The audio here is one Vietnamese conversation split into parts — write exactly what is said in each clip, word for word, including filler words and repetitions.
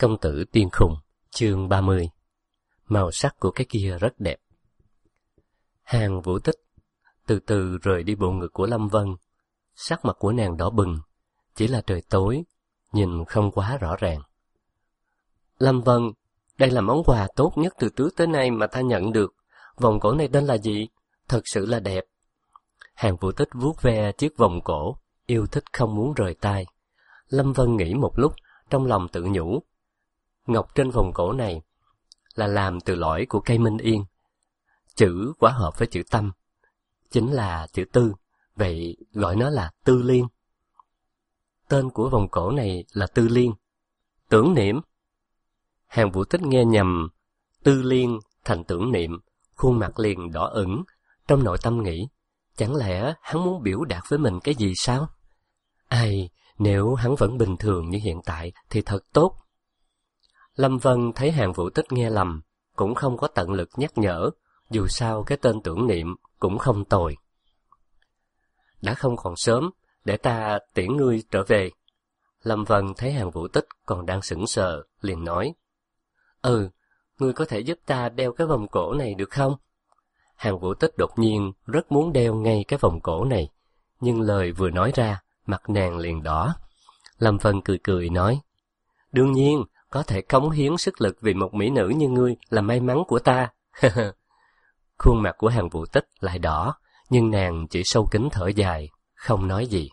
Công tử Tiên Khùng, chương ba mươi. Màu sắc của cái kia rất đẹp. Hàng Vũ Tích từ từ rời đi bộ ngực của Lâm Vân. Sắc mặt của nàng đỏ bừng, chỉ là trời tối, nhìn không quá rõ ràng. Lâm Vân, đây là món quà tốt nhất từ trước tới nay mà ta nhận được. Vòng cổ này tên là gì? Thật sự là đẹp. Hàng Vũ Tích vuốt ve chiếc vòng cổ, yêu thích không muốn rời tay. Lâm Vân nghĩ một lúc, trong lòng tự nhủ. Ngọc trên vòng cổ này là làm từ lõi của cây minh yên. Chữ quá hợp với chữ tâm, chính là chữ tư, vậy gọi nó là Tư Liên. Tên của vòng cổ này là Tư Liên. Tưởng niệm. Hàng Vũ Tích nghe nhầm Tư Liên thành tưởng niệm, khuôn mặt liền đỏ ửng, trong nội tâm nghĩ, chẳng lẽ hắn muốn biểu đạt với mình cái gì sao? Ai, nếu hắn vẫn bình thường như hiện tại thì thật tốt. Lâm Vân thấy Hàng Vũ Tích nghe lầm, cũng không có tận lực nhắc nhở, dù sao cái tên tưởng niệm cũng không tồi. Đã không còn sớm, để ta tiễn ngươi trở về. Lâm Vân thấy Hàng Vũ Tích còn đang sững sờ, liền nói. Ừ, ngươi có thể giúp ta đeo cái vòng cổ này được không? Hàng Vũ Tích đột nhiên rất muốn đeo ngay cái vòng cổ này, nhưng lời vừa nói ra, mặt nàng liền đỏ. Lâm Vân cười cười nói. Đương nhiên, có thể cống hiến sức lực vì một mỹ nữ như ngươi là may mắn của ta. Khuôn mặt của Hàng Vũ Tích lại đỏ, nhưng nàng chỉ sâu kín thở dài, không nói gì.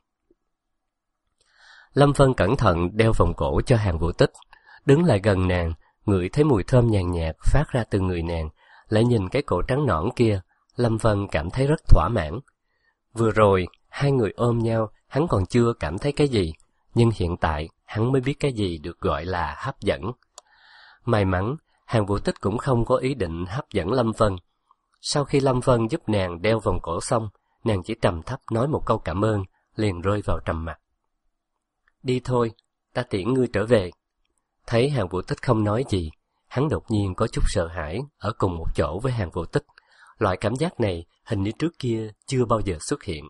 Lâm Vân cẩn thận đeo vòng cổ cho Hàng Vũ Tích, đứng lại gần nàng, ngửi thấy mùi thơm nhàn nhạt phát ra từ người nàng, lại nhìn cái cổ trắng nõn kia, Lâm Vân cảm thấy rất thỏa mãn. Vừa rồi, hai người ôm nhau, hắn còn chưa cảm thấy cái gì, nhưng hiện tại hắn mới biết cái gì được gọi là hấp dẫn. May mắn, Hàng Vũ Tích cũng không có ý định hấp dẫn Lâm Vân. Sau khi Lâm Vân giúp nàng đeo vòng cổ xong, nàng chỉ trầm thấp nói một câu cảm ơn, liền rơi vào trầm mặc. Đi thôi, ta tiễn ngươi trở về. Thấy Hàng Vũ Tích không nói gì, hắn đột nhiên có chút sợ hãi ở cùng một chỗ với Hàng Vũ Tích. Loại cảm giác này hình như trước kia chưa bao giờ xuất hiện.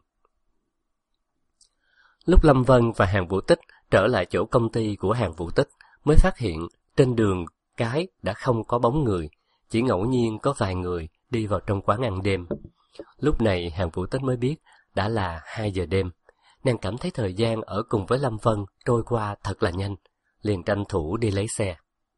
Lúc Lâm Vân và Hàng Vũ Tích trở lại chỗ công ty của Hàng Vũ Tích, mới phát hiện trên đường cái đã không có bóng người, chỉ ngẫu nhiên có vài người đi vào trong quán ăn đêm. Lúc này Hàng Vũ Tích mới biết đã là hai giờ đêm. Nàng cảm thấy thời gian ở cùng với Lâm Vân trôi qua thật là nhanh, liền tranh thủ đi lấy xe.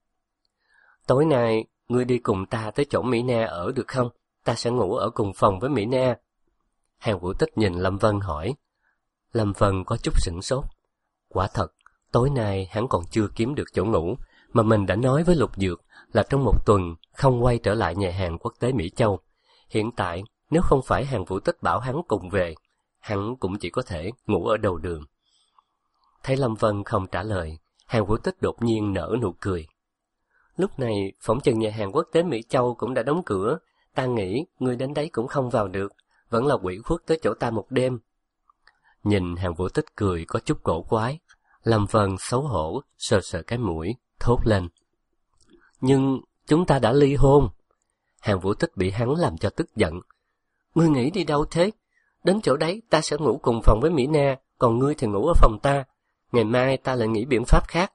Tối nay, ngươi đi cùng ta tới chỗ Mỹ Na ở được không? Ta sẽ ngủ ở cùng phòng với Mỹ Na. Hàng Vũ Tích nhìn Lâm Vân hỏi. Lâm Vân có chút sửng sốt. Quả thật, tối nay hắn còn chưa kiếm được chỗ ngủ, mà mình đã nói với Lục Dược là trong một tuần không quay trở lại nhà hàng quốc tế Mỹ Châu. Hiện tại, nếu không phải Hàng Vũ Tích bảo hắn cùng về, hắn cũng chỉ có thể ngủ ở đầu đường. Thấy Lâm Vân không trả lời, Hàng Vũ Tích đột nhiên nở nụ cười. Lúc này, phỏng chừng nhà hàng quốc tế Mỹ Châu cũng đã đóng cửa, ta nghĩ ngươi đến đấy cũng không vào được, vẫn là ủy khuất tới chỗ ta một đêm. Nhìn Hàng Vũ Tích cười có chút cổ quái, Lâm Vân xấu hổ, sờ sờ cái mũi, thốt lên. Nhưng chúng ta đã ly hôn. Hàng Vũ Tích bị hắn làm cho tức giận. Ngươi nghĩ đi đâu thế? Đến chỗ đấy ta sẽ ngủ cùng phòng với Mỹ Na, còn ngươi thì ngủ ở phòng ta. Ngày mai ta lại nghĩ biện pháp khác.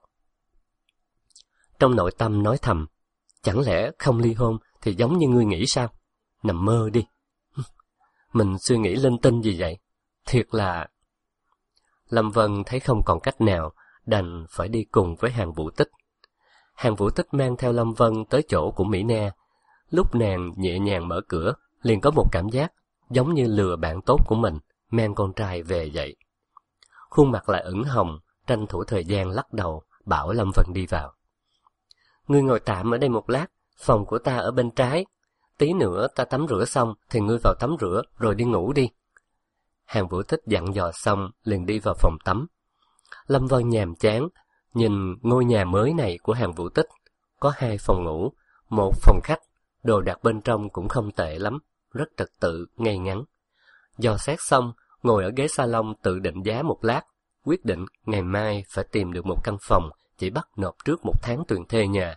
Trong nội tâm nói thầm, chẳng lẽ không ly hôn thì giống như ngươi nghĩ sao? Nằm mơ đi. Mình suy nghĩ linh tinh gì vậy? Thiệt là... Lâm Vân thấy không còn cách nào, đành phải đi cùng với Hàng Vũ Tích. Hàng Vũ Tích mang theo Lâm Vân tới chỗ của Mỹ Na. Lúc nàng nhẹ nhàng mở cửa, liền có một cảm giác giống như lừa bạn tốt của mình, mang con trai về vậy. Khuôn mặt lại ửng hồng, tranh thủ thời gian lắc đầu, bảo Lâm Vân đi vào. Ngươi ngồi tạm ở đây một lát, phòng của ta ở bên trái. Tí nữa ta tắm rửa xong thì ngươi vào tắm rửa rồi đi ngủ đi. Hàng Vũ Tích dặn dò xong liền đi vào phòng tắm. Lâm Vân nhàm chán, nhìn ngôi nhà mới này của Hàng Vũ Tích. Có hai phòng ngủ, một phòng khách, đồ đạc bên trong cũng không tệ lắm, rất trật tự, ngay ngắn. Dò xét xong, ngồi ở ghế salon tự định giá một lát, quyết định ngày mai phải tìm được một căn phòng, chỉ bắt nộp trước một tháng tiền thuê nhà.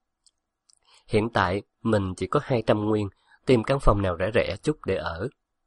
Hiện tại, mình chỉ có hai trăm nguyên, tìm căn phòng nào rẻ rẻ chút để ở.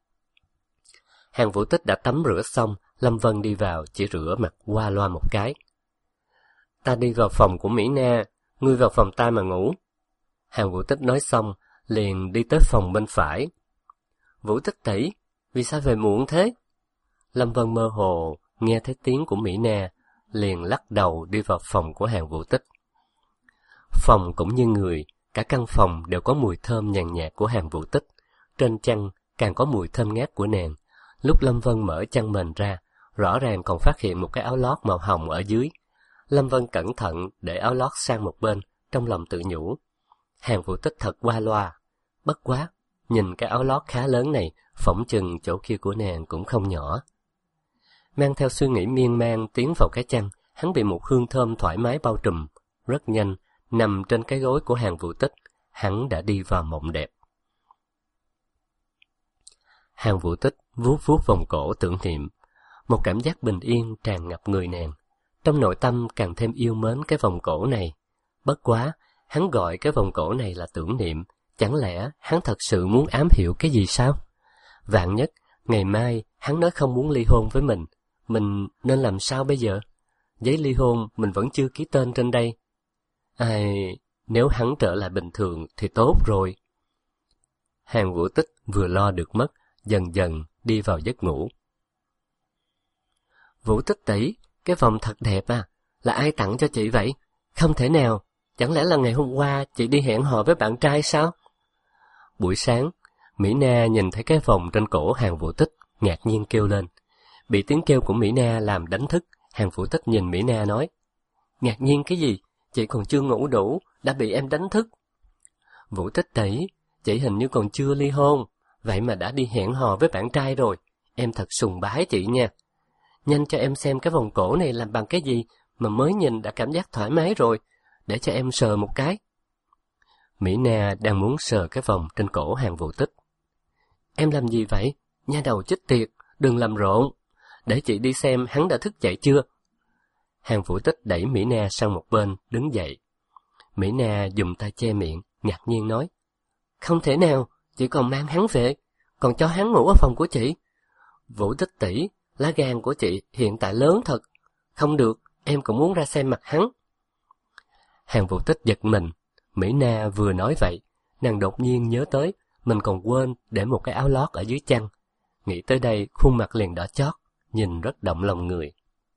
Hàng Vũ Tích đã tắm rửa xong, Lâm Vân đi vào chỉ rửa mặt qua loa một cái. Ta đi vào phòng của Mỹ Na, ngươi vào phòng ta mà ngủ. Hàng Vũ Tích nói xong, liền đi tới phòng bên phải. Vũ Tích tỷ, vì sao về muộn thế? Lâm Vân mơ hồ, nghe thấy tiếng của Mỹ Na, liền lắc đầu đi vào phòng của Hàng Vũ Tích. Phòng cũng như người, cả căn phòng đều có mùi thơm nhàn nhạt của Hàng Vũ Tích. Trên chăn càng có mùi thơm ngát của nàng. Lúc Lâm Vân mở chăn mền ra, rõ ràng còn phát hiện một cái áo lót màu hồng ở dưới. Lâm Vân cẩn thận để áo lót sang một bên, trong lòng tự nhủ. Hàng Vũ Tích thật qua loa. Bất quá, nhìn cái áo lót khá lớn này, phỏng chừng chỗ kia của nàng cũng không nhỏ. Mang theo suy nghĩ miên man tiến vào cái chăn, hắn bị một hương thơm thoải mái bao trùm. Rất nhanh, nằm trên cái gối của Hàng Vũ Tích, hắn đã đi vào mộng đẹp. Hàng Vũ Tích vuốt vuốt vòng cổ tưởng niệm, một cảm giác bình yên tràn ngập người nàng. Trong nội tâm càng thêm yêu mến cái vòng cổ này. Bất quá, hắn gọi cái vòng cổ này là tưởng niệm, chẳng lẽ hắn thật sự muốn ám hiệu cái gì sao? Vạn nhất, ngày mai hắn nói không muốn ly hôn với mình, mình nên làm sao bây giờ? Giấy ly hôn mình vẫn chưa ký tên trên đây. Ai, nếu hắn trở lại bình thường thì tốt rồi. Hàng Vũ Tích vừa lo được mất, dần dần đi vào giấc ngủ. Vũ Tích tỷ, cái vòng thật đẹp à, là ai tặng cho chị vậy? Không thể nào, chẳng lẽ là ngày hôm qua chị đi hẹn hò với bạn trai sao? Buổi sáng, Mỹ Na nhìn thấy cái vòng trên cổ Hàng Vũ Tích, ngạc nhiên kêu lên. Bị tiếng kêu của Mỹ Na làm đánh thức, Hàng Vũ Tích nhìn Mỹ Na nói, ngạc nhiên cái gì? Chị còn chưa ngủ đủ, đã bị em đánh thức. Vũ Tích tỷ, chị hình như còn chưa ly hôn, vậy mà đã đi hẹn hò với bạn trai rồi, em thật sùng bái chị nha. Nhanh cho em xem cái vòng cổ này làm bằng cái gì mà mới nhìn đã cảm giác thoải mái rồi, để cho em sờ một cái. Mỹ Na đang muốn sờ cái vòng trên cổ Hàng Vũ Tích. Em làm gì vậy? Nha đầu chết tiệt, đừng làm rộn, để chị đi xem hắn đã thức dậy chưa. Hàng Vũ Tích đẩy Mỹ Na sang một bên, đứng dậy. Mỹ Na dùng tay che miệng, ngạc nhiên nói, không thể nào, chị còn mang hắn về, còn cho hắn ngủ ở phòng của chị. Vũ Tích tỷ, lá gan của chị hiện tại lớn thật, không được, em cũng muốn ra xem mặt hắn. Hàng Vũ Tích giật mình, Mỹ Na vừa nói vậy, nàng đột nhiên nhớ tới, mình còn quên để một cái áo lót ở dưới chăn. Nghĩ tới đây, khuôn mặt liền đỏ chót, nhìn rất động lòng người.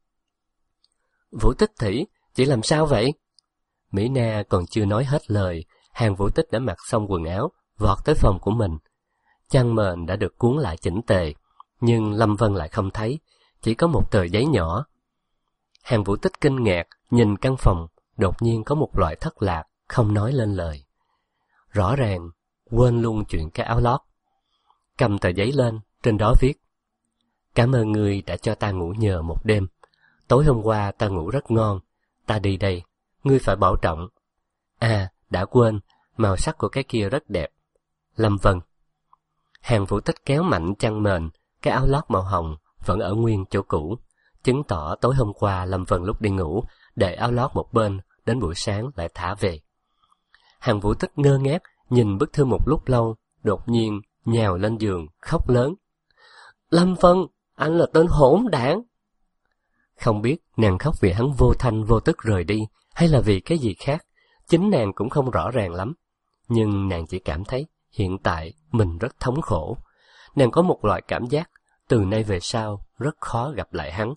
Vũ Tích tỷ, chị làm sao vậy? Mỹ Na còn chưa nói hết lời, Hàng Vũ Tích đã mặc xong quần áo, vọt tới phòng của mình. Chăn mền đã được cuốn lại chỉnh tề, nhưng Lâm Vân lại không thấy, chỉ có một tờ giấy nhỏ. Hàng Vũ Tích kinh ngạc, nhìn căn phòng, đột nhiên có một loại thất lạc, không nói lên lời. Rõ ràng, quên luôn chuyện cái áo lót. Cầm tờ giấy lên, trên đó viết, cảm ơn ngươi đã cho ta ngủ nhờ một đêm. Tối hôm qua ta ngủ rất ngon, ta đi đây, ngươi phải bảo trọng. À, đã quên, màu sắc của cái kia rất đẹp. Lâm Vân. Hàng Vũ Tích kéo mạnh chăn mền, cái áo lót màu hồng vẫn ở nguyên chỗ cũ, chứng tỏ tối hôm qua Lâm Vân lúc đi ngủ, để áo lót một bên, đến buổi sáng lại thả về. Hàng Vũ Tích ngơ ngác, nhìn bức thư một lúc lâu, đột nhiên nhào lên giường, khóc lớn. Lâm Vân, anh là tên hỗn đản. Không biết nàng khóc vì hắn vô thanh vô tức rời đi, hay là vì cái gì khác, chính nàng cũng không rõ ràng lắm. Nhưng nàng chỉ cảm thấy hiện tại mình rất thống khổ. Nàng có một loại cảm giác, từ nay về sau rất khó gặp lại hắn.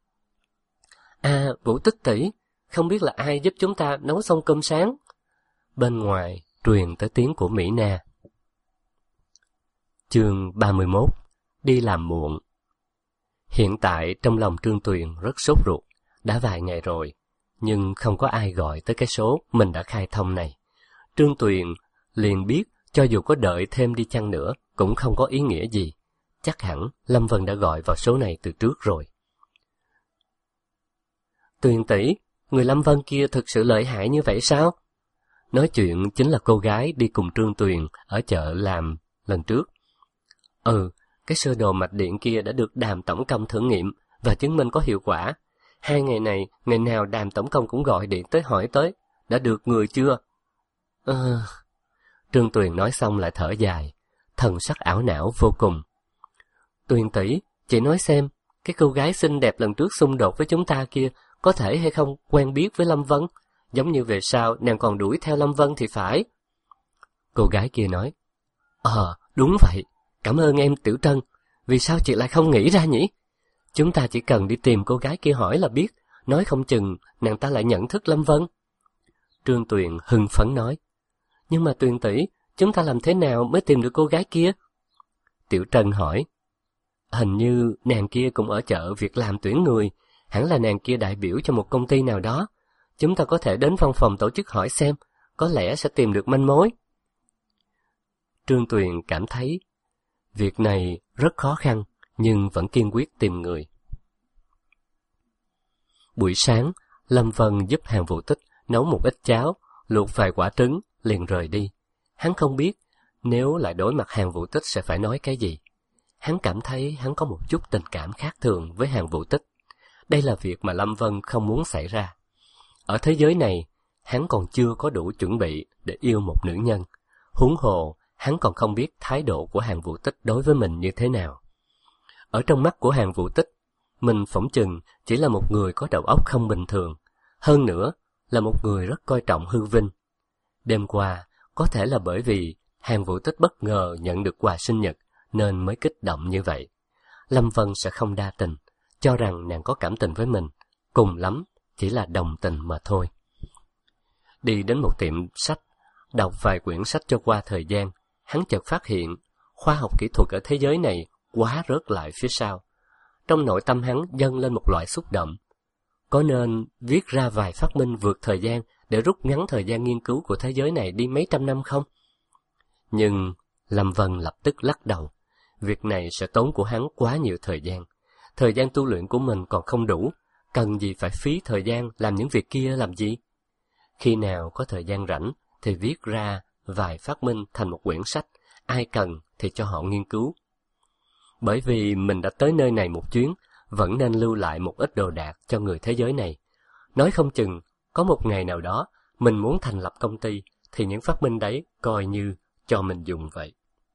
À, Vũ Tích tỷ, không biết là ai giúp chúng ta nấu xong cơm sáng? Bên ngoài truyền tới tiếng của Mỹ Na. Chương ba mươi mốt. Đi làm muộn. Hiện tại trong lòng Trương Tuyền rất sốt ruột, đã vài ngày rồi, nhưng không có ai gọi tới cái số mình đã khai thông này. Trương Tuyền liền biết cho dù có đợi thêm đi chăng nữa cũng không có ý nghĩa gì. Chắc hẳn Lâm Vân đã gọi vào số này từ trước rồi. Tuyền tỷ, người Lâm Vân kia thực sự lợi hại như vậy sao? Nói chuyện chính là cô gái đi cùng Trương Tuyền ở chợ làm lần trước. Ừ, cái sơ đồ mạch điện kia đã được Đàm tổng công thử nghiệm và chứng minh có hiệu quả. Hai ngày này, ngày nào Đàm tổng công cũng gọi điện tới hỏi tới, đã được người chưa? Ờ... Trương Tuyền nói xong lại thở dài, thần sắc ảo não vô cùng. Tuyền tỷ, chị nói xem, cái cô gái xinh đẹp lần trước xung đột với chúng ta kia có thể hay không quen biết với Lâm Vân? giống như về sau nàng còn đuổi theo Lâm Vân thì phải. Cô gái kia nói, Ờ, đúng vậy, cảm ơn em Tiểu Trân, vì sao chị lại không nghĩ ra nhỉ? Chúng ta chỉ cần đi tìm cô gái kia hỏi là biết, nói không chừng nàng ta lại nhận thức Lâm Vân. Trương Tuyền hưng phấn nói, nhưng mà Tuyền tỷ, chúng ta làm thế nào mới tìm được cô gái kia? Tiểu Trân hỏi, hình như nàng kia cũng ở chợ việc làm tuyển người, hẳn là nàng kia đại biểu cho một công ty nào đó. Chúng ta có thể đến văn phòng tổ chức hỏi xem, có lẽ sẽ tìm được manh mối. Trương Tuyền cảm thấy việc này rất khó khăn, nhưng vẫn kiên quyết tìm người. Buổi sáng, Lâm Vân giúp Hàn Vũ Tích nấu một ít cháo, luộc vài quả trứng, liền rời đi. Hắn không biết, nếu lại đối mặt Hàn Vũ Tích sẽ phải nói cái gì. Hắn cảm thấy hắn có một chút tình cảm khác thường với Hàn Vũ Tích. Đây là việc mà Lâm Vân không muốn xảy ra. Ở thế giới này, hắn còn chưa có đủ chuẩn bị để yêu một nữ nhân. Huống hồ, hắn còn không biết thái độ của Hàn Vũ Tích đối với mình như thế nào. Ở trong mắt của Hàn Vũ Tích, mình phỏng chừng chỉ là một người có đầu óc không bình thường. Hơn nữa, là một người rất coi trọng hư vinh. Đêm qua, có thể là bởi vì Hàn Vũ Tích bất ngờ nhận được quà sinh nhật, nên mới kích động như vậy. Lâm Vân sẽ không đa tình, cho rằng nàng có cảm tình với mình, cùng lắm chỉ là đồng tình mà thôi. Đi đến một tiệm sách, đọc vài quyển sách cho qua thời gian, hắn chợt phát hiện khoa học kỹ thuật ở thế giới này quá rớt lại phía sau. Trong nội tâm hắn dâng lên một loại xúc động. Có nên viết ra vài phát minh vượt thời gian để rút ngắn thời gian nghiên cứu của thế giới này đi mấy trăm năm không? Nhưng Lâm Vân lập tức lắc đầu. Việc này sẽ tốn của hắn quá nhiều thời gian. Thời gian tu luyện của mình còn không đủ, cần gì phải phí thời gian làm những việc kia làm gì? Khi nào có thời gian rảnh thì viết ra vài phát minh thành một quyển sách, ai cần thì cho họ nghiên cứu. Bởi vì mình đã tới nơi này một chuyến, vẫn nên lưu lại một ít đồ đạc cho người thế giới này. Nói không chừng, có một ngày nào đó, mình muốn thành lập công ty, thì những phát minh đấy coi như cho mình dùng vậy.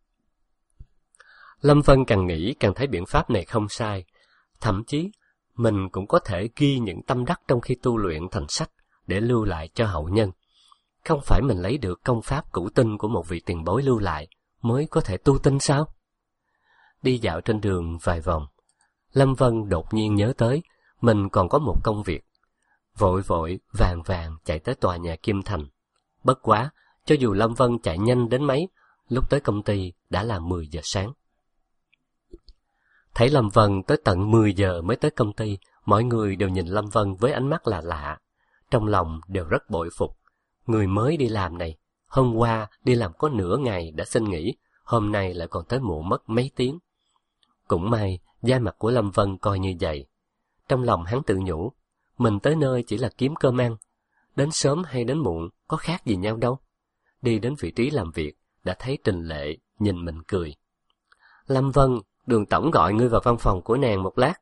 Lâm Vân càng nghĩ càng thấy biện pháp này không sai. Thậm chí, mình cũng có thể ghi những tâm đắc trong khi tu luyện thành sách để lưu lại cho hậu nhân. Không phải mình lấy được công pháp cửu tinh của một vị tiền bối lưu lại mới có thể tu tinh sao? Đi dạo trên đường vài vòng, Lâm Vân đột nhiên nhớ tới mình còn có một công việc. Vội vội vàng vàng chạy tới tòa nhà Kim Thành. Bất quá, cho dù Lâm Vân chạy nhanh đến mấy, lúc tới công ty đã là mười giờ sáng. Thấy Lâm Vân tới tận mười giờ mới tới công ty, mọi người đều nhìn Lâm Vân với ánh mắt là lạ. Trong lòng đều rất bội phục. Người mới đi làm này, hôm qua đi làm có nửa ngày đã xin nghỉ, hôm nay lại còn tới muộn mất mấy tiếng. Cũng may, da mặt của Lâm Vân coi như vậy. Trong lòng hắn tự nhủ, mình tới nơi chỉ là kiếm cơm ăn, đến sớm hay đến muộn có khác gì nhau đâu. Đi đến vị trí làm việc, đã thấy Trình Lệ nhìn mình cười. Lâm Vân, Đường tổng gọi ngươi vào văn phòng của nàng một lát.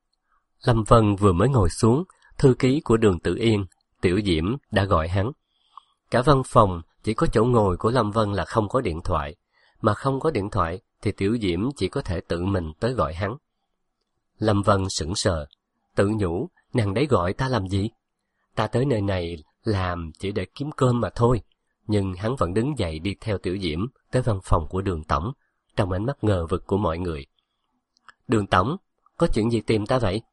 Lâm Vân vừa mới ngồi xuống, thư ký của Đường Tử Yên, Tiểu Diễm đã gọi hắn. Cả văn phòng chỉ có chỗ ngồi của Lâm Vân là không có điện thoại, mà không có điện thoại thì Tiểu Diễm chỉ có thể tự mình tới gọi hắn. Lâm Vân sững sờ, tự nhủ, nàng đấy gọi ta làm gì? Ta tới nơi này làm chỉ để kiếm cơm mà thôi. Nhưng hắn vẫn đứng dậy đi theo Tiểu Diễm tới văn phòng của Đường tổng, trong ánh mắt ngờ vực của mọi người. Đường tổng, có chuyện gì tìm ta vậy?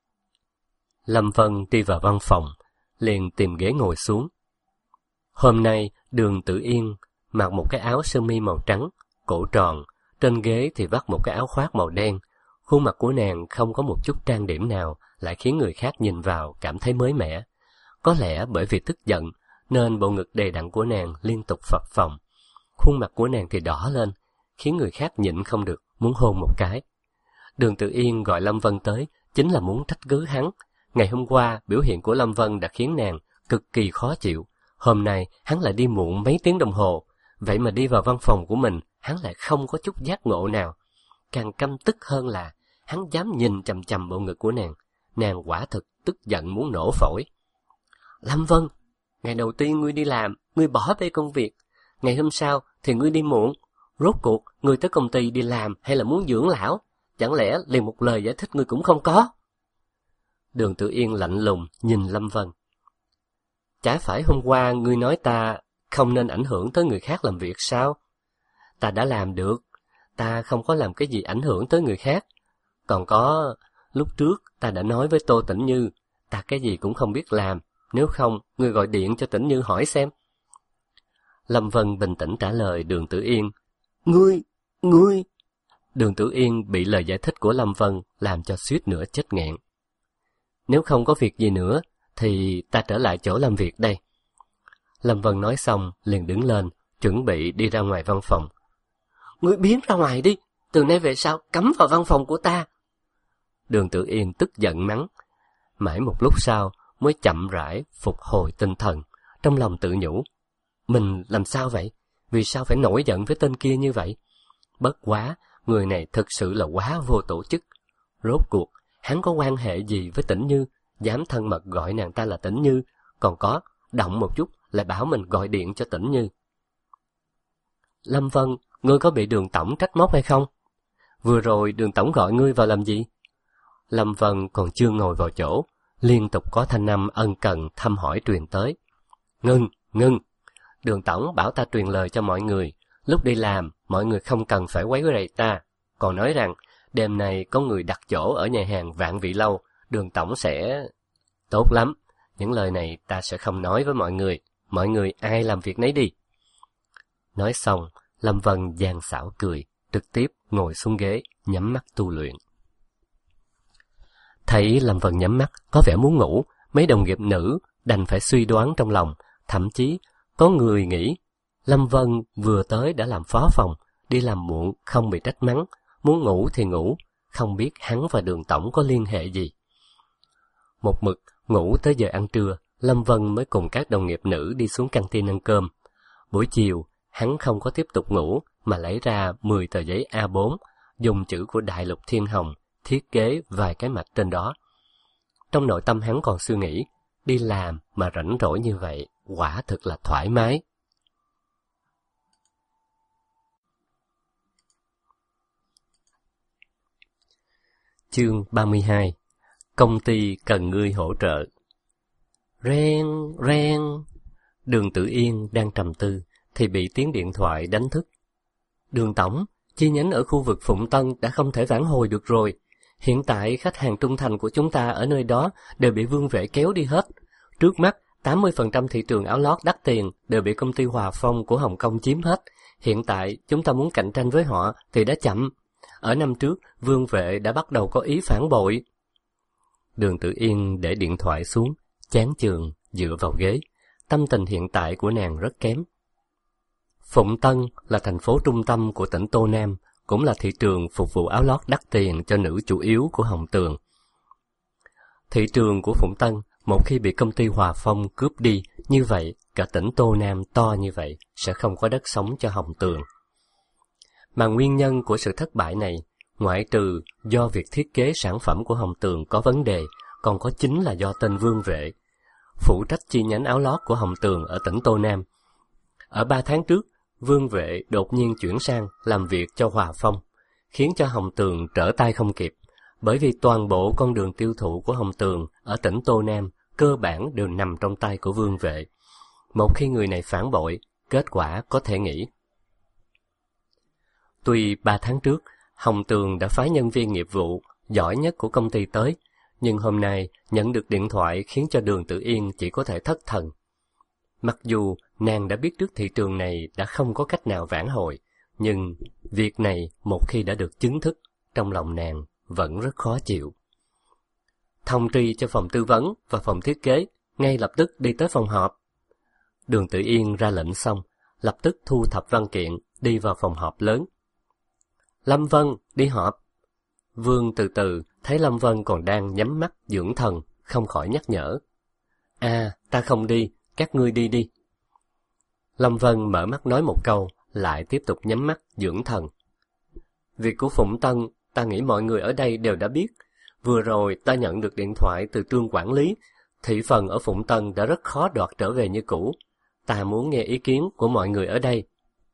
Lâm Vân đi vào văn phòng, liền tìm ghế ngồi xuống. Hôm nay, Đường Tử Yên mặc một cái áo sơ mi màu trắng, cổ tròn, trên ghế thì vắt một cái áo khoác màu đen. Khuôn mặt của nàng không có một chút trang điểm nào, lại khiến người khác nhìn vào cảm thấy mới mẻ. Có lẽ bởi vì tức giận, nên bộ ngực đầy đặn của nàng liên tục phập phồng. Khuôn mặt của nàng thì đỏ lên, khiến người khác nhịn không được, muốn hôn một cái. Đường Tử Yên gọi Lâm Vân tới, chính là muốn trách cứ hắn. Ngày hôm qua, biểu hiện của Lâm Vân đã khiến nàng cực kỳ khó chịu. Hôm nay, hắn lại đi muộn mấy tiếng đồng hồ. Vậy mà đi vào văn phòng của mình, hắn lại không có chút giác ngộ nào. Càng căm tức hơn là, hắn dám nhìn chằm chằm bộ ngực của nàng. Nàng quả thực tức giận muốn nổ phổi. Lâm Vân, ngày đầu tiên ngươi đi làm, ngươi bỏ bê công việc. Ngày hôm sau thì ngươi đi muộn. Rốt cuộc, ngươi tới công ty đi làm hay là muốn dưỡng lão? Chẳng lẽ liền một lời giải thích ngươi cũng không có? Đường Tử Yên lạnh lùng nhìn Lâm Vân. chả phải hôm qua ngươi nói ta không nên ảnh hưởng tới người khác làm việc sao? Ta đã làm được, ta không có làm cái gì ảnh hưởng tới người khác. Còn có, lúc trước ta đã nói với Tô Tĩnh Như, ta cái gì cũng không biết làm, nếu không, ngươi gọi điện cho Tĩnh Như hỏi xem. Lâm Vân bình tĩnh trả lời Đường Tử Yên. Ngươi, ngươi... Đường Tử Yên bị lời giải thích của Lâm Vân làm cho suýt nữa chết nghẹn. Nếu không có việc gì nữa, thì ta trở lại chỗ làm việc đây. Lâm Vân nói xong, liền đứng lên, chuẩn bị đi ra ngoài văn phòng. Ngươi biến ra ngoài đi, từ nay về sau cấm vào văn phòng của ta. Đường Tử Yên tức giận mắng. Mãi một lúc sau mới chậm rãi phục hồi tinh thần, trong lòng tự nhủ. Mình làm sao vậy? Vì sao phải nổi giận với tên kia như vậy? Bất quá, người này thực sự là quá vô tổ chức. Rốt cuộc, hắn có quan hệ gì với Tĩnh Như, dám thân mật gọi nàng ta là Tĩnh Như, còn có, động một chút lại bảo mình gọi điện cho Tĩnh Như. Lâm Vân, ngươi có bị Đường tổng trách móc hay không? Vừa rồi Đường tổng gọi ngươi vào làm gì? Lâm Vân còn chưa ngồi vào chỗ, liên tục có thanh âm ân cần thăm hỏi truyền tới. Ngưng, ngưng, Đường tổng bảo ta truyền lời cho mọi người, lúc đi làm, mọi người không cần phải quấy rầy ta. Còn nói rằng, đêm nay có người đặt chỗ ở nhà hàng Vạn Vị Lâu, Đường tổng sẽ... Tốt lắm, những lời này ta sẽ không nói với mọi người, mọi người ai làm việc nấy đi. Nói xong, Lâm Vân gian xảo cười, trực tiếp ngồi xuống ghế, nhắm mắt tu luyện. Thấy Lâm Vân nhắm mắt, có vẻ muốn ngủ, mấy đồng nghiệp nữ đành phải suy đoán trong lòng, thậm chí có người nghĩ Lâm Vân vừa tới đã làm phó phòng, đi làm muộn không bị trách mắng, muốn ngủ thì ngủ, không biết hắn và Đường tổng có liên hệ gì. Một mực ngủ tới giờ ăn trưa, Lâm Vân mới cùng các đồng nghiệp nữ đi xuống căng tin ăn cơm. Buổi chiều, hắn không có tiếp tục ngủ mà lấy ra mười tờ giấy A bốn, dùng chữ của Đại Lục Thiên Hồng thiết kế vài cái mạch trên đó. Trong nội tâm hắn còn suy nghĩ, đi làm mà rảnh rỗi như vậy, quả thực là thoải mái. Chương ba mươi hai. Công ty cần ngươi hỗ trợ. Reng, reng. Đường Tử Yên đang trầm tư, thì bị tiếng điện thoại đánh thức. Đường tổng, chi nhánh ở khu vực Phụng Tân đã không thể vãn hồi được rồi. Hiện tại khách hàng trung thành của chúng ta ở nơi đó đều bị Vương Vệ kéo đi hết. Trước mắt, tám mươi phần trăm thị trường áo lót đắt tiền đều bị công ty Hòa Phong của Hồng Kông chiếm hết. Hiện tại, chúng ta muốn cạnh tranh với họ thì đã chậm. Ở năm trước, Vương Vệ đã bắt đầu có ý phản bội. Đường Tử Yên để điện thoại xuống, chán chường, dựa vào ghế. Tâm tình hiện tại của nàng rất kém. Phụng Tân là thành phố trung tâm của tỉnh Tô Nam, cũng là thị trường phục vụ áo lót đắt tiền cho nữ chủ yếu của Hồng Tường. Thị trường của Phụng Tân, một khi bị công ty Hòa Phong cướp đi, như vậy, cả tỉnh Tô Nam to như vậy, sẽ không có đất sống cho Hồng Tường. Mà nguyên nhân của sự thất bại này, ngoại trừ do việc thiết kế sản phẩm của Hồng Tường có vấn đề, còn có chính là do tên Vương Vệ, phụ trách chi nhánh áo lót của Hồng Tường ở tỉnh Tô Nam. Ở ba tháng trước, Vương Vệ đột nhiên chuyển sang làm việc cho Hòa Phong, khiến cho Hồng Tường trở tay không kịp, bởi vì toàn bộ con đường tiêu thụ của Hồng Tường ở tỉnh Tô Nam cơ bản đều nằm trong tay của Vương Vệ. Một khi người này phản bội, kết quả có thể nghĩ. Tuy ba tháng trước, Hồng Tường đã phái nhân viên nghiệp vụ giỏi nhất của công ty tới, nhưng hôm nay nhận được điện thoại khiến cho Đường Tử Yên chỉ có thể thất thần. Mặc dù nàng đã biết trước thị trường này đã không có cách nào vãn hồi, nhưng việc này một khi đã được chứng thức, trong lòng nàng vẫn rất khó chịu. Thông tri cho phòng tư vấn và phòng thiết kế, ngay lập tức đi tới phòng họp. Đường Tử Yên ra lệnh xong, lập tức thu thập văn kiện, đi vào phòng họp lớn. Lâm Vân, đi họp. Vương từ từ thấy Lâm Vân còn đang nhắm mắt dưỡng thần, không khỏi nhắc nhở. À, ta không đi, các ngươi đi đi. Lâm Vân mở mắt nói một câu, lại tiếp tục nhắm mắt dưỡng thần. Việc của Phụng Tân, ta nghĩ mọi người ở đây đều đã biết. Vừa rồi ta nhận được điện thoại từ Trương quản lý, thị phần ở Phụng Tân đã rất khó đoạt trở về như cũ. Ta muốn nghe ý kiến của mọi người ở đây.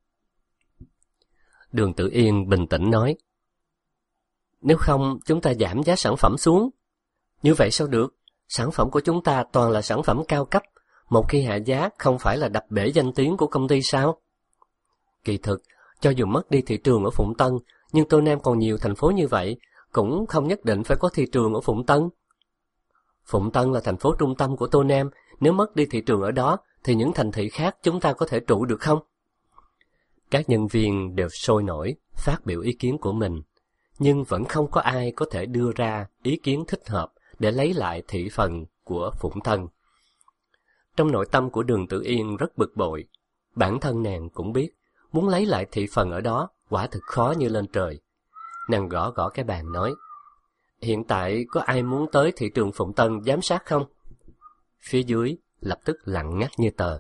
Đường Tử Yên bình tĩnh nói. Nếu không, chúng ta giảm giá sản phẩm xuống. Như vậy sao được? Sản phẩm của chúng ta toàn là sản phẩm cao cấp. Một khi hạ giá không phải là đập bể danh tiếng của công ty sao? Kỳ thực, cho dù mất đi thị trường ở Phụng Tân, nhưng Tô Nam còn nhiều thành phố như vậy, cũng không nhất định phải có thị trường ở Phụng Tân. Phụng Tân là thành phố trung tâm của Tô Nam, nếu mất đi thị trường ở đó, thì những thành thị khác chúng ta có thể trụ được không? Các nhân viên đều sôi nổi, phát biểu ý kiến của mình, nhưng vẫn không có ai có thể đưa ra ý kiến thích hợp để lấy lại thị phần của Phụng Tân. Trong nội tâm của Đường Tử Yên rất bực bội, bản thân nàng cũng biết, muốn lấy lại thị phần ở đó quả thực khó như lên trời. Nàng gõ gõ cái bàn nói, hiện tại có ai muốn tới thị trường Phụng Tân giám sát không? Phía dưới lập tức lặng ngắt như tờ.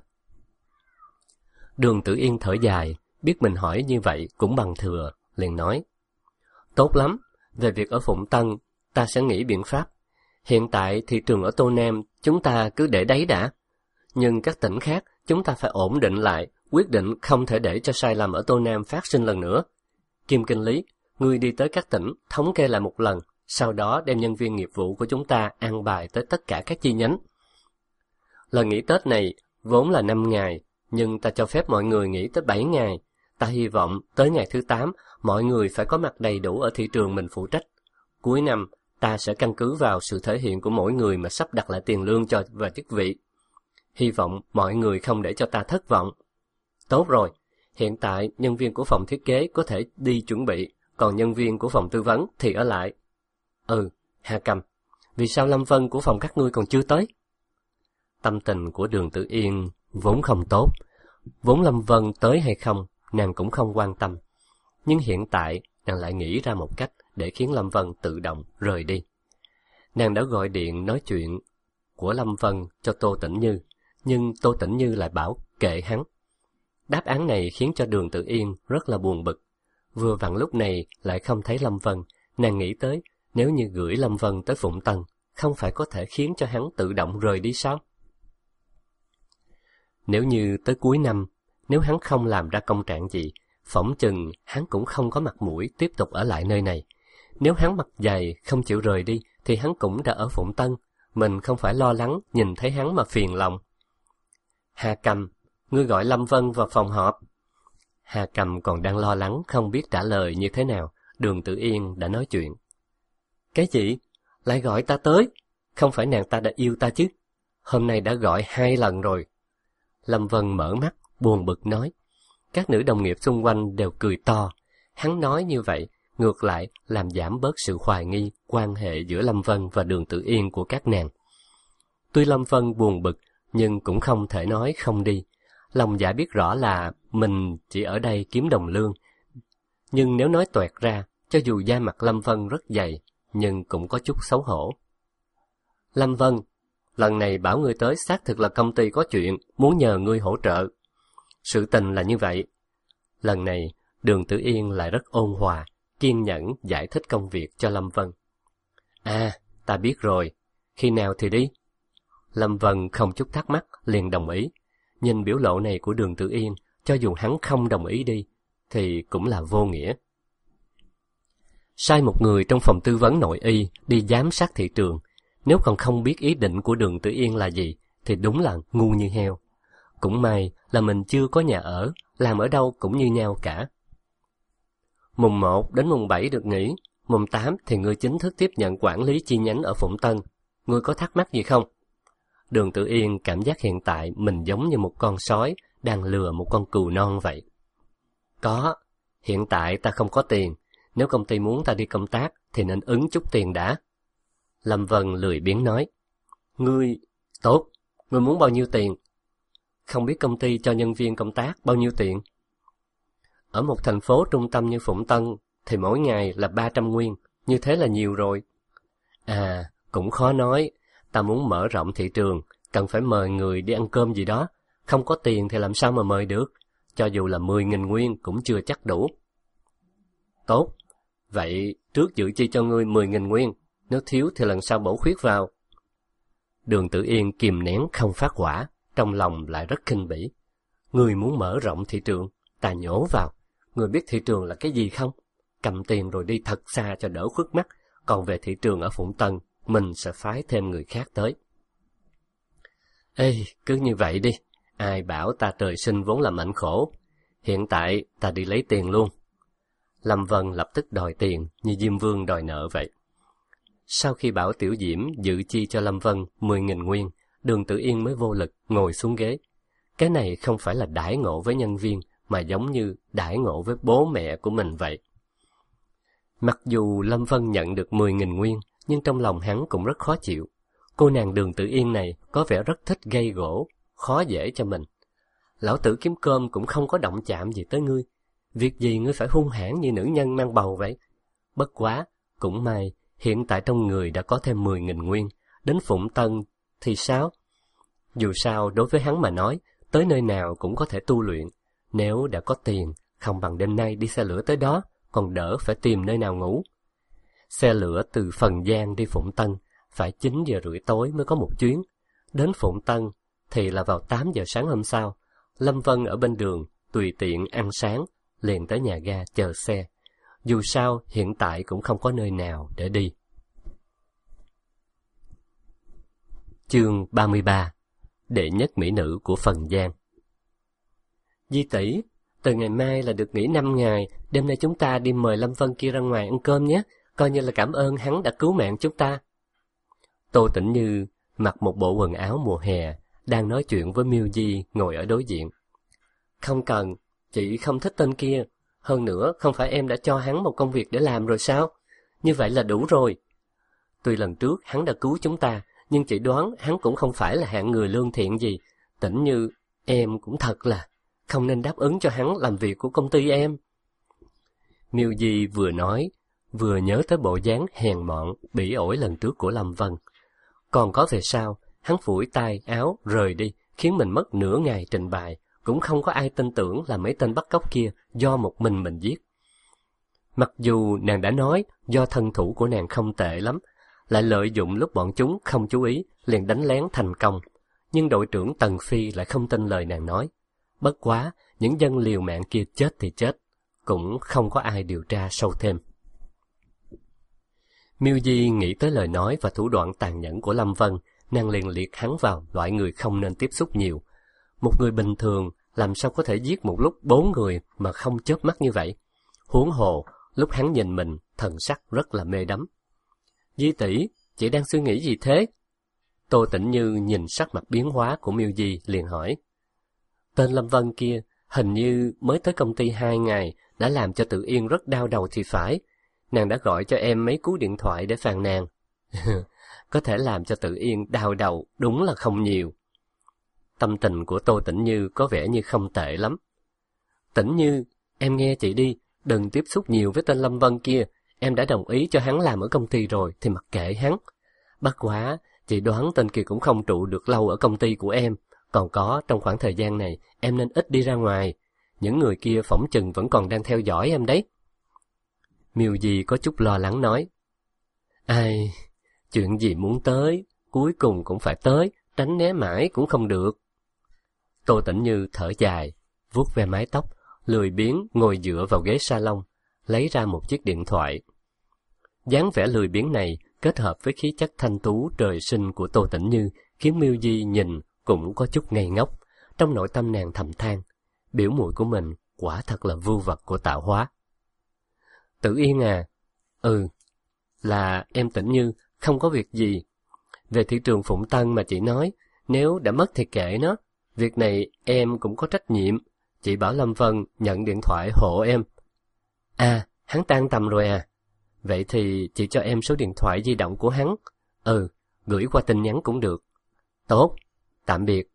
Đường Tử Yên thở dài, biết mình hỏi như vậy cũng bằng thừa, liền nói, tốt lắm, về việc ở Phụng Tân, ta sẽ nghĩ biện pháp. Hiện tại thị trường ở Tô Nam chúng ta cứ để đấy đã, nhưng các tỉnh khác chúng ta phải ổn định lại, quyết định không thể để cho sai lầm ở Tô Nam phát sinh lần nữa. Kim Kinh Lý, ngươi đi tới các tỉnh, thống kê lại một lần, sau đó đem nhân viên nghiệp vụ của chúng ta an bài tới tất cả các chi nhánh. Lần nghỉ Tết này vốn là năm ngày, nhưng ta cho phép mọi người nghỉ tới bảy ngày. Ta hy vọng tới ngày thứ tám, mọi người phải có mặt đầy đủ ở thị trường mình phụ trách. Cuối năm, ta sẽ căn cứ vào sự thể hiện của mỗi người mà sắp đặt lại tiền lương cho và chức vị. Hy vọng mọi người không để cho ta thất vọng. Tốt rồi, hiện tại nhân viên của phòng thiết kế có thể đi chuẩn bị, còn nhân viên của phòng tư vấn thì ở lại. Ừ, Hà Cầm, vì sao Lâm Vân của phòng các ngươi còn chưa tới? Tâm tình của Đường Tử Yên vốn không tốt, vốn Lâm Vân tới hay không, nàng cũng không quan tâm. Nhưng hiện tại, nàng lại nghĩ ra một cách để khiến Lâm Vân tự động rời đi. Nàng đã gọi điện nói chuyện của Lâm Vân cho Tô Tĩnh Như, nhưng Tô Tĩnh Như lại bảo kệ hắn. Đáp án này khiến cho Đường Tử Yên rất là buồn bực. Vừa vặn lúc này lại không thấy Lâm Vân, nàng nghĩ tới nếu như gửi Lâm Vân tới Phụng Tân, không phải có thể khiến cho hắn tự động rời đi sao? Nếu như tới cuối năm, nếu hắn không làm ra công trạng gì, phỏng chừng hắn cũng không có mặt mũi tiếp tục ở lại nơi này. Nếu hắn mặt dày không chịu rời đi, thì hắn cũng đã ở Phụng Tân, mình không phải lo lắng nhìn thấy hắn mà phiền lòng. Hà Cầm, ngươi gọi Lâm Vân vào phòng họp. Hà Cầm còn đang lo lắng không biết trả lời như thế nào, Đường Tử Yên đã nói chuyện. Cái gì? Lại gọi ta tới? Không phải nàng ta đã yêu ta chứ? Hôm nay đã gọi hai lần rồi. Lâm Vân mở mắt, buồn bực nói. Các nữ đồng nghiệp xung quanh đều cười to. Hắn nói như vậy, ngược lại làm giảm bớt sự hoài nghi quan hệ giữa Lâm Vân và Đường Tử Yên của các nàng. Tuy Lâm Vân buồn bực, nhưng cũng không thể nói không đi. Lòng dạ biết rõ là mình chỉ ở đây kiếm đồng lương. Nhưng nếu nói toẹt ra, cho dù da mặt Lâm Vân rất dày, nhưng cũng có chút xấu hổ. Lâm Vân, lần này bảo ngươi tới xác thực là công ty có chuyện, muốn nhờ ngươi hỗ trợ. Sự tình là như vậy. Lần này, Đường Tử Yên lại rất ôn hòa, kiên nhẫn giải thích công việc cho Lâm Vân. À, ta biết rồi, khi nào thì đi? Lâm Vân không chút thắc mắc, liền đồng ý. Nhìn biểu lộ này của Đường Tử Yên, cho dù hắn không đồng ý đi, thì cũng là vô nghĩa. Sai một người trong phòng tư vấn nội y đi giám sát thị trường, nếu còn không biết ý định của Đường Tử Yên là gì, thì đúng là ngu như heo. Cũng may là mình chưa có nhà ở, làm ở đâu cũng như nhau cả. Mùng một đến mùng bảy được nghỉ, mùng tám thì ngươi chính thức tiếp nhận quản lý chi nhánh ở Phụng Tân. Ngươi có thắc mắc gì không? Đường Tử Yên cảm giác hiện tại mình giống như một con sói đang lừa một con cừu non vậy. Có, hiện tại ta không có tiền, nếu công ty muốn ta đi công tác thì nên ứng chút tiền đã. Lâm Vân lười biếng nói. Ngươi, tốt, ngươi muốn bao nhiêu tiền? Không biết công ty cho nhân viên công tác bao nhiêu tiền? Ở một thành phố trung tâm như Phụng Tân thì mỗi ngày là ba trăm nguyên, như thế là nhiều rồi. À, cũng khó nói, ta muốn mở rộng thị trường, cần phải mời người đi ăn cơm gì đó, không có tiền thì làm sao mà mời được, cho dù là mười nghìn nguyên cũng chưa chắc đủ. Tốt, vậy trước dự chi cho ngươi mười nghìn nguyên, nếu thiếu thì lần sau bổ khuyết vào. Đường Tử Yên kìm nén không phát hỏa, trong lòng lại rất khinh bỉ. Ngươi muốn mở rộng thị trường, ta nhổ vào. Ngươi biết thị trường là cái gì không? Cầm tiền rồi đi thật xa cho đỡ khuất mắt, còn về thị trường ở Phụng Tân, mình sẽ phái thêm người khác tới. Ê, cứ như vậy đi, ai bảo ta trời sinh vốn là mệnh khổ. Hiện tại ta đi lấy tiền luôn. Lâm Vân lập tức đòi tiền như Diêm Vương đòi nợ vậy. Sau khi bảo Tiểu Diễm dự chi cho Lâm Vân mười nghìn nguyên, Đường Tử Yên mới vô lực ngồi xuống ghế. Cái này không phải là đãi ngộ với nhân viên, mà giống như đãi ngộ với bố mẹ của mình vậy. Mặc dù Lâm Vân nhận được mười nghìn nguyên, nhưng trong lòng hắn cũng rất khó chịu. Cô nàng Đường Tử Yên này có vẻ rất thích gây gỗ, khó dễ cho mình. Lão tử kiếm cơm cũng không có động chạm gì tới ngươi. Việc gì ngươi phải hung hãn như nữ nhân mang bầu vậy? Bất quá, cũng may, hiện tại trong người đã có thêm mười nghìn nguyên, đến Phụng Tân thì sao? Dù sao, đối với hắn mà nói, tới nơi nào cũng có thể tu luyện. Nếu đã có tiền, không bằng đêm nay đi xe lửa tới đó, còn đỡ phải tìm nơi nào ngủ. Xe lửa từ Phần Giang đi Phụng Tân, phải chín giờ rưỡi tối mới có một chuyến. Đến Phụng Tân thì là vào tám giờ sáng hôm sau. Lâm Vân ở bên đường, tùy tiện ăn sáng, liền tới nhà ga chờ xe. Dù sao, hiện tại cũng không có nơi nào để đi. Chương ba mươi ba. Đệ nhất mỹ nữ của Phần Giang. Di tỷ, từ ngày mai là được nghỉ năm ngày, đêm nay chúng ta đi mời Lâm Vân kia ra ngoài ăn cơm nhé, coi như là cảm ơn hắn đã cứu mạng chúng ta. Tô Tĩnh Như mặc một bộ quần áo mùa hè, đang nói chuyện với Miêu Di ngồi ở đối diện. Không cần, chị không thích tên kia, hơn nữa không phải em đã cho hắn một công việc để làm rồi sao? Như vậy là đủ rồi. Tuy lần trước hắn đã cứu chúng ta, nhưng chị đoán hắn cũng không phải là hạng người lương thiện gì. Tĩnh Như, em cũng thật là không nên đáp ứng cho hắn làm việc của công ty em. Miêu Di vừa nói, vừa nhớ tới bộ dáng hèn mọn, bỉ ổi lần trước của Lâm Vân. Còn có về sau, hắn phủi tay áo rời đi, khiến mình mất nửa ngày trình bày, cũng không có ai tin tưởng là mấy tên bắt cóc kia do một mình mình giết. Mặc dù nàng đã nói do thân thủ của nàng không tệ lắm, lại lợi dụng lúc bọn chúng không chú ý, liền đánh lén thành công, nhưng đội trưởng Tần Phi lại không tin lời nàng nói. Bất quá, những dân liều mạng kia chết thì chết, cũng không có ai điều tra sâu thêm. Miêu Di nghĩ tới lời nói và thủ đoạn tàn nhẫn của Lâm Vân, nàng liền liệt hắn vào loại người không nên tiếp xúc nhiều. Một người bình thường làm sao có thể giết một lúc bốn người mà không chớp mắt như vậy? Huống hồ, lúc hắn nhìn mình, thần sắc rất là mê đắm. Di tỷ, chị đang suy nghĩ gì thế? Tô Tĩnh Như nhìn sắc mặt biến hóa của Miêu Di liền hỏi. Tên Lâm Vân kia hình như mới tới công ty hai ngày, đã làm cho Tự Yên rất đau đầu thì phải. Nàng đã gọi cho em mấy cú điện thoại để phàn nàn. Có thể làm cho Tự Yên đau đầu đúng là không nhiều. Tâm tình của Tô Tĩnh Như có vẻ như không tệ lắm. Tĩnh Như, em nghe chị đi, đừng tiếp xúc nhiều với tên Lâm Vân kia. Em đã đồng ý cho hắn làm ở công ty rồi thì mặc kệ hắn. Bất quá, chị đoán tên kia cũng không trụ được lâu ở công ty của em. Còn có, trong khoảng thời gian này, em nên ít đi ra ngoài. Những người kia phỏng chừng vẫn còn đang theo dõi em đấy. Miêu Di có chút lo lắng nói. Ai, chuyện gì muốn tới, cuối cùng cũng phải tới, tránh né mãi cũng không được. Tô Tĩnh Như thở dài, vuốt ve mái tóc, lười biếng ngồi dựa vào ghế salon, lấy ra một chiếc điện thoại. Dáng vẻ lười biếng này kết hợp với khí chất thanh tú trời sinh của Tô Tĩnh Như khiến Miêu Di nhìn cũng có chút ngây ngốc. Trong nội tâm nàng thầm than, biểu muội của mình quả thật là vưu vật của tạo hóa. Tử Yên à, ừ, là em Tĩnh Như, không có việc gì. Về thị trường Phụng Tân mà chị nói, nếu đã mất thì kệ nó, việc này em cũng có trách nhiệm. Chị bảo Lâm Vân nhận điện thoại hộ em. À, hắn tan tầm rồi à? Vậy thì chị cho em số điện thoại di động của hắn. Ừ, gửi qua tin nhắn cũng được. Tốt, tạm biệt.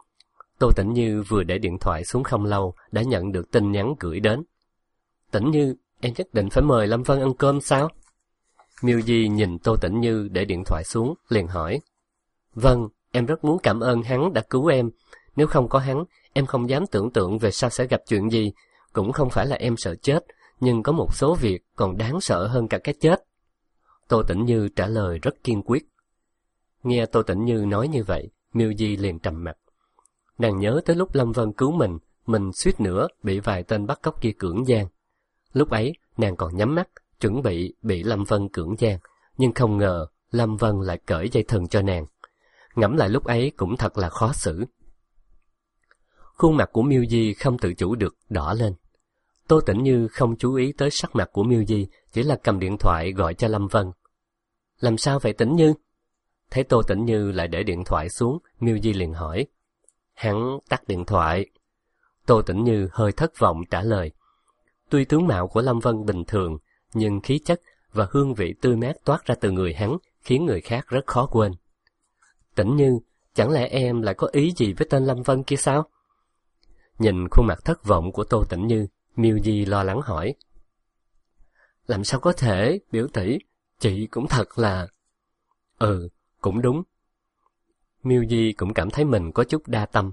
Tô Tĩnh Như vừa để điện thoại xuống không lâu đã nhận được tin nhắn gửi đến. Tĩnh Như, em nhất định phải mời Lâm Vân ăn cơm sao? Miêu Di nhìn Tô Tĩnh Như để điện thoại xuống, liền hỏi. Vâng, em rất muốn cảm ơn hắn đã cứu em. Nếu không có hắn, em không dám tưởng tượng về sau sẽ gặp chuyện gì. Cũng không phải là em sợ chết, nhưng có một số việc còn đáng sợ hơn cả cái chết. Tô Tĩnh Như trả lời rất kiên quyết. Nghe Tô Tĩnh Như nói như vậy, Miêu Di liền trầm mặt. Nàng nhớ tới lúc Lâm Vân cứu mình, mình suýt nữa bị vài tên bắt cóc kia cưỡng gian. Lúc ấy, nàng còn nhắm mắt, chuẩn bị bị Lâm Vân cưỡng gian, nhưng không ngờ Lâm Vân lại cởi dây thừng cho nàng. ngẫm lại lúc ấy cũng thật là khó xử. Khuôn mặt của Miêu Di không tự chủ được đỏ lên. Tô Tĩnh Như không chú ý tới sắc mặt của Miêu Di, chỉ là cầm điện thoại gọi cho Lâm Vân. Làm sao vậy Tĩnh Như? Thấy Tô Tĩnh Như lại để điện thoại xuống, Miêu Di liền hỏi. Hắn tắt điện thoại. Tô Tĩnh Như hơi thất vọng trả lời. Tuy tướng mạo của Lâm Vân bình thường, nhưng khí chất và hương vị tươi mát toát ra từ người hắn khiến người khác rất khó quên. Tĩnh Như, chẳng lẽ em lại có ý gì với tên Lâm Vân kia sao? Nhìn khuôn mặt thất vọng của Tô Tĩnh Như, Miêu Di lo lắng hỏi. Làm sao có thể, biểu tỷ, chị cũng thật là... Ừ, cũng đúng. Miêu Di cũng cảm thấy mình có chút đa tâm.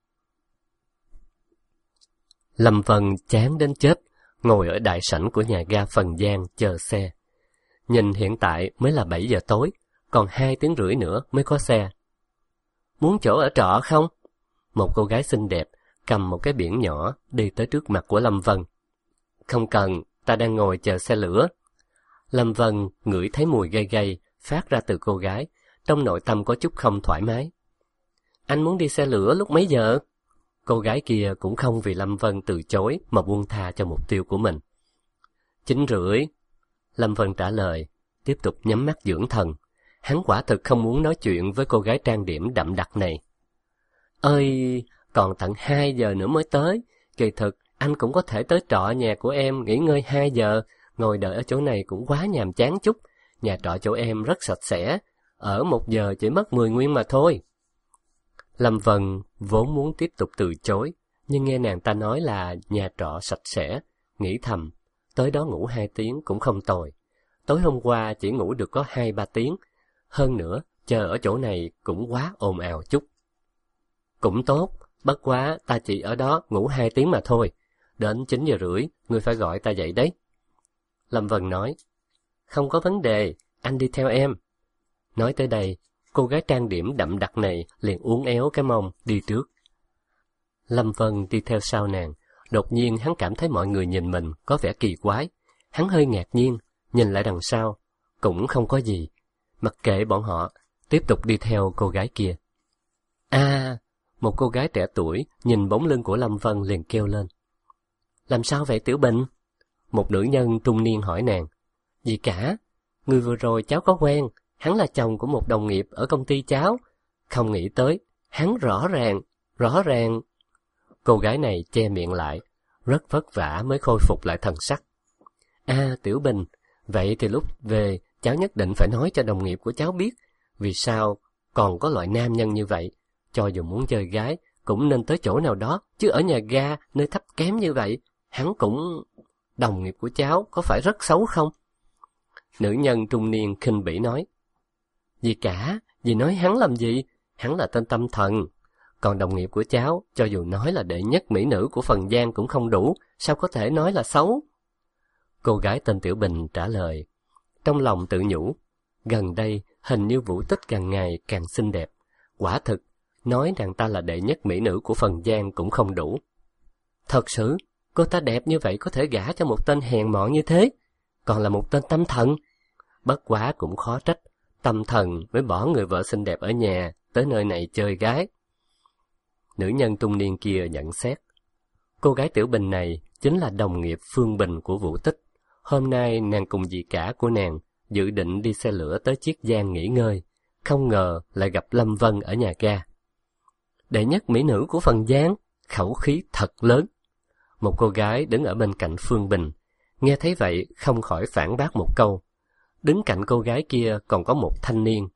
Lâm Vân chán đến chết, ngồi ở đại sảnh của nhà ga Phần Giang chờ xe. Nhìn hiện tại mới là bảy giờ tối, còn hai tiếng rưỡi nữa mới có xe. Muốn chỗ ở trọ không? Một cô gái xinh đẹp cầm một cái biển nhỏ đi tới trước mặt của Lâm Vân. Không cần, ta đang ngồi chờ xe lửa. Lâm Vân ngửi thấy mùi gay gay phát ra từ cô gái, trong nội tâm có chút không thoải mái. Anh muốn đi xe lửa lúc mấy giờ? Cô gái kia cũng không vì Lâm Vân từ chối mà buông tha cho mục tiêu của mình. Chín rưỡi. Lâm Vân trả lời, tiếp tục nhắm mắt dưỡng thần. Hắn quả thực không muốn nói chuyện với cô gái trang điểm đậm đặc này. Ơi, còn tận hai giờ nữa mới tới. Kỳ thực, anh cũng có thể tới trọ nhà của em nghỉ ngơi hai giờ. Ngồi đợi ở chỗ này cũng quá nhàm chán chút. Nhà trọ chỗ em rất sạch sẽ. Ở một giờ chỉ mất mười nguyên mà thôi. Lâm Vân vốn muốn tiếp tục từ chối, nhưng nghe nàng ta nói là nhà trọ sạch sẽ, nghĩ thầm, tới đó ngủ hai tiếng cũng không tồi. Tối hôm qua chỉ ngủ được có hai ba tiếng, hơn nữa chờ ở chỗ này cũng quá ồn ào chút. Cũng tốt, bất quá ta chỉ ở đó ngủ hai tiếng mà thôi, đến chín giờ rưỡi ngươi phải gọi ta dậy đấy. Lâm Vân nói, không có vấn đề, anh đi theo em. Nói tới đây, cô gái trang điểm đậm đặc này liền uốn éo cái mông đi trước. Lâm Vân đi theo sau nàng, đột nhiên hắn cảm thấy mọi người nhìn mình có vẻ kỳ quái. Hắn hơi ngạc nhiên, nhìn lại đằng sau, cũng không có gì. Mặc kệ bọn họ, tiếp tục đi theo cô gái kia. À, một cô gái trẻ tuổi nhìn bóng lưng của Lâm Vân liền kêu lên. Làm sao vậy Tiểu Bình? Một nữ nhân trung niên hỏi nàng. Gì cả, người vừa rồi cháu có quen, hắn là chồng của một đồng nghiệp ở công ty cháu. Không nghĩ tới, hắn rõ ràng, rõ ràng. Cô gái này che miệng lại, rất vất vả mới khôi phục lại thần sắc. À, Tiểu Bình, vậy thì lúc về cháu nhất định phải nói cho đồng nghiệp của cháu biết, vì sao còn có loại nam nhân như vậy. Cho dù muốn chơi gái, cũng nên tới chỗ nào đó, chứ ở nhà ga, nơi thấp kém như vậy, hắn cũng... Đồng nghiệp của cháu có phải rất xấu không? Nữ nhân trung niên khinh bỉ nói. Gì cả, dì nói hắn làm gì? Hắn là tên tâm thần. Còn đồng nghiệp của cháu, cho dù nói là đệ nhất mỹ nữ của Phần Giang cũng không đủ, sao có thể nói là xấu? Cô gái tên Tiểu Bình trả lời. Trong lòng tự nhủ, gần đây hình như Vũ Tích càng ngày càng xinh đẹp. Quả thực, nói nàng ta là đệ nhất mỹ nữ của Phần Giang cũng không đủ. Thật sự, cô ta đẹp như vậy có thể gả cho một tên hèn mọn như thế, còn là một tên tâm thần. Bất quá cũng khó trách, tâm thần mới bỏ người vợ xinh đẹp ở nhà, tới nơi này chơi gái. Nữ nhân trung niên kia nhận xét. Cô gái Tiểu Bình này chính là đồng nghiệp Phương Bình của Vũ Tích. Hôm nay nàng cùng dì cả của nàng dự định đi xe lửa tới Chiết Giang nghỉ ngơi, không ngờ lại gặp Lâm Vân ở nhà ga. Đệ nhất mỹ nữ của Phần Giang, khẩu khí thật lớn. Một cô gái đứng ở bên cạnh Phương Bình, nghe thấy vậy không khỏi phản bác một câu. Đứng cạnh cô gái kia còn có một thanh niên.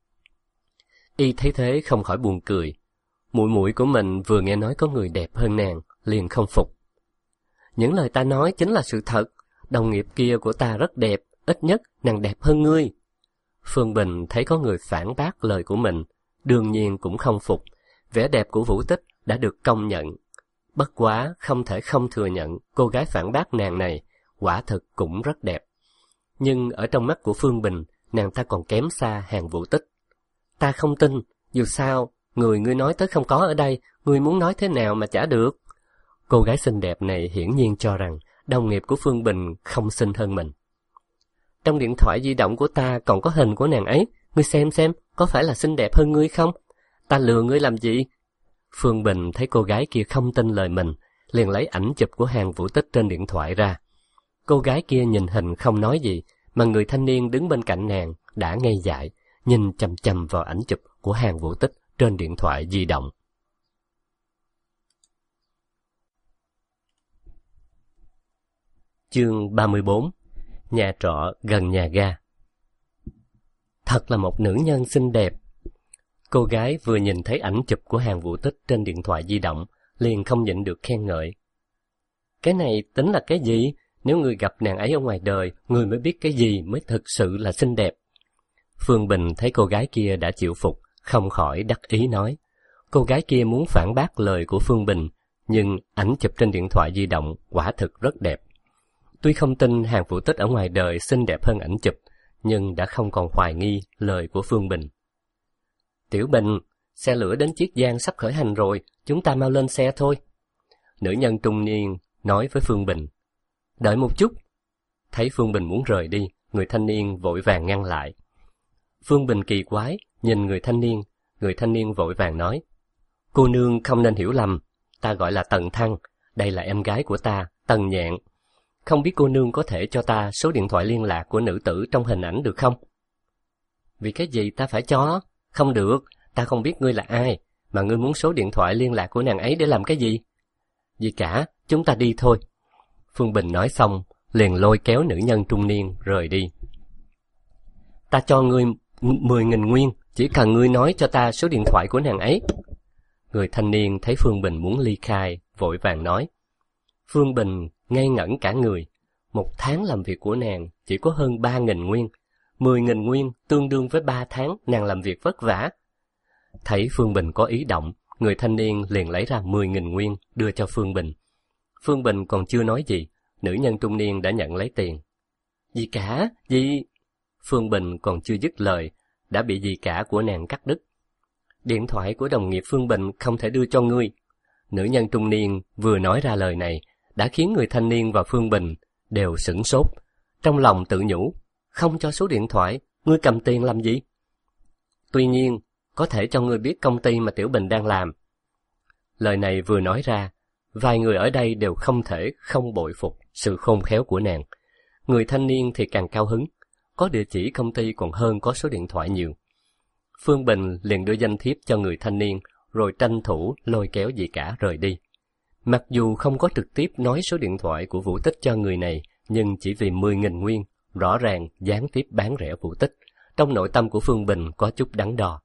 Y thấy thế không khỏi buồn cười. Muội muội của mình vừa nghe nói có người đẹp hơn nàng, liền không phục. Những lời ta nói chính là sự thật, đồng nghiệp kia của ta rất đẹp, ít nhất nàng đẹp hơn ngươi. Phương Bình thấy có người phản bác lời của mình, đương nhiên cũng không phục. Vẻ đẹp của Vũ Tích đã được công nhận. Bất quá không thể không thừa nhận cô gái phản bác nàng này quả thực cũng rất đẹp. Nhưng ở trong mắt của Phương Bình, nàng ta còn kém xa hàng Vũ Tích. Ta không tin, dù sao, người ngươi nói tới không có ở đây, ngươi muốn nói thế nào mà chả được. Cô gái xinh đẹp này hiển nhiên cho rằng đồng nghiệp của Phương Bình không xinh hơn mình. Trong điện thoại di động của ta còn có hình của nàng ấy, ngươi xem xem, có phải là xinh đẹp hơn ngươi không? Ta lừa ngươi làm gì? Phương Bình thấy cô gái kia không tin lời mình, liền lấy ảnh chụp của Hàn Vũ Tích trên điện thoại ra. Cô gái kia nhìn hình không nói gì, mà người thanh niên đứng bên cạnh nàng đã ngây dại, nhìn chằm chằm vào ảnh chụp của Hàn Vũ Tích trên điện thoại di động. Chương ba mươi bốn. Nhà trọ gần nhà ga. Thật là một nữ nhân xinh đẹp. Cô gái vừa nhìn thấy ảnh chụp của Hàn Vũ Tích trên điện thoại di động, liền không nhịn được khen ngợi. Cái này tính là cái gì? Nếu người gặp nàng ấy ở ngoài đời, người mới biết cái gì mới thực sự là xinh đẹp. Phương Bình thấy cô gái kia đã chịu phục, không khỏi đắc ý nói. Cô gái kia muốn phản bác lời của Phương Bình, nhưng ảnh chụp trên điện thoại di động quả thực rất đẹp. Tuy không tin Hàn Vũ Tích ở ngoài đời xinh đẹp hơn ảnh chụp, nhưng đã không còn hoài nghi lời của Phương Bình. Tiểu Bình, xe lửa đến Chiết Giang sắp khởi hành rồi, chúng ta mau lên xe thôi. Nữ nhân trung niên nói với Phương Bình. Đợi một chút. Thấy Phương Bình muốn rời đi, người thanh niên vội vàng ngăn lại. Phương Bình kỳ quái, nhìn người thanh niên, người thanh niên vội vàng nói. Cô nương không nên hiểu lầm, ta gọi là Tần Thăng, đây là em gái của ta, Tần Nhạn. Không biết cô nương có thể cho ta số điện thoại liên lạc của nữ tử trong hình ảnh được không? Vì cái gì ta phải cho? Không được, ta không biết ngươi là ai, mà ngươi muốn số điện thoại liên lạc của nàng ấy để làm cái gì? Gì cả, chúng ta đi thôi. Phương Bình nói xong, liền lôi kéo nữ nhân trung niên rời đi. Ta cho ngươi mười nghìn nguyên, chỉ cần ngươi nói cho ta số điện thoại của nàng ấy. Người thanh niên thấy Phương Bình muốn ly khai, vội vàng nói. Phương Bình ngây ngẩn cả người. Một tháng làm việc của nàng chỉ có hơn ba nghìn nguyên. Mười nghìn nguyên tương đương với ba tháng nàng làm việc vất vả. Thấy Phương Bình có ý động, người thanh niên liền lấy ra mười nghìn nguyên đưa cho Phương Bình. Phương Bình còn chưa nói gì, nữ nhân trung niên đã nhận lấy tiền. Gì cả, gì? Phương Bình còn chưa dứt lời, đã bị gì cả của nàng cắt đứt. Điện thoại của đồng nghiệp Phương Bình không thể đưa cho ngươi. Nữ nhân trung niên vừa nói ra lời này, đã khiến người thanh niên và Phương Bình đều sửng sốt. Trong lòng tự nhủ, không cho số điện thoại, ngươi cầm tiền làm gì? Tuy nhiên, có thể cho ngươi biết công ty mà Tiểu Bình đang làm. Lời này vừa nói ra, vài người ở đây đều không thể không bội phục sự khôn khéo của nàng. Người thanh niên thì càng cao hứng, có địa chỉ công ty còn hơn có số điện thoại nhiều. Phương Bình liền đưa danh thiếp cho người thanh niên, rồi tranh thủ lôi kéo dì cả rời đi. Mặc dù không có trực tiếp nói số điện thoại của Vũ Tích cho người này, nhưng chỉ vì mười nghìn nguyên, rõ ràng gián tiếp bán rẻ Vũ Tích. Trong nội tâm của Phương Bình có chút đắn đo.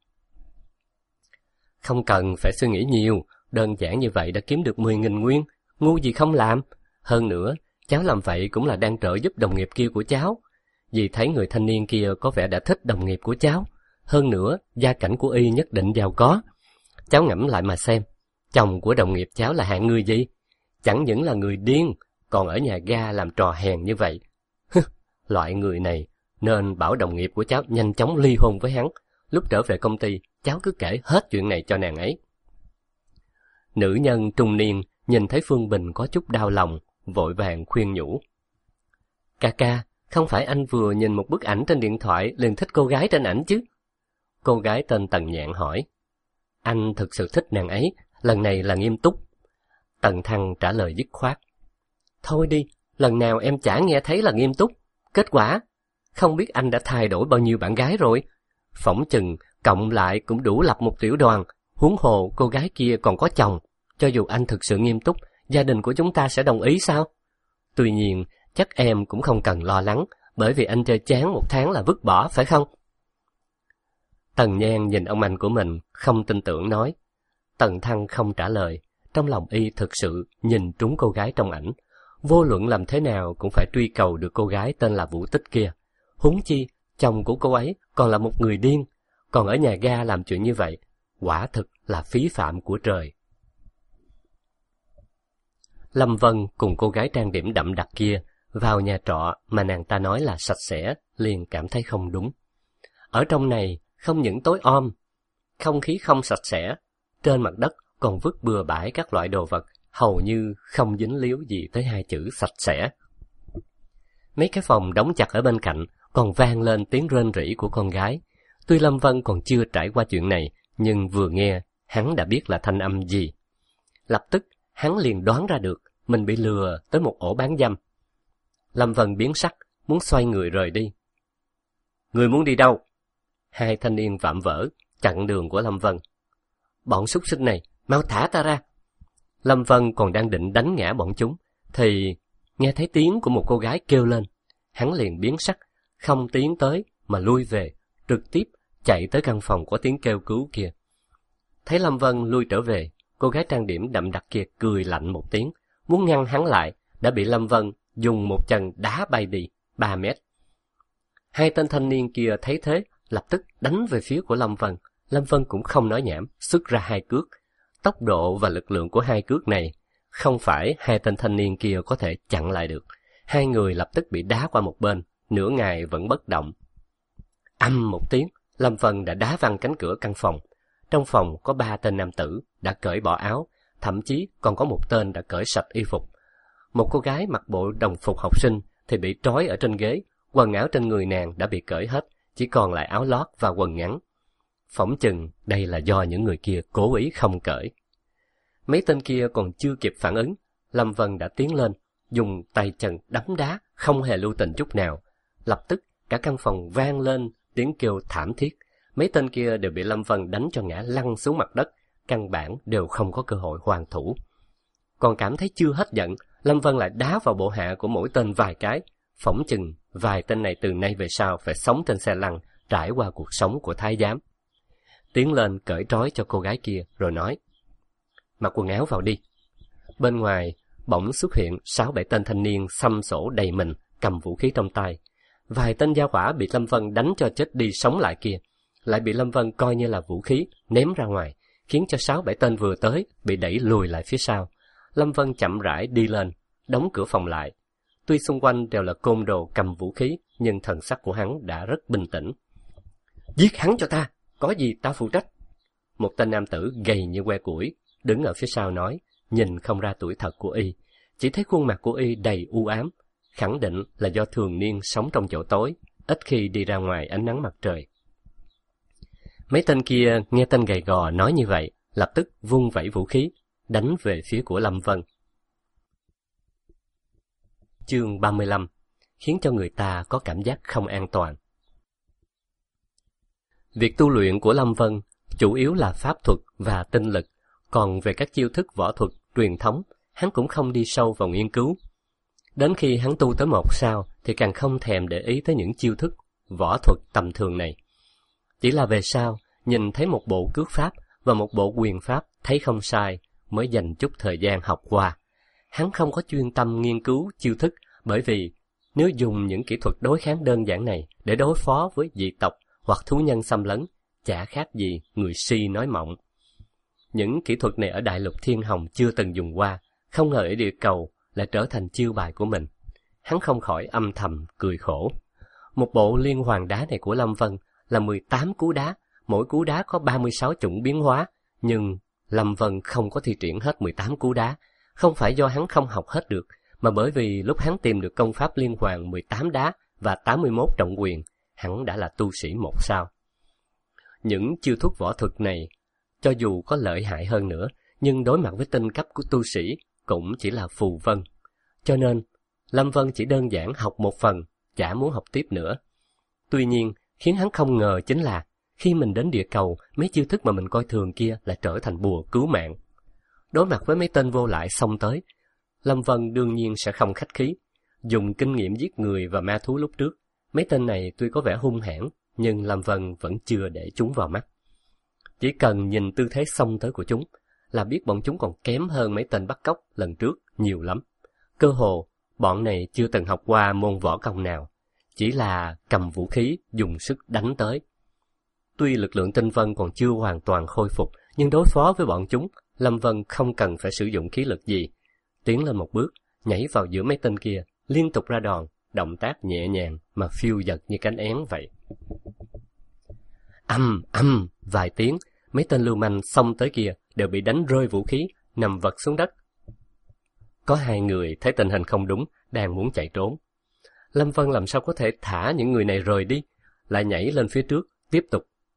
Không cần phải suy nghĩ nhiều, đơn giản như vậy đã kiếm được mười nghìn nguyên, ngu gì không làm. Hơn nữa, cháu làm vậy cũng là đang trợ giúp đồng nghiệp kia của cháu. Vì thấy người thanh niên kia có vẻ đã thích đồng nghiệp của cháu. Hơn nữa, gia cảnh của y nhất định giàu có. Cháu ngẫm lại mà xem, chồng của đồng nghiệp cháu là hạng người gì? Chẳng những là người điên, còn ở nhà ga làm trò hèn như vậy. Loại người này nên bảo đồng nghiệp của cháu nhanh chóng ly hôn với hắn. Lúc trở về công ty, cháu cứ kể hết chuyện này cho nàng ấy. Nữ nhân trung niên nhìn thấy Phương Bình có chút đau lòng, vội vàng khuyên nhủ. Ca ca, không phải anh vừa nhìn một bức ảnh trên điện thoại liền thích cô gái trên ảnh chứ? Cô gái tên Tần Nhạn hỏi. Anh thực sự thích nàng ấy, lần này là nghiêm túc. Tần Thăng trả lời dứt khoát. Thôi đi, lần nào em chả nghe thấy là nghiêm túc. Kết quả, không biết anh đã thay đổi bao nhiêu bạn gái rồi. Phỏng chừng, cộng lại cũng đủ lập một tiểu đoàn. Huống hồ cô gái kia còn có chồng. Cho dù anh thực sự nghiêm túc, gia đình của chúng ta sẽ đồng ý sao? Tuy nhiên, chắc em cũng không cần lo lắng, bởi vì anh chơi chán một tháng là vứt bỏ, phải không? Tần Nhan nhìn ông anh của mình, không tin tưởng nói. Tần Thăng không trả lời, trong lòng y thực sự nhìn trúng cô gái trong ảnh. Vô luận làm thế nào cũng phải truy cầu được cô gái tên là Vũ Tích kia. Huống chi, chồng của cô ấy còn là một người điên, còn ở nhà ga làm chuyện như vậy, quả thực là phí phạm của trời. Lâm Vân cùng cô gái trang điểm đậm đặc kia vào nhà trọ mà nàng ta nói là sạch sẽ, liền cảm thấy không đúng. Ở trong này không những tối om, không khí không sạch sẽ, trên mặt đất còn vứt bừa bãi các loại đồ vật, hầu như không dính líu gì tới hai chữ sạch sẽ. Mấy cái phòng đóng chặt ở bên cạnh còn vang lên tiếng rên rỉ của con gái. Tuy Lâm Vân còn chưa trải qua chuyện này, nhưng vừa nghe, hắn đã biết là thanh âm gì. Lập tức, hắn liền đoán ra được mình bị lừa tới một ổ bán dâm. Lâm Vân biến sắc, muốn xoay người rời đi. Người muốn đi đâu? Hai thanh niên vạm vỡ, chặn đường của Lâm Vân. Bọn súc sinh này, mau thả ta ra. Lâm Vân còn đang định đánh ngã bọn chúng, thì nghe thấy tiếng của một cô gái kêu lên. Hắn liền biến sắc, không tiến tới mà lui về, trực tiếp chạy tới căn phòng có tiếng kêu cứu kia. Thấy Lâm Vân lui trở về, cô gái trang điểm đậm đặc kia cười lạnh một tiếng, muốn ngăn hắn lại, đã bị Lâm Vân dùng một chân đá bay đi ba mét. Hai tên thanh niên kia thấy thế, lập tức đánh về phía của Lâm Vân. Lâm Vân cũng không nói nhảm, xuất ra hai cước. Tốc độ và lực lượng của hai cước này không phải hai tên thanh niên kia có thể chặn lại được. Hai người lập tức bị đá qua một bên, nửa ngày vẫn bất động. Ầm một tiếng, Lâm Vân đã đá văng cánh cửa căn phòng. Trong phòng có ba tên nam tử đã cởi bỏ áo, thậm chí còn có một tên đã cởi sạch y phục. Một cô gái mặc bộ đồng phục học sinh thì bị trói ở trên ghế, quần áo trên người nàng đã bị cởi hết, chỉ còn lại áo lót và quần ngắn. Phỏng chừng đây là do những người kia cố ý không cởi. Mấy tên kia còn chưa kịp phản ứng, Lâm Vân đã tiến lên, dùng tay chân đấm đá, không hề lưu tình chút nào. Lập tức cả căn phòng vang lên tiếng kêu thảm thiết. Mấy tên kia đều bị Lâm Vân đánh cho ngã lăn xuống mặt đất, căn bản đều không có cơ hội hoàn thủ. Còn cảm thấy chưa hết giận, Lâm Vân lại đá vào bộ hạ của mỗi tên vài cái. Phỏng chừng vài tên này từ nay về sau phải sống trên xe lăn, trải qua cuộc sống của thái giám. Tiến lên cởi trói cho cô gái kia rồi nói: mặc quần áo vào đi. Bên ngoài bỗng xuất hiện sáu bảy tên thanh niên xăm xổ đầy mình, cầm vũ khí trong tay. Vài tên gia hỏa bị Lâm Vân đánh cho chết đi sống lại kia lại bị Lâm Vân coi như là vũ khí ném ra ngoài, khiến cho sáu bảy tên vừa tới bị đẩy lùi lại phía sau. Lâm Vân chậm rãi đi lên, đóng cửa phòng lại. Tuy xung quanh đều là côn đồ cầm vũ khí, nhưng thần sắc của hắn đã rất bình tĩnh. Giết hắn cho ta, có gì ta phụ trách. Một tên nam tử gầy như que củi đứng ở phía sau nói, nhìn không ra tuổi thật của y, chỉ thấy khuôn mặt của y đầy u ám, khẳng định là do thường niên sống trong chỗ tối, ít khi đi ra ngoài ánh nắng mặt trời. Mấy tên kia nghe tên gầy gò nói như vậy, lập tức vung vẩy vũ khí, đánh về phía của Lâm Vân. Chương ba mươi lăm, khiến cho người ta có cảm giác không an toàn. Việc tu luyện của Lâm Vân chủ yếu là pháp thuật và tinh lực, còn về các chiêu thức võ thuật truyền thống, hắn cũng không đi sâu vào nghiên cứu. Đến khi hắn tu tới một sao thì càng không thèm để ý tới những chiêu thức võ thuật tầm thường này. Chỉ là về sau, nhìn thấy một bộ cước pháp và một bộ quyền pháp thấy không sai, mới dành chút thời gian học qua. Hắn không có chuyên tâm nghiên cứu chiêu thức, bởi vì nếu dùng những kỹ thuật đối kháng đơn giản này để đối phó với dị tộc hoặc thú nhân xâm lấn, chả khác gì người si nói mộng. Những kỹ thuật này ở đại lục Thiên Hồng chưa từng dùng qua, không ngờ ở địa cầu lại trở thành chiêu bài của mình. Hắn không khỏi âm thầm cười khổ. Một bộ liên hoàn đá này của Lâm Vân là mười tám cú đá, mỗi cú đá có ba mươi sáu chủng biến hóa, nhưng Lâm Vân không có thi triển hết mười tám cú đá, không phải do hắn không học hết được, mà bởi vì lúc hắn tìm được công pháp liên hoàn mười tám đá và tám mươi mốt trọng quyền, hắn đã là tu sĩ một sao. Những chiêu thức võ thuật này, cho dù có lợi hại hơn nữa, nhưng đối mặt với tinh cấp của tu sĩ cũng chỉ là phù vân. Cho nên, Lâm Vân chỉ đơn giản học một phần, chả muốn học tiếp nữa. Tuy nhiên, khiến hắn không ngờ chính là, khi mình đến địa cầu, mấy chiêu thức mà mình coi thường kia lại trở thành bùa cứu mạng. Đối mặt với mấy tên vô lại xông tới, Lâm Vân đương nhiên sẽ không khách khí. Dùng kinh nghiệm giết người và ma thú lúc trước, mấy tên này tuy có vẻ hung hãn, nhưng Lâm Vân vẫn chưa để chúng vào mắt. Chỉ cần nhìn tư thế xông tới của chúng, là biết bọn chúng còn kém hơn mấy tên bắt cóc lần trước nhiều lắm. Cơ hồ, bọn này chưa từng học qua môn võ công nào, chỉ là cầm vũ khí, dùng sức đánh tới. Tuy lực lượng tinh vân còn chưa hoàn toàn khôi phục, nhưng đối phó với bọn chúng, Lâm Vân không cần phải sử dụng khí lực gì. Tiến lên một bước, nhảy vào giữa mấy tên kia, liên tục ra đòn, động tác nhẹ nhàng mà phiêu dật như cánh én vậy. Âm, âm, vài tiếng, mấy tên lưu manh xông tới kia đều bị đánh rơi vũ khí, nằm vật xuống đất. Có hai người thấy tình hình không đúng, đang muốn chạy trốn. Lâm Vân làm sao có thể thả những người này rời đi, lại nhảy lên phía trước, tiếp tục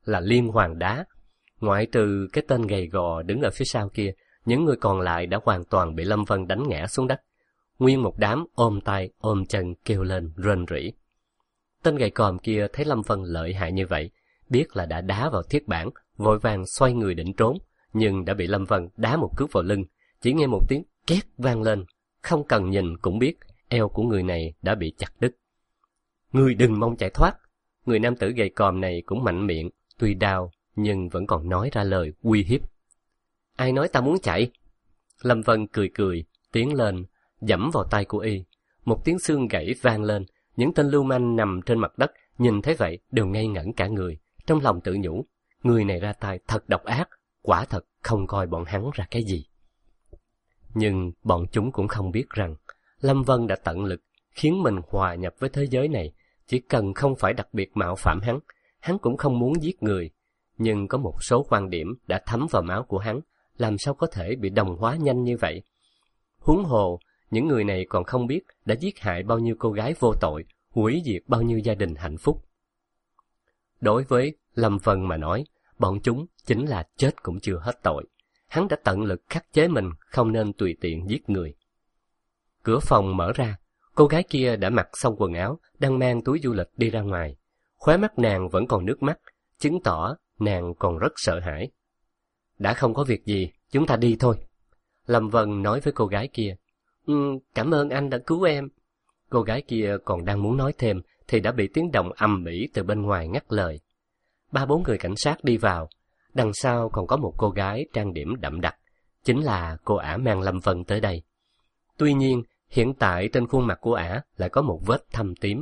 là liên hoàn đá. Ngoại trừ cái tên gầy gò đứng ở phía sau kia, những người còn lại đã hoàn toàn bị Lâm Vân đánh ngã xuống đất. Nguyên một đám ôm tay, ôm chân, kêu lên, rên rỉ. Tên gầy còm kia thấy Lâm Vân lợi hại như vậy, biết là đã đá vào thiết bản, vội vàng xoay người định trốn, nhưng đã bị Lâm Vân đá một cước vào lưng. Chỉ nghe một tiếng két vang lên, không cần nhìn cũng biết eo của người này đã bị chặt đứt. Ngươi đừng mong chạy thoát. Người nam tử gầy còm này cũng mạnh miệng, tuy đau nhưng vẫn còn nói ra lời uy hiếp. Ai nói ta muốn chạy? Lâm Vân cười cười, tiến lên, giẫm vào tay của y. Một tiếng xương gãy vang lên, những tên lưu manh nằm trên mặt đất, nhìn thấy vậy đều ngây ngẩn cả người, trong lòng tự nhủ, người này ra tay thật độc ác, quả thật không coi bọn hắn ra cái gì. Nhưng bọn chúng cũng không biết rằng, Lâm Vân đã tận lực khiến mình hòa nhập với thế giới này, chỉ cần không phải đặc biệt mạo phạm hắn, hắn cũng không muốn giết người. Nhưng có một số quan điểm đã thấm vào máu của hắn, làm sao có thể bị đồng hóa nhanh như vậy? Huống hồ, những người này còn không biết đã giết hại bao nhiêu cô gái vô tội, hủy diệt bao nhiêu gia đình hạnh phúc. Đối với Lâm Vân mà nói, bọn chúng chính là chết cũng chưa hết tội. Hắn đã tận lực khắc chế mình không nên tùy tiện giết người. Cửa phòng mở ra, cô gái kia đã mặc xong quần áo, đang mang túi du lịch đi ra ngoài. Khóe mắt nàng vẫn còn nước mắt, chứng tỏ nàng còn rất sợ hãi. Đã không có việc gì, chúng ta đi thôi. Lâm Vân nói với cô gái kia. Ừ, cảm ơn anh đã cứu em. Cô gái kia còn đang muốn nói thêm, thì đã bị tiếng động ầm ĩ từ bên ngoài ngắt lời. Ba bốn người cảnh sát đi vào, đằng sau còn có một cô gái trang điểm đậm đặc, chính là cô ả mang Lâm Vân tới đây. Tuy nhiên, hiện tại trên khuôn mặt của ả lại có một vết thâm tím.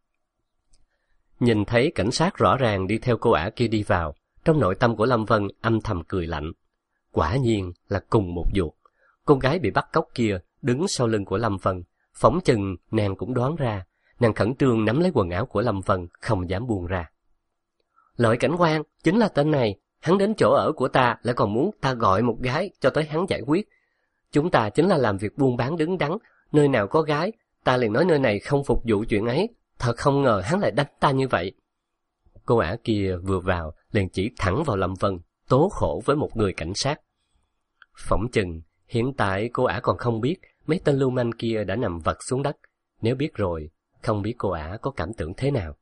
Nhìn thấy cảnh sát rõ ràng đi theo cô ả kia đi vào, trong nội tâm của Lâm Vân âm thầm cười lạnh. Quả nhiên là cùng một ruột. Cô gái bị bắt cóc kia đứng sau lưng của Lâm Vân, phỏng chừng nàng cũng đoán ra, nàng khẩn trương nắm lấy quần áo của Lâm Vân, không dám buông ra. Lợi cảnh quan, chính là tên này, hắn đến chỗ ở của ta lại còn muốn ta gọi một gái cho tới hắn giải quyết. Chúng ta chính là làm việc buôn bán đứng đắn, nơi nào có gái, ta liền nói nơi này không phục vụ chuyện ấy, thật không ngờ hắn lại đánh ta như vậy. Cô ả kia vừa vào, liền chỉ thẳng vào Lâm Vân, tố khổ với một người cảnh sát. Phỏng chừng, hiện tại cô ả còn không biết mấy tên lưu manh kia đã nằm vật xuống đất. Nếu biết rồi, không biết cô ả có cảm tưởng thế nào.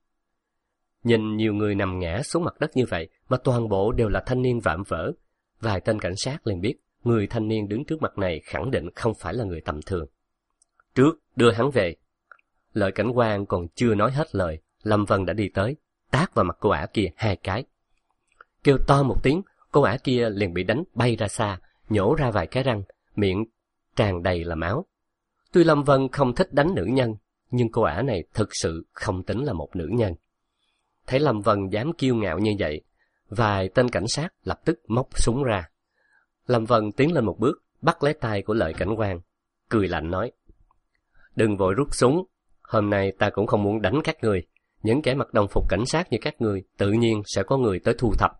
Nhìn nhiều người nằm ngã xuống mặt đất như vậy, mà toàn bộ đều là thanh niên vạm vỡ. Vài tên cảnh sát liền biết, người thanh niên đứng trước mặt này khẳng định không phải là người tầm thường. Trước, đưa hắn về. Lợi cảnh quan còn chưa nói hết lời, Lâm Vân đã đi tới, tát vào mặt cô ả kia hai cái. Kêu to một tiếng, cô ả kia liền bị đánh bay ra xa, nhổ ra vài cái răng, miệng tràn đầy là máu. Tuy Lâm Vân không thích đánh nữ nhân, nhưng cô ả này thực sự không tính là một nữ nhân. Thấy Lâm Vân dám kiêu ngạo như vậy, vài tên cảnh sát lập tức móc súng ra. Lâm Vân tiến lên một bước, bắt lấy tay của Lợi cảnh quan, cười lạnh nói. Đừng vội rút súng, hôm nay ta cũng không muốn đánh các người. Những kẻ mặc đồng phục cảnh sát như các người, tự nhiên sẽ có người tới thu thập.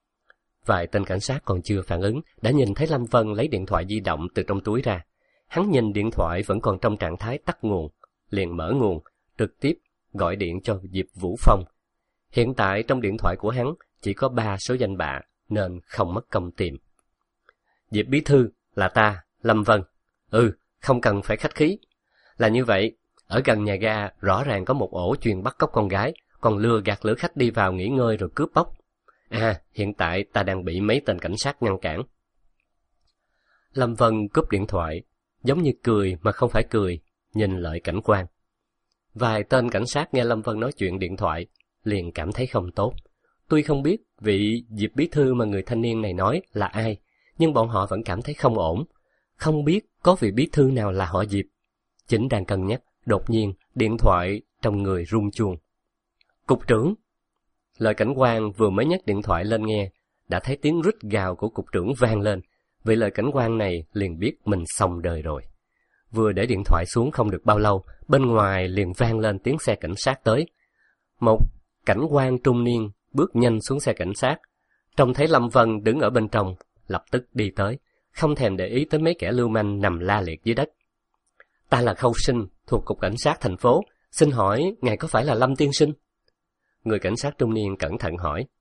Vài tên cảnh sát còn chưa phản ứng, đã nhìn thấy Lâm Vân lấy điện thoại di động từ trong túi ra. Hắn nhìn điện thoại vẫn còn trong trạng thái tắt nguồn, liền mở nguồn, trực tiếp gọi điện cho Diệp Vũ Phong. Hiện tại trong điện thoại của hắn chỉ có ba số danh bạ, nên không mất công tìm. Diệp bí thư, là ta, Lâm Vân. Ừ, không cần phải khách khí. Là như vậy, ở gần nhà ga rõ ràng có một ổ chuyên bắt cóc con gái, còn lừa gạt lữ khách đi vào nghỉ ngơi rồi cướp bóc. À, hiện tại ta đang bị mấy tên cảnh sát ngăn cản. Lâm Vân cúp điện thoại, giống như cười mà không phải cười, nhìn Lợi cảnh quan. Vài tên cảnh sát nghe Lâm Vân nói chuyện điện thoại, liền cảm thấy không tốt. Tuy không biết vị Diệp bí thư mà người thanh niên này nói là ai, nhưng bọn họ vẫn cảm thấy không ổn. Không biết có vị bí thư nào là họ Diệp. Chính đang cân nhắc, đột nhiên điện thoại trong người rung chuông. Cục trưởng. Lợi cảnh quan vừa mới nhấc điện thoại lên nghe, đã thấy tiếng rít gào của cục trưởng vang lên. Vị Lợi cảnh quan này liền biết mình xong đời rồi. Vừa để điện thoại xuống không được bao lâu, bên ngoài liền vang lên tiếng xe cảnh sát tới. Một cảnh quan trung niên bước nhanh xuống xe cảnh sát, trông thấy Lâm Vân đứng ở bên trong, lập tức đi tới, không thèm để ý tới mấy kẻ lưu manh nằm la liệt dưới đất. Ta là Khâu Sinh, thuộc cục cảnh sát thành phố, xin hỏi ngài có phải là Lâm tiên sinh? Người cảnh sát trung niên cẩn thận hỏi.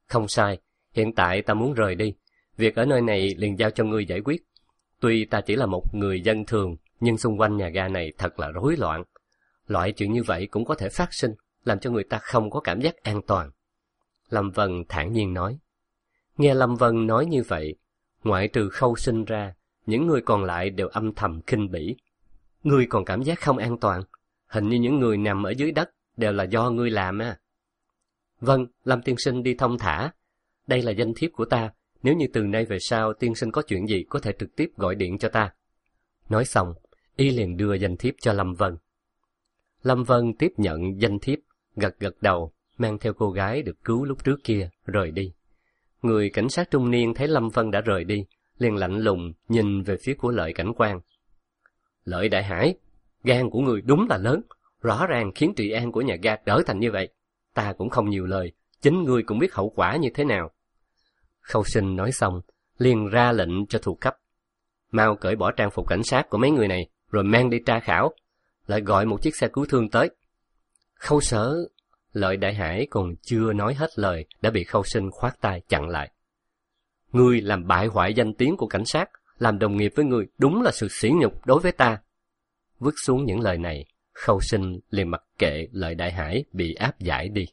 Không sai, hiện tại ta muốn rời đi. Việc ở nơi này liền giao cho ngươi giải quyết. Tuy ta chỉ là một người dân thường, nhưng xung quanh nhà ga này thật là rối loạn. Loại chuyện như vậy cũng có thể phát sinh, làm cho người ta không có cảm giác an toàn. Lâm Vân thản nhiên nói. Nghe Lâm Vân nói như vậy, ngoại trừ Khâu Sinh ra, những người còn lại đều âm thầm khinh bỉ. Ngươi còn cảm giác không an toàn? Hình như những người nằm ở dưới đất đều là do ngươi làm à. Vâng, Lâm tiên sinh đi thông thả. Đây là danh thiếp của ta. Nếu như từ nay về sau tiên sinh có chuyện gì có thể trực tiếp gọi điện cho ta. Nói xong, y liền đưa danh thiếp cho Lâm Vân. Lâm Vân tiếp nhận danh thiếp, gật gật đầu, mang theo cô gái được cứu lúc trước kia, rời đi. Người cảnh sát trung niên thấy Lâm Vân đã rời đi, liền lạnh lùng nhìn về phía của Lợi cảnh quan. Lợi Đại Hải, gan của người đúng là lớn, rõ ràng khiến trị an của nhà ga trở thành như vậy. Ta cũng không nhiều lời, chính ngươi cũng biết hậu quả như thế nào. Khâu Sinh nói xong, liền ra lệnh cho thuộc cấp. Mau cởi bỏ trang phục cảnh sát của mấy người này, rồi mang đi tra khảo. Lại gọi một chiếc xe cứu thương tới. Khâu Sở... Lợi Đại Hải còn chưa nói hết lời, đã bị Khâu Sinh khoát tay chặn lại. Ngươi làm bại hoại danh tiếng của cảnh sát, làm đồng nghiệp với ngươi đúng là sự sỉ nhục đối với ta. Vứt xuống những lời này, Khâu Sinh liền mặc kệ Lợi Đại Hải bị áp giải đi.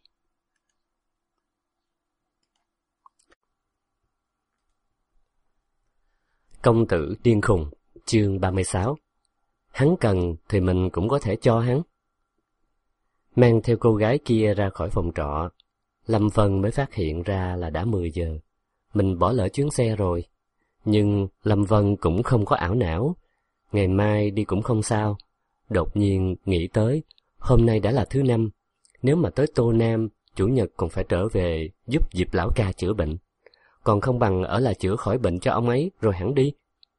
Công tử điên khùng, chương ba mươi sáu. Hắn cần thì mình cũng có thể cho hắn. Mang theo cô gái kia ra khỏi phòng trọ, Lâm Vân mới phát hiện ra là đã mười giờ. Mình bỏ lỡ chuyến xe rồi. Nhưng Lâm Vân cũng không có ảo não. Ngày mai đi cũng không sao. Đột nhiên nghĩ tới, hôm nay đã là thứ năm. Nếu mà tới Tô Nam, Chủ nhật còn phải trở về giúp Diệp lão ca chữa bệnh. Còn không bằng ở lại chữa khỏi bệnh cho ông ấy rồi hẳn đi.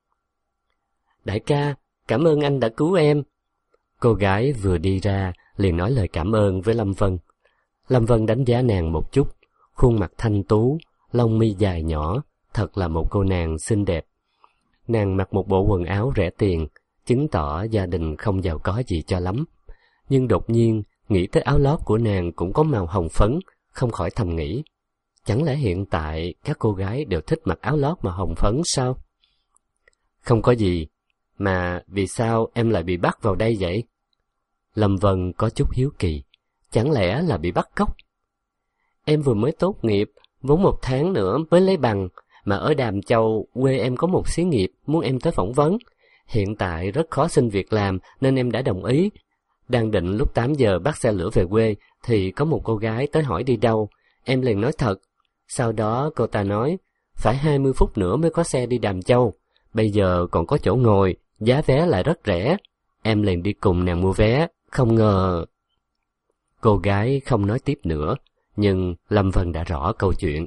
Đại ca, cảm ơn anh đã cứu em. Cô gái vừa đi ra liền nói lời cảm ơn với Lâm Vân. Lâm Vân đánh giá nàng một chút, khuôn mặt thanh tú, lông mi dài nhỏ, thật là một cô nàng xinh đẹp. Nàng mặc một bộ quần áo rẻ tiền, chứng tỏ gia đình không giàu có gì cho lắm. Nhưng đột nhiên nghĩ tới áo lót của nàng cũng có màu hồng phấn, không khỏi thầm nghĩ. Chẳng lẽ hiện tại các cô gái đều thích mặc áo lót màu hồng phấn sao? Không có gì, mà vì sao em lại bị bắt vào đây vậy? Lâm Vân có chút hiếu kỳ, chẳng lẽ là bị bắt cóc? Em vừa mới tốt nghiệp, vốn một tháng nữa mới lấy bằng, mà ở Đàm Châu, quê em có một xí nghiệp muốn em tới phỏng vấn. Hiện tại rất khó xin việc làm nên em đã đồng ý. Đang định lúc tám giờ bắt xe lửa về quê thì có một cô gái tới hỏi đi đâu. Em liền nói thật. Sau đó cô ta nói, phải hai mươi phút nữa mới có xe đi Đàm Châu. Bây giờ còn có chỗ ngồi, giá vé lại rất rẻ. Em liền đi cùng nàng mua vé, không ngờ... Cô gái không nói tiếp nữa, nhưng Lâm Vân đã rõ câu chuyện.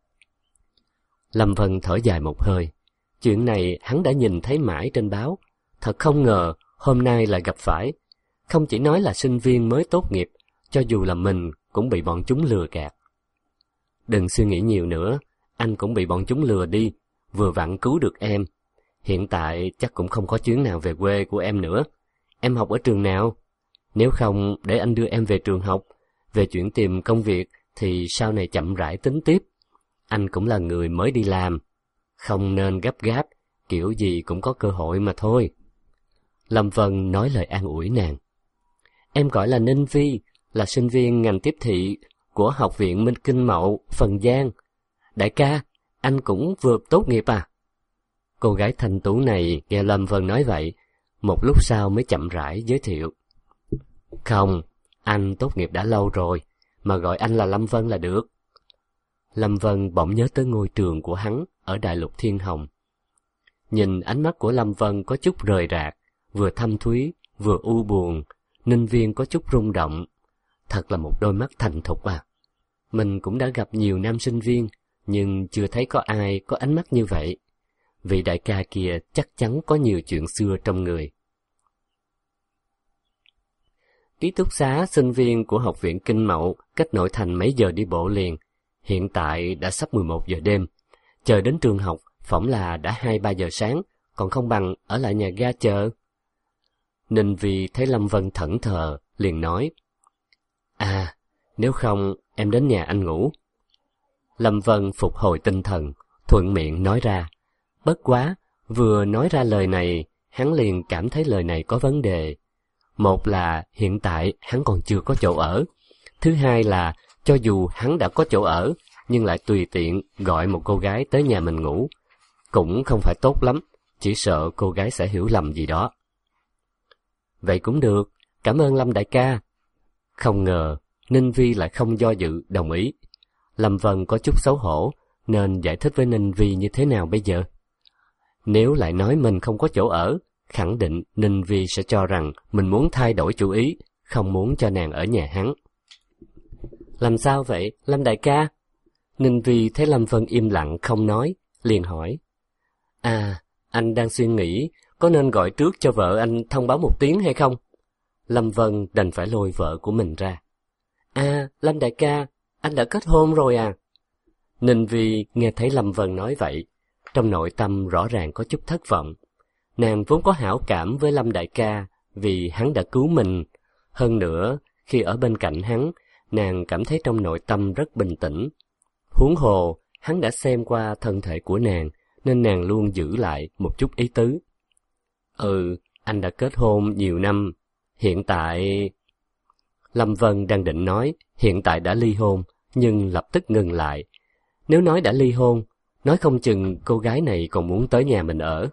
Lâm Vân thở dài một hơi. Chuyện này hắn đã nhìn thấy mãi trên báo. Thật không ngờ, hôm nay lại gặp phải. Không chỉ nói là sinh viên mới tốt nghiệp, cho dù là mình cũng bị bọn chúng lừa gạt. Đừng suy nghĩ nhiều nữa, anh cũng bị bọn chúng lừa đi, vừa vặn cứu được em. Hiện tại chắc cũng không có chuyến nào về quê của em nữa. Em học ở trường nào? Nếu không, để anh đưa em về trường học. Về chuyện tìm công việc thì sau này chậm rãi tính tiếp. Anh cũng là người mới đi làm. Không nên gấp gáp, kiểu gì cũng có cơ hội mà thôi. Lâm Vân nói lời an ủi nàng. Em gọi là Ninh Vi, là sinh viên ngành tiếp thị của Học viện Minh Kinh Mậu, Phần Giang. Đại ca, anh cũng vừa tốt nghiệp à? Cô gái thanh tú này nghe Lâm Vân nói vậy, một lúc sau mới chậm rãi giới thiệu. Không, anh tốt nghiệp đã lâu rồi, mà gọi anh là Lâm Vân là được. Lâm Vân bỗng nhớ tới ngôi trường của hắn ở Đại Lục Thiên Hồng. Nhìn ánh mắt của Lâm Vân có chút rời rạc, vừa thâm thúy, vừa u buồn, Ninh Viên có chút rung động. Thật là một đôi mắt thành thục à. Mình cũng đã gặp nhiều nam sinh viên, nhưng chưa thấy có ai có ánh mắt như vậy. Vị đại ca kia chắc chắn có nhiều chuyện xưa trong người. Ký túc xá sinh viên của Học viện Kinh Mậu cách nội thành mấy giờ đi bộ liền. Hiện tại đã sắp mười một giờ đêm. Chờ đến trường học, phỏng là đã hai ba giờ sáng, còn không bằng ở lại nhà ga chờ. Ninh Vi thấy Lâm Vân thẫn thờ, liền nói. À, nếu không, em đến nhà anh ngủ. Lâm Vân phục hồi tinh thần, thuận miệng nói ra. Bất quá, vừa nói ra lời này, hắn liền cảm thấy lời này có vấn đề. Một là hiện tại hắn còn chưa có chỗ ở. Thứ hai là cho dù hắn đã có chỗ ở, nhưng lại tùy tiện gọi một cô gái tới nhà mình ngủ. Cũng không phải tốt lắm, chỉ sợ cô gái sẽ hiểu lầm gì đó. Vậy cũng được, cảm ơn Lâm đại ca. Không ngờ, Ninh Vi lại không do dự, đồng ý. Lâm Vân có chút xấu hổ, nên giải thích với Ninh Vi như thế nào bây giờ? Nếu lại nói mình không có chỗ ở, khẳng định Ninh Vi sẽ cho rằng mình muốn thay đổi chủ ý, không muốn cho nàng ở nhà hắn. Làm sao vậy, Lâm đại ca? Ninh Vi thấy Lâm Vân im lặng không nói, liền hỏi. À, anh đang suy nghĩ có nên gọi trước cho vợ anh thông báo một tiếng hay không? Lâm Vân đành phải lôi vợ của mình ra. À, Lâm đại ca, anh đã kết hôn rồi à? Ninh Vi nghe thấy Lâm Vân nói vậy, trong nội tâm rõ ràng có chút thất vọng. Nàng vốn có hảo cảm với Lâm đại ca vì hắn đã cứu mình. Hơn nữa, khi ở bên cạnh hắn, nàng cảm thấy trong nội tâm rất bình tĩnh. Huống hồ, hắn đã xem qua thân thể của nàng, nên nàng luôn giữ lại một chút ý tứ. Ừ, anh đã kết hôn nhiều năm. Hiện tại... Lâm Vân đang định nói hiện tại đã ly hôn, nhưng lập tức ngừng lại. Nếu nói đã ly hôn, nói không chừng cô gái này còn muốn tới nhà mình ở.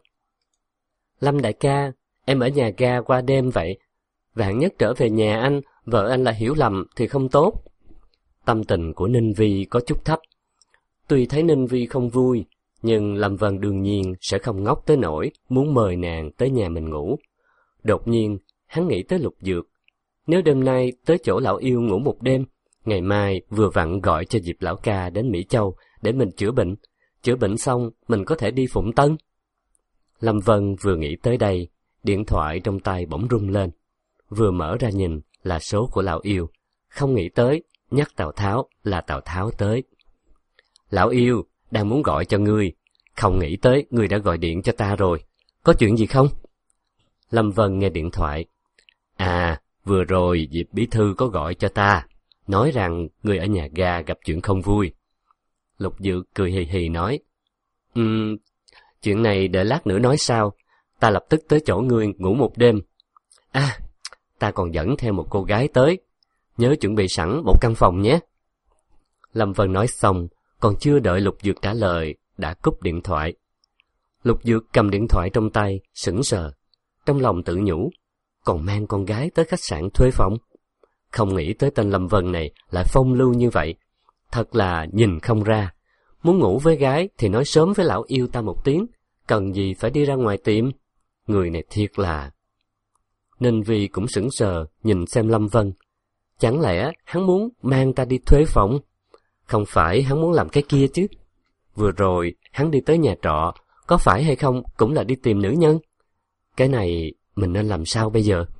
Lâm đại ca, em ở nhà ga qua đêm vậy. Vạn nhất trở về nhà anh, vợ anh lại hiểu lầm thì không tốt. Tâm tình của Ninh Vi có chút thấp. Tuy thấy Ninh Vi không vui, nhưng Lâm Vân đương nhiên sẽ không ngốc tới nỗi muốn mời nàng tới nhà mình ngủ. Đột nhiên, hắn nghĩ tới Lục Dược. Nếu đêm nay tới chỗ lão yêu ngủ một đêm, ngày mai vừa vặn gọi cho Diệp lão ca đến Mỹ Châu để mình chữa bệnh. Chữa bệnh xong, mình có thể đi Phụng Tân. Lâm Vân vừa nghĩ tới đây, điện thoại trong tay bỗng rung lên. Vừa mở ra nhìn là số của lão yêu. Không nghĩ tới, nhắc Tào Tháo là Tào Tháo tới. Lão yêu, đang muốn gọi cho ngươi. Không nghĩ tới ngươi đã gọi điện cho ta rồi. Có chuyện gì không? Lâm Vân nghe điện thoại. À, vừa rồi Diệp bí thư có gọi cho ta, nói rằng ngươi ở nhà ga gặp chuyện không vui. Lục Dược cười hì hì nói. Um, chuyện này để lát nữa nói sao. Ta lập tức tới chỗ ngươi ngủ một đêm. À, ta còn dẫn theo một cô gái tới. Nhớ chuẩn bị sẵn một căn phòng nhé. Lâm Vân nói xong, còn chưa đợi Lục Dược trả lời, đã cúp điện thoại. Lục Dược cầm điện thoại trong tay, sững sờ. Trong lòng tự nhủ, còn mang con gái tới khách sạn thuê phòng. Không nghĩ tới tên Lâm Vân này lại phong lưu như vậy. Thật là nhìn không ra. Muốn ngủ với gái thì nói sớm với lão yêu ta một tiếng, cần gì phải đi ra ngoài tiệm. Người này thiệt là... Ninh Vi cũng sững sờ nhìn xem Lâm Vân. Chẳng lẽ hắn muốn mang ta đi thuê phòng? Không phải hắn muốn làm cái kia chứ. Vừa rồi hắn đi tới nhà trọ, có phải hay không cũng là đi tìm nữ nhân. Cái này mình nên làm sao bây giờ?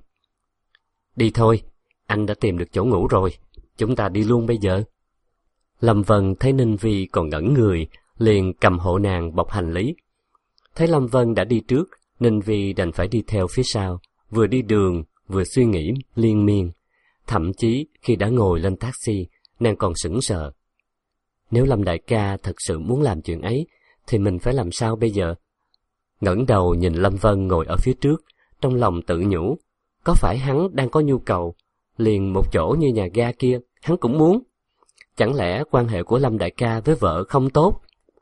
Đi thôi, anh đã tìm được chỗ ngủ rồi, chúng ta đi luôn bây giờ. Lâm Vân thấy Ninh Vi còn ngẩn người, liền cầm hộ nàng bọc hành lý. Thấy Lâm Vân đã đi trước, Ninh Vi đành phải đi theo phía sau, vừa đi đường vừa suy nghĩ liên miên. Thậm chí khi đã ngồi lên taxi, nàng còn sững sờ. Nếu Lâm đại ca thật sự muốn làm chuyện ấy, thì mình phải làm sao bây giờ? Ngẩng đầu nhìn Lâm Vân ngồi ở phía trước, trong lòng tự nhủ, có phải hắn đang có nhu cầu, liền một chỗ như nhà ga kia, hắn cũng muốn. Chẳng lẽ quan hệ của Lâm đại ca với vợ không tốt?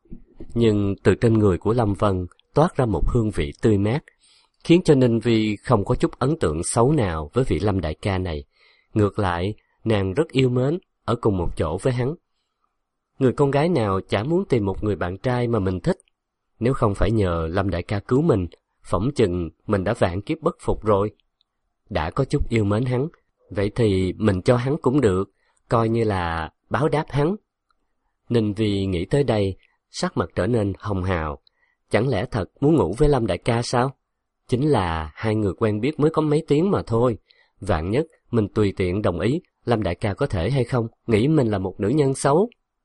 Nhưng từ trên người của Lâm Vân toát ra một hương vị tươi mát, khiến cho Ninh Vi không có chút ấn tượng xấu nào với vị Lâm đại ca này. Ngược lại, nàng rất yêu mến, ở cùng một chỗ với hắn. Người con gái nào chả muốn tìm một người bạn trai mà mình thích. Nếu không phải nhờ Lâm đại ca cứu mình, phỏng chừng mình đã vạn kiếp bất phục rồi. Đã có chút yêu mến hắn, vậy thì mình cho hắn cũng được, coi như là báo đáp hắn. Ninh Vi nghĩ tới đây, sắc mặt trở nên hồng hào. Chẳng lẽ thật muốn ngủ với Lâm đại ca sao? Chính là hai người quen biết mới có mấy tiếng mà thôi. Vạn nhất mình tùy tiện đồng ý, Lâm đại ca có thể hay không nghĩ mình là một nữ nhân xấu.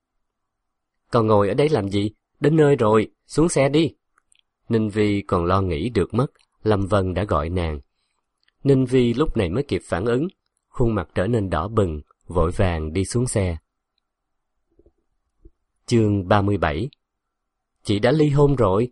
Còn ngồi ở đấy làm gì? Đến nơi rồi, xuống xe đi. Ninh Vi còn lo nghĩ được mất, Lâm Vân đã gọi nàng. Ninh Vi lúc này mới kịp phản ứng, khuôn mặt trở nên đỏ bừng, vội vàng đi xuống xe. Chương ba mươi bảy. Chị đã ly hôn rồi.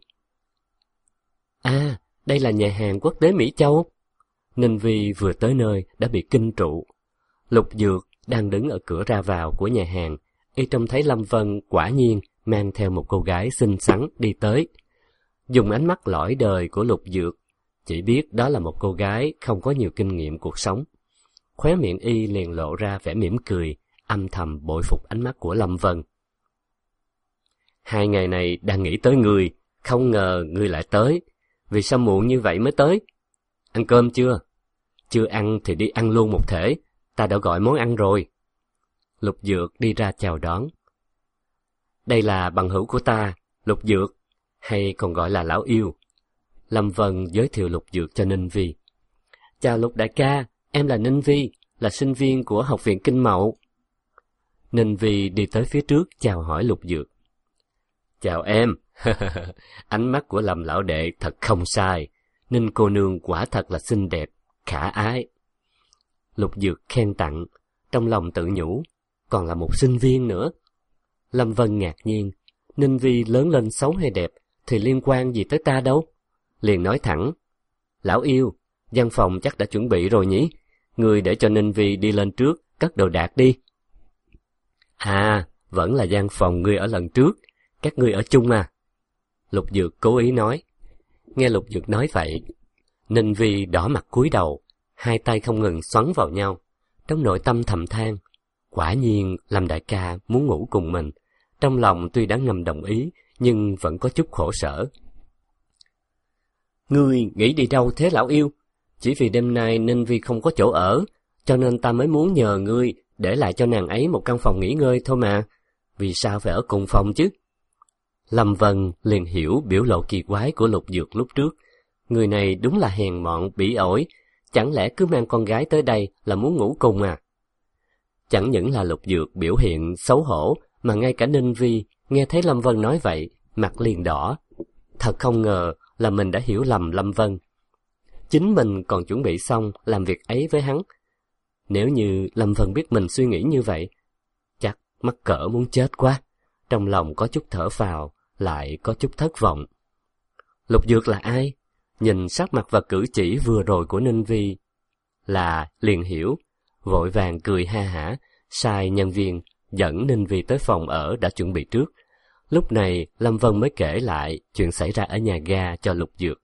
À, đây là nhà hàng quốc tế Mỹ Châu. Ninh Vi vừa tới nơi đã bị kinh trụ. Lục Dược đang đứng ở cửa ra vào của nhà hàng, y trông thấy Lâm Vân quả nhiên mang theo một cô gái xinh xắn đi tới. Dùng ánh mắt lõi đời của Lục Dược, chỉ biết đó là một cô gái không có nhiều kinh nghiệm cuộc sống. Khóe miệng y liền lộ ra vẻ mỉm cười, âm thầm bội phục ánh mắt của Lâm Vân. Hai ngày này đang nghĩ tới ngươi, không ngờ ngươi lại tới. Vì sao muộn như vậy mới tới? Ăn cơm chưa? Chưa ăn thì đi ăn luôn một thể, ta đã gọi món ăn rồi. Lục Dược đi ra chào đón. Đây là bằng hữu của ta, Lục Dược, hay còn gọi là Lão Yêu. Lâm Vân giới thiệu Lục Dược cho Ninh Vi. Chào Lục đại ca, em là Ninh Vi, là sinh viên của Học viện Kinh Mậu. Ninh Vi đi tới phía trước chào hỏi Lục Dược. Chào em, ánh mắt của Lâm lão đệ thật không sai, Ninh cô nương quả thật là xinh đẹp, khả ái. Lục Dược khen tặng, trong lòng tự nhủ, còn là một sinh viên nữa. Lâm Vân ngạc nhiên, Ninh Vi lớn lên xấu hay đẹp thì liên quan gì tới ta đâu. Liền nói thẳng, Lão Yêu, văn phòng chắc đã chuẩn bị rồi nhỉ, người để cho Ninh Vi đi lên trước, cất đồ đạc đi. À, vẫn là văn phòng ngươi ở lần trước, các ngươi ở chung à? Lục Dược cố ý nói. Nghe Lục Dược nói vậy, Ninh Vi đỏ mặt cúi đầu, hai tay không ngừng xoắn vào nhau, trong nội tâm thầm than, quả nhiên Lâm đại ca muốn ngủ cùng mình. Trong lòng tuy đã ngầm đồng ý, nhưng vẫn có chút khổ sở. Ngươi nghĩ đi đâu thế Lão Yêu? Chỉ vì đêm nay Ninh Vi không có chỗ ở, cho nên ta mới muốn nhờ ngươi để lại cho nàng ấy một căn phòng nghỉ ngơi thôi mà. Vì sao phải ở cùng phòng chứ? Lâm Vân liền hiểu biểu lộ kỳ quái của Lục Dược lúc trước. Người này đúng là hèn mọn bỉ ổi, chẳng lẽ cứ mang con gái tới đây là muốn ngủ cùng à? Chẳng những là Lục Dược biểu hiện xấu hổ, mà ngay cả Ninh Vi nghe thấy Lâm Vân nói vậy, mặt liền đỏ. Thật không ngờ là mình đã hiểu lầm Lâm Vân. Chính mình còn chuẩn bị xong làm việc ấy với hắn. Nếu như Lâm Vân biết mình suy nghĩ như vậy, chắc mắc cỡ muốn chết quá. Trong lòng có chút thở phào, lại có chút thất vọng. Lục Dược là ai? Nhìn sắc mặt và cử chỉ vừa rồi của Ninh Vi là liền hiểu, vội vàng cười ha hả, sai nhân viên dẫn Ninh Vi tới phòng ở đã chuẩn bị trước. Lúc này Lâm Vân mới kể lại chuyện xảy ra ở nhà ga cho Lục Dược.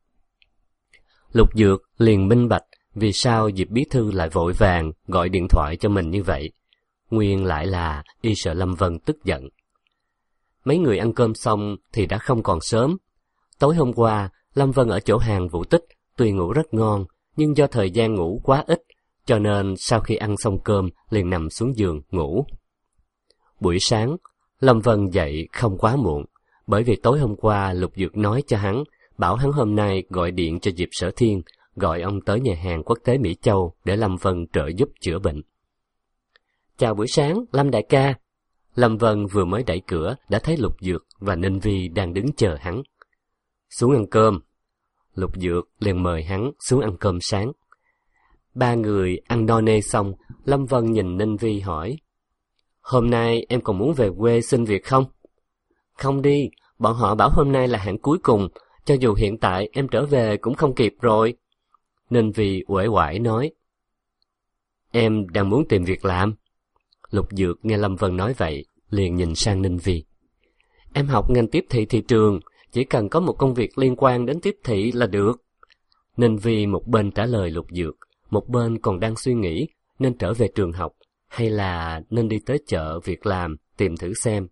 Lục Dược liền minh bạch vì sao Diệp bí thư lại vội vàng gọi điện thoại cho mình như vậy. Nguyên lại là y sợ Lâm Vân tức giận. Mấy người ăn cơm xong thì đã không còn sớm. Tối hôm qua, Lâm Vân ở chỗ hàng Vũ Tích, tuy ngủ rất ngon, nhưng do thời gian ngủ quá ít, cho nên sau khi ăn xong cơm liền nằm xuống giường ngủ. Buổi sáng, Lâm Vân dậy không quá muộn, bởi vì tối hôm qua Lục Dược nói cho hắn, bảo hắn hôm nay gọi điện cho Diệp Sở Thiên, gọi ông tới nhà hàng quốc tế Mỹ Châu để Lâm Vân trợ giúp chữa bệnh. Chào buổi sáng, Lâm đại ca. Lâm Vân vừa mới đẩy cửa đã thấy Lục Dược và Ninh Vi đang đứng chờ hắn. Xuống ăn cơm. Lục Dược liền mời hắn xuống ăn cơm sáng. Ba người ăn no nê xong, Lâm Vân nhìn Ninh Vi hỏi, hôm nay em còn muốn về quê xin việc không? Không đi, bọn họ bảo hôm nay là hạn cuối cùng, cho dù hiện tại em trở về cũng không kịp rồi. Ninh Vi uể oải nói. Em đang muốn tìm việc làm. Lục Dược nghe Lâm Vân nói vậy, liền nhìn sang Ninh Vi. Em học ngành tiếp thị thị trường, chỉ cần có một công việc liên quan đến tiếp thị là được. Ninh Vi một bên trả lời Lục Dược, một bên còn đang suy nghĩ nên trở về trường học, hay là nên đi tới chợ việc làm, tìm thử xem.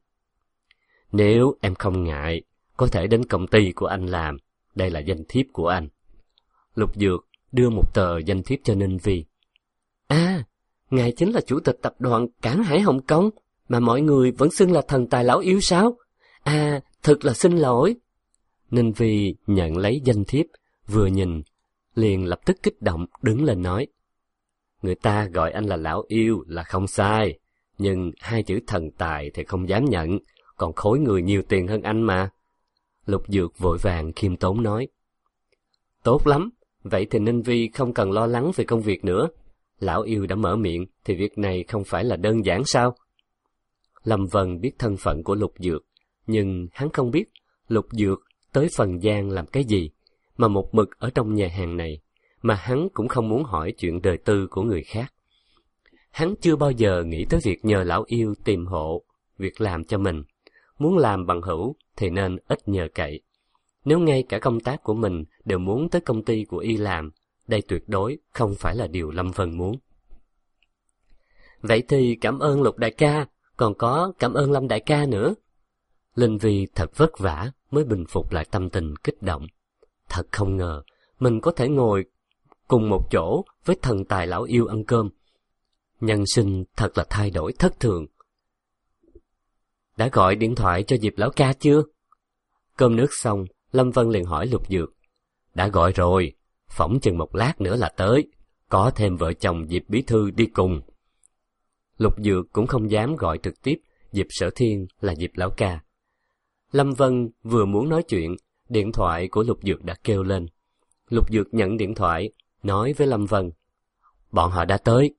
Nếu em không ngại, có thể đến công ty của anh làm, đây là danh thiếp của anh. Lục Dược đưa một tờ danh thiếp cho Ninh Vi. À, ngài chính là chủ tịch tập đoàn Cảng Hải Hồng Kông, mà mọi người vẫn xưng là thần tài Lão Yêu sao? À, thật là xin lỗi. Ninh Vi nhận lấy danh thiếp, vừa nhìn, liền lập tức kích động đứng lên nói. Người ta gọi anh là Lão Yêu là không sai, nhưng hai chữ thần tài thì không dám nhận, còn khối người nhiều tiền hơn anh mà. Lục Dược vội vàng khiêm tốn nói. Tốt lắm, vậy thì Ninh Vi không cần lo lắng về công việc nữa. Lão Yêu đã mở miệng thì việc này không phải là đơn giản sao? Lâm Vân biết thân phận của Lục Dược, nhưng hắn không biết Lục Dược tới Phần Giang làm cái gì, mà một mực ở trong nhà hàng này, mà hắn cũng không muốn hỏi chuyện đời tư của người khác. Hắn chưa bao giờ nghĩ tới việc nhờ lão yêu tìm hộ việc làm cho mình. Muốn làm bằng hữu thì nên ít nhờ cậy. Nếu ngay cả công tác của mình đều muốn tới công ty của y làm, đây tuyệt đối không phải là điều Lâm Vân muốn. Vậy thì cảm ơn Lục đại ca, còn có cảm ơn Lâm đại ca nữa. Linh Vi thật vất vả mới bình phục lại tâm tình kích động. Thật không ngờ mình có thể ngồi cùng một chỗ với thần tài lão yêu ăn cơm. Nhân sinh thật là thay đổi thất thường. Đã gọi điện thoại cho Diệp lão ca chưa? Cơm nước xong, Lâm Vân liền hỏi Lục Dược. Đã gọi rồi, phỏng chừng một lát nữa là tới, có thêm vợ chồng Diệp bí thư đi cùng. Lục Dược cũng không dám gọi trực tiếp Diệp Sở Thiên là Diệp lão ca. Lâm Vân vừa muốn nói chuyện, điện thoại của Lục Dược đã kêu lên. Lục Dược nhận điện thoại, nói với Lâm Vân. Bọn họ đã tới.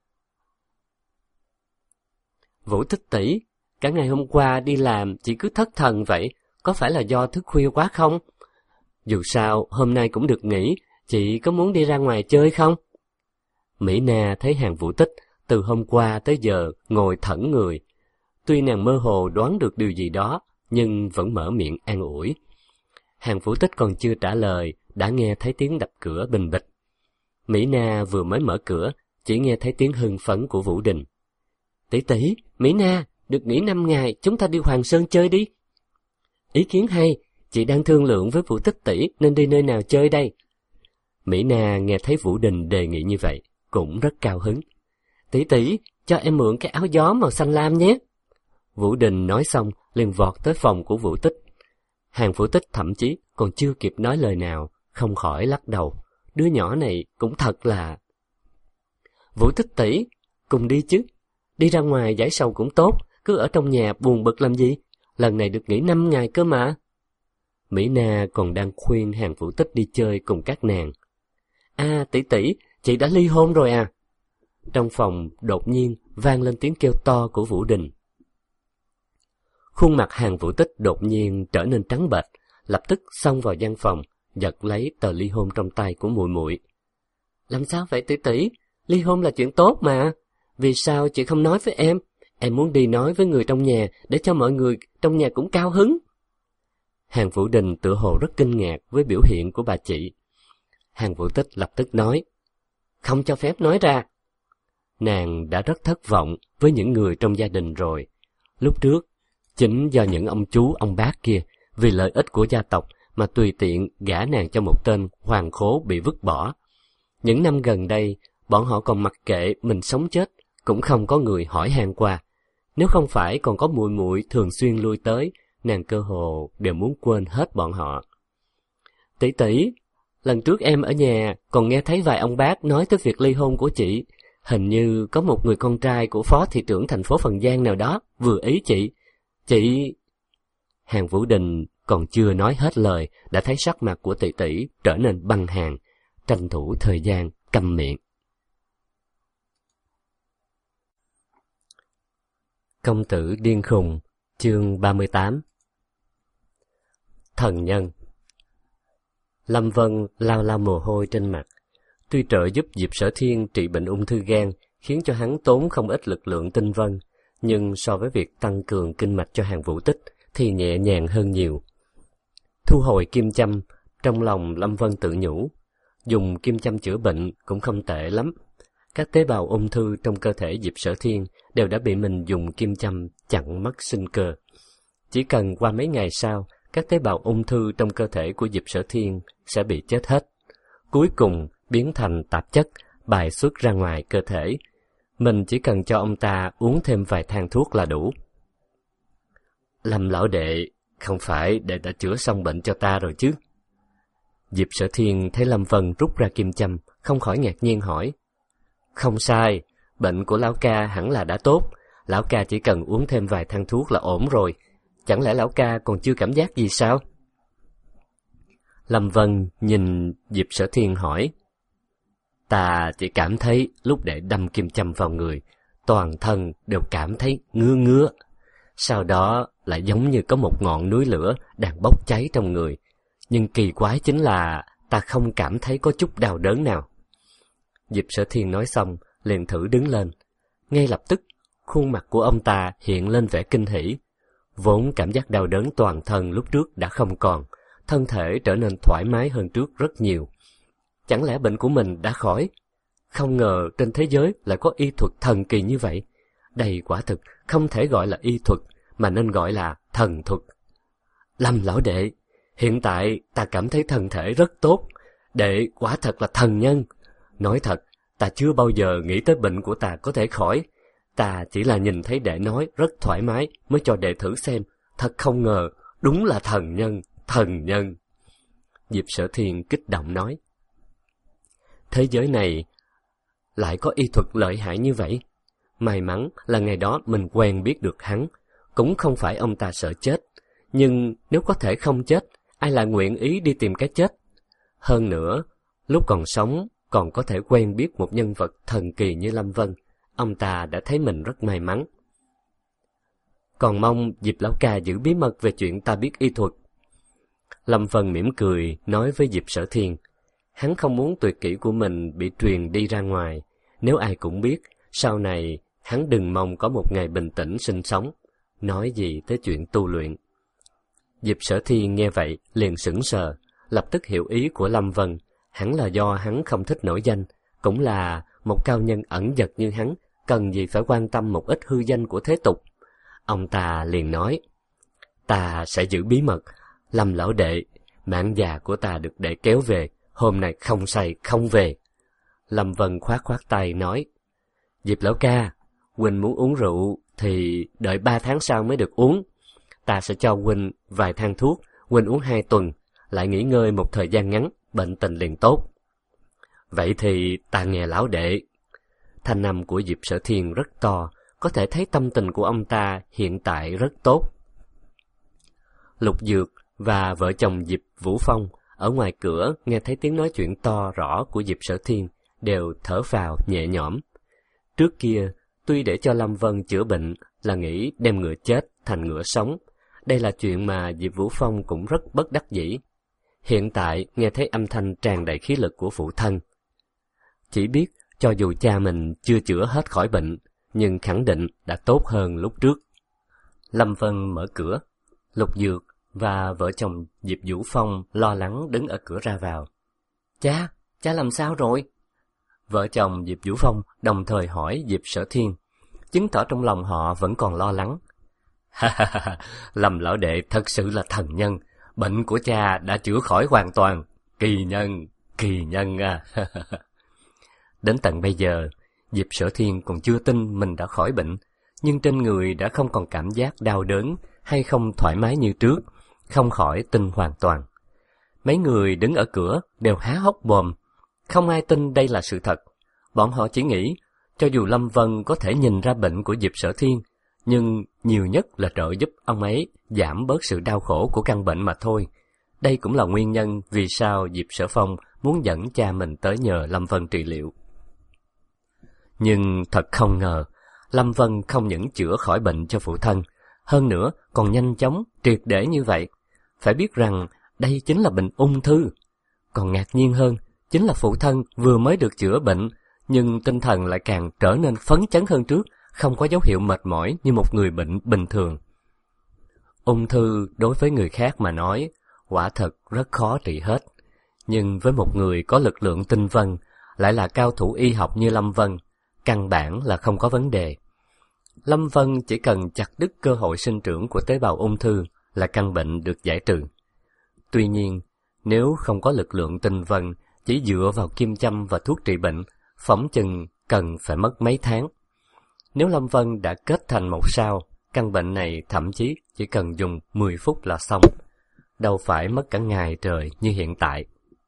Vũ Tích tỷ, cả ngày hôm qua đi làm chỉ cứ thất thần vậy, có phải là do thức khuya quá không? Dù sao, hôm nay cũng được nghỉ, chị có muốn đi ra ngoài chơi không? Mỹ Na thấy Hàn Vũ Tích từ hôm qua tới giờ ngồi thẫn người. Tuy nàng mơ hồ đoán được điều gì đó, nhưng vẫn mở miệng an ủi. Hàn Vũ Tích còn chưa trả lời, đã nghe thấy tiếng đập cửa bình bịch. Mỹ Na vừa mới mở cửa, chỉ nghe thấy tiếng hưng phấn của Vũ Đình. Tỷ tỷ, Mỹ Na, được nghỉ năm ngày, chúng ta đi Hoàng Sơn chơi đi. Ý kiến hay, chị đang thương lượng với Vũ Tích tỷ nên đi nơi nào chơi đây? Mỹ Na nghe thấy Vũ Đình đề nghị như vậy, cũng rất cao hứng. Tỷ tỷ, cho em mượn cái áo gió màu xanh lam nhé. Vũ Đình nói xong, liền vọt tới phòng của Vũ Tích. Hàn Vũ Tích thậm chí còn chưa kịp nói lời nào, không khỏi lắc đầu. Đứa nhỏ này cũng thật là... Vũ Tích tỷ, cùng đi chứ. Đi ra ngoài giải sầu cũng tốt, cứ ở trong nhà buồn bực làm gì? Lần này được nghỉ năm ngày cơ mà. Mỹ Na còn đang khuyên Hàn Vũ Tích đi chơi cùng các nàng. À tỷ tỷ, chị đã ly hôn rồi à? Trong phòng đột nhiên vang lên tiếng kêu to của Vũ Đình. Khuôn mặt Hàn Vũ Tích đột nhiên trở nên trắng bệch, lập tức xông vào gian phòng, giật lấy tờ ly hôn trong tay của muội muội. Làm sao vậy tỷ tỷ? Ly hôn là chuyện tốt mà. Vì sao chị không nói với em? Em muốn đi nói với người trong nhà để cho mọi người trong nhà cũng cao hứng. Hàn Vũ Đình tựa hồ rất kinh ngạc với biểu hiện của bà chị. Hàn Vũ Tích lập tức nói, không cho phép nói ra. Nàng đã rất thất vọng với những người trong gia đình rồi. Lúc trước, chính do những ông chú ông bác kia vì lợi ích của gia tộc mà tùy tiện gả nàng cho một tên hoàng khố bị vứt bỏ. Những năm gần đây, bọn họ còn mặc kệ mình sống chết, cũng không có người hỏi han qua. Nếu không phải còn có muội muội thường xuyên lui tới, nàng cơ hồ đều muốn quên hết bọn họ. Tỷ tỷ, lần trước em ở nhà còn nghe thấy vài ông bác nói tới việc ly hôn của chị. Hình như có một người con trai của phó thị trưởng thành phố Phần Giang nào đó vừa ý chị. Chị... Hàn Vũ Đình còn chưa nói hết lời, đã thấy sắc mặt của tỷ tỷ trở nên băng hàn, tranh thủ thời gian câm miệng. Công tử điên khùng, chương ba mươi tám. Thần nhân. Lâm Vân lao lao mồ hôi trên mặt. Tuy trợ giúp Diệp Sở Thiên trị bệnh ung thư gan khiến cho hắn tốn không ít lực lượng tinh vân, nhưng so với việc tăng cường kinh mạch cho Hàn Vũ Tích thì nhẹ nhàng hơn nhiều. Thu hồi kim châm, trong lòng Lâm Vân tự nhủ, dùng kim châm chữa bệnh cũng không tệ lắm. Các tế bào ung thư trong cơ thể Diệp Sở Thiên đều đã bị mình dùng kim châm chặn mất sinh cơ. Chỉ cần qua mấy ngày sau, các tế bào ung thư trong cơ thể của Diệp Sở Thiên sẽ bị chết hết, cuối cùng biến thành tạp chất bài xuất ra ngoài cơ thể. Mình chỉ cần cho ông ta uống thêm vài thang thuốc là đủ. Lâm lão đệ, không phải đệ đã chữa xong bệnh cho ta rồi chứ? Diệp Sở Thiên thấy Lâm Vân rút ra kim châm, không khỏi ngạc nhiên hỏi. Không sai, bệnh của lão ca hẳn là đã tốt, lão ca chỉ cần uống thêm vài thang thuốc là ổn rồi. Chẳng lẽ lão ca còn chưa cảm giác gì sao? Lâm Vân nhìn Diệp Sở Thiên hỏi. Ta chỉ cảm thấy lúc đệ đâm kim châm vào người, toàn thân đều cảm thấy ngứa ngứa, sau đó lại giống như có một ngọn núi lửa đang bốc cháy trong người. Nhưng kỳ quái chính là ta không cảm thấy có chút đau đớn nào. Diệp Sở Thiên nói xong, liền thử đứng lên. Ngay lập tức, khuôn mặt của ông ta hiện lên vẻ kinh hỉ. Vốn cảm giác đau đớn toàn thân lúc trước đã không còn, thân thể trở nên thoải mái hơn trước rất nhiều. Chẳng lẽ bệnh của mình đã khỏi? Không ngờ trên thế giới lại có y thuật thần kỳ như vậy. Đây quả thực không thể gọi là y thuật, mà nên gọi là thần thuật. Lâm lão đệ, hiện tại ta cảm thấy thân thể rất tốt. Đệ quả thật là thần nhân. Nói thật, ta chưa bao giờ nghĩ tới bệnh của ta có thể khỏi. Ta chỉ là nhìn thấy đệ nói rất thoải mái mới cho đệ thử xem. Thật không ngờ, đúng là thần nhân, thần nhân. Diệp Sở Thiên kích động nói. Thế giới này lại có y thuật lợi hại như vậy. May mắn là ngày đó mình quen biết được hắn. Cũng không phải ông ta sợ chết. Nhưng nếu có thể không chết, ai lại nguyện ý đi tìm cái chết? Hơn nữa, lúc còn sống, còn có thể quen biết một nhân vật thần kỳ như Lâm Vân. Ông ta đã thấy mình rất may mắn. Còn mong Diệp lão ca giữ bí mật về chuyện ta biết y thuật. Lâm Vân mỉm cười nói với Diệp Sở Thiên. Hắn không muốn tuyệt kỹ của mình bị truyền đi ra ngoài. Nếu ai cũng biết, sau này hắn đừng mong có một ngày bình tĩnh sinh sống. Nói gì tới chuyện tu luyện. Diệp Sở Thiên nghe vậy liền sững sờ, lập tức hiểu ý của Lâm Vân. Hẳn là do hắn không thích nổi danh, cũng là một cao nhân ẩn dật như hắn, cần gì phải quan tâm một ít hư danh của thế tục. Ông ta liền nói, ta sẽ giữ bí mật. Lâm lão đệ, mạng già của ta được đệ kéo về, hôm nay không say không về. Lâm Vân khoát khoát tay nói, Diệp lão ca, huynh muốn uống rượu thì đợi ba tháng sau mới được uống. Ta sẽ cho huynh vài thang thuốc, huynh uống hai tuần, lại nghỉ ngơi một thời gian ngắn, bệnh tình liền tốt. Vậy thì ta nghe lão đệ. Thanh âm của Diệp Sở Thiên rất to, có thể thấy tâm tình của ông ta hiện tại rất tốt. Lục Dược và vợ chồng Diệp Vũ Phong ở ngoài cửa nghe thấy tiếng nói chuyện to rõ của Diệp Sở Thiên, đều thở phào nhẹ nhõm. Trước kia, tuy để cho Lâm Vân chữa bệnh là nghĩ đem ngựa chết thành ngựa sống, đây là chuyện mà Diệp Vũ Phong cũng rất bất đắc dĩ. Hiện tại nghe thấy âm thanh tràn đầy khí lực của phụ thân, chỉ biết cho dù cha mình chưa chữa hết khỏi bệnh, nhưng khẳng định đã tốt hơn lúc trước. Lâm Vân mở cửa, Lục Dược và vợ chồng Diệp Vũ Phong lo lắng đứng ở cửa ra vào. Cha, cha làm sao rồi? Vợ chồng Diệp Vũ Phong đồng thời hỏi Diệp Sở Thiên, chứng tỏ trong lòng họ vẫn còn lo lắng. Ha ha ha, Lâm lão đệ thật sự là thần nhân, bệnh của cha đã chữa khỏi hoàn toàn, kỳ nhân, kỳ nhân à. Đến tận bây giờ, Diệp Sở Thiên còn chưa tin mình đã khỏi bệnh, nhưng trên người đã không còn cảm giác đau đớn hay không thoải mái như trước, không khỏi tin hoàn toàn. Mấy người đứng ở cửa đều há hốc mồm, không ai tin đây là sự thật. Bọn họ chỉ nghĩ, cho dù Lâm Vân có thể nhìn ra bệnh của Diệp Sở Thiên, nhưng nhiều nhất là trợ giúp ông ấy giảm bớt sự đau khổ của căn bệnh mà thôi. Đây cũng là nguyên nhân vì sao Diệp Sở Phong muốn dẫn cha mình tới nhờ Lâm Vân trị liệu. Nhưng thật không ngờ, Lâm Vân không những chữa khỏi bệnh cho phụ thân, hơn nữa còn nhanh chóng, triệt để như vậy. Phải biết rằng đây chính là bệnh ung thư. Còn ngạc nhiên hơn, chính là phụ thân vừa mới được chữa bệnh, nhưng tinh thần lại càng trở nên phấn chấn hơn trước, không có dấu hiệu mệt mỏi như một người bệnh bình thường. Ung thư đối với người khác mà nói, quả thật rất khó trị hết. Nhưng với một người có lực lượng tinh vân, lại là cao thủ y học như Lâm Vân, căn bản là không có vấn đề. Lâm Vân chỉ cần chặt đứt cơ hội sinh trưởng của tế bào ung thư là căn bệnh được giải trừ. Tuy nhiên, nếu không có lực lượng tinh vân, chỉ dựa vào kim châm và thuốc trị bệnh, phỏng chừng cần phải mất mấy tháng. Nếu Lâm Vân đã kết thành một sao, căn bệnh này thậm chí chỉ cần dùng mười phút là xong, đâu phải mất cả ngày trời như hiện tại.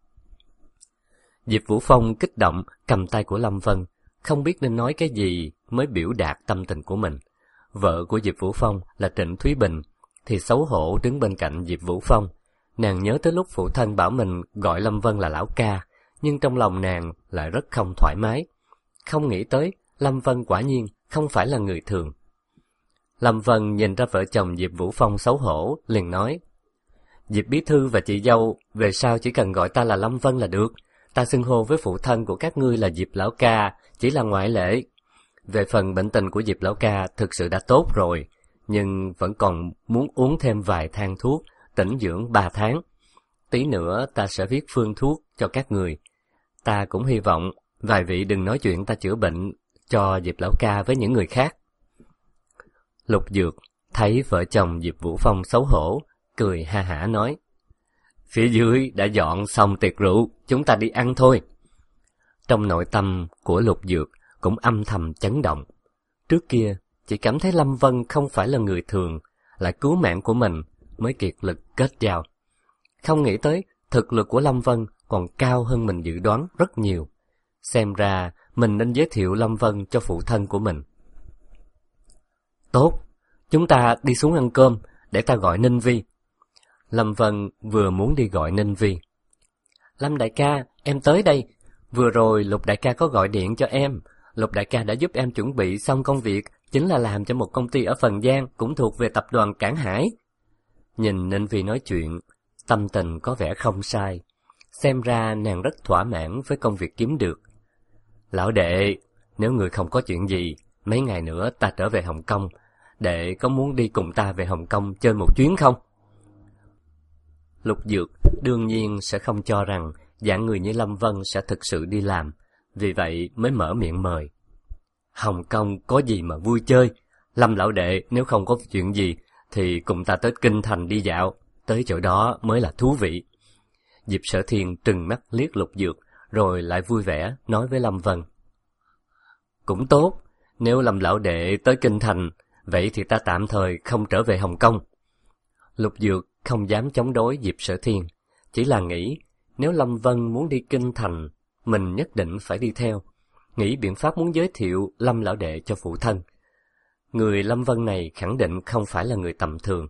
Diệp Vũ Phong kích động cầm tay của Lâm Vân, không biết nên nói cái gì mới biểu đạt tâm tình của mình. Vợ của Diệp Vũ Phong là Trịnh Thúy Bình thì xấu hổ đứng bên cạnh Diệp Vũ Phong. Nàng nhớ tới lúc phụ thân bảo mình gọi Lâm Vân là lão ca, nhưng trong lòng nàng lại rất không thoải mái. Không nghĩ tới Lâm Vân quả nhiên không phải là người thường. Lâm Vân nhìn ra vợ chồng Diệp Vũ Phong xấu hổ, liền nói: Diệp bí thư và chị dâu, về sau chỉ cần gọi ta là Lâm Vân là được. Ta xưng hô với phụ thân của các ngươi là Diệp lão ca, chỉ là ngoại lệ. Về phần bệnh tình của Diệp lão ca thực sự đã tốt rồi, nhưng vẫn còn muốn uống thêm vài thang thuốc, tĩnh dưỡng ba tháng. Tí nữa ta sẽ viết phương thuốc cho các người. Ta cũng hy vọng vài vị đừng nói chuyện ta chữa bệnh cho Diệp lão ca với những người khác. Lục Dược thấy vợ chồng Diệp Vũ Phong xấu hổ, cười ha hả nói: Phía dưới đã dọn xong tiệc rượu, chúng ta đi ăn thôi. Trong nội tâm của Lục Dược cũng âm thầm chấn động. Trước kia chỉ cảm thấy Lâm Vân không phải là người thường, lại cứu mạng của mình mới kiệt lực kết giao. Không nghĩ tới thực lực của Lâm Vân còn cao hơn mình dự đoán rất nhiều. Xem ra mình nên giới thiệu Lâm Vân cho phụ thân của mình. Tốt, chúng ta đi xuống ăn cơm, để ta gọi Ninh Vi. Lâm Vân vừa muốn đi gọi Ninh Vi. Lâm đại ca, em tới đây. Vừa rồi Lục đại ca có gọi điện cho em. Lục đại ca đã giúp em chuẩn bị xong công việc, chính là làm cho một công ty ở Phần Giang, cũng thuộc về tập đoàn Cảng Hải. Nhìn Ninh Vi nói chuyện, tâm tình có vẻ không sai. Xem ra nàng rất thỏa mãn với công việc kiếm được. Lão đệ, nếu người không có chuyện gì, mấy ngày nữa ta trở về Hồng Kông. Đệ có muốn đi cùng ta về Hồng Kông chơi một chuyến không? Lục Dược đương nhiên sẽ không cho rằng dạng người như Lâm Vân sẽ thực sự đi làm, vì vậy mới mở miệng mời. Hồng Kông có gì mà vui chơi? Lâm lão đệ nếu không có chuyện gì thì cùng ta tới Kinh Thành đi dạo, tới chỗ đó mới là thú vị. Diệp Sở Thiên trừng mắt liếc Lục Dược, rồi lại vui vẻ nói với Lâm Vân. Cũng tốt, nếu Lâm lão đệ tới Kinh Thành, vậy thì ta tạm thời không trở về Hồng Kông. Lục Dược không dám chống đối Diệp Sở Thiên, chỉ là nghĩ nếu Lâm Vân muốn đi Kinh Thành, mình nhất định phải đi theo, nghĩ biện pháp muốn giới thiệu Lâm lão đệ cho phụ thân. Người Lâm Vân này khẳng định không phải là người tầm thường.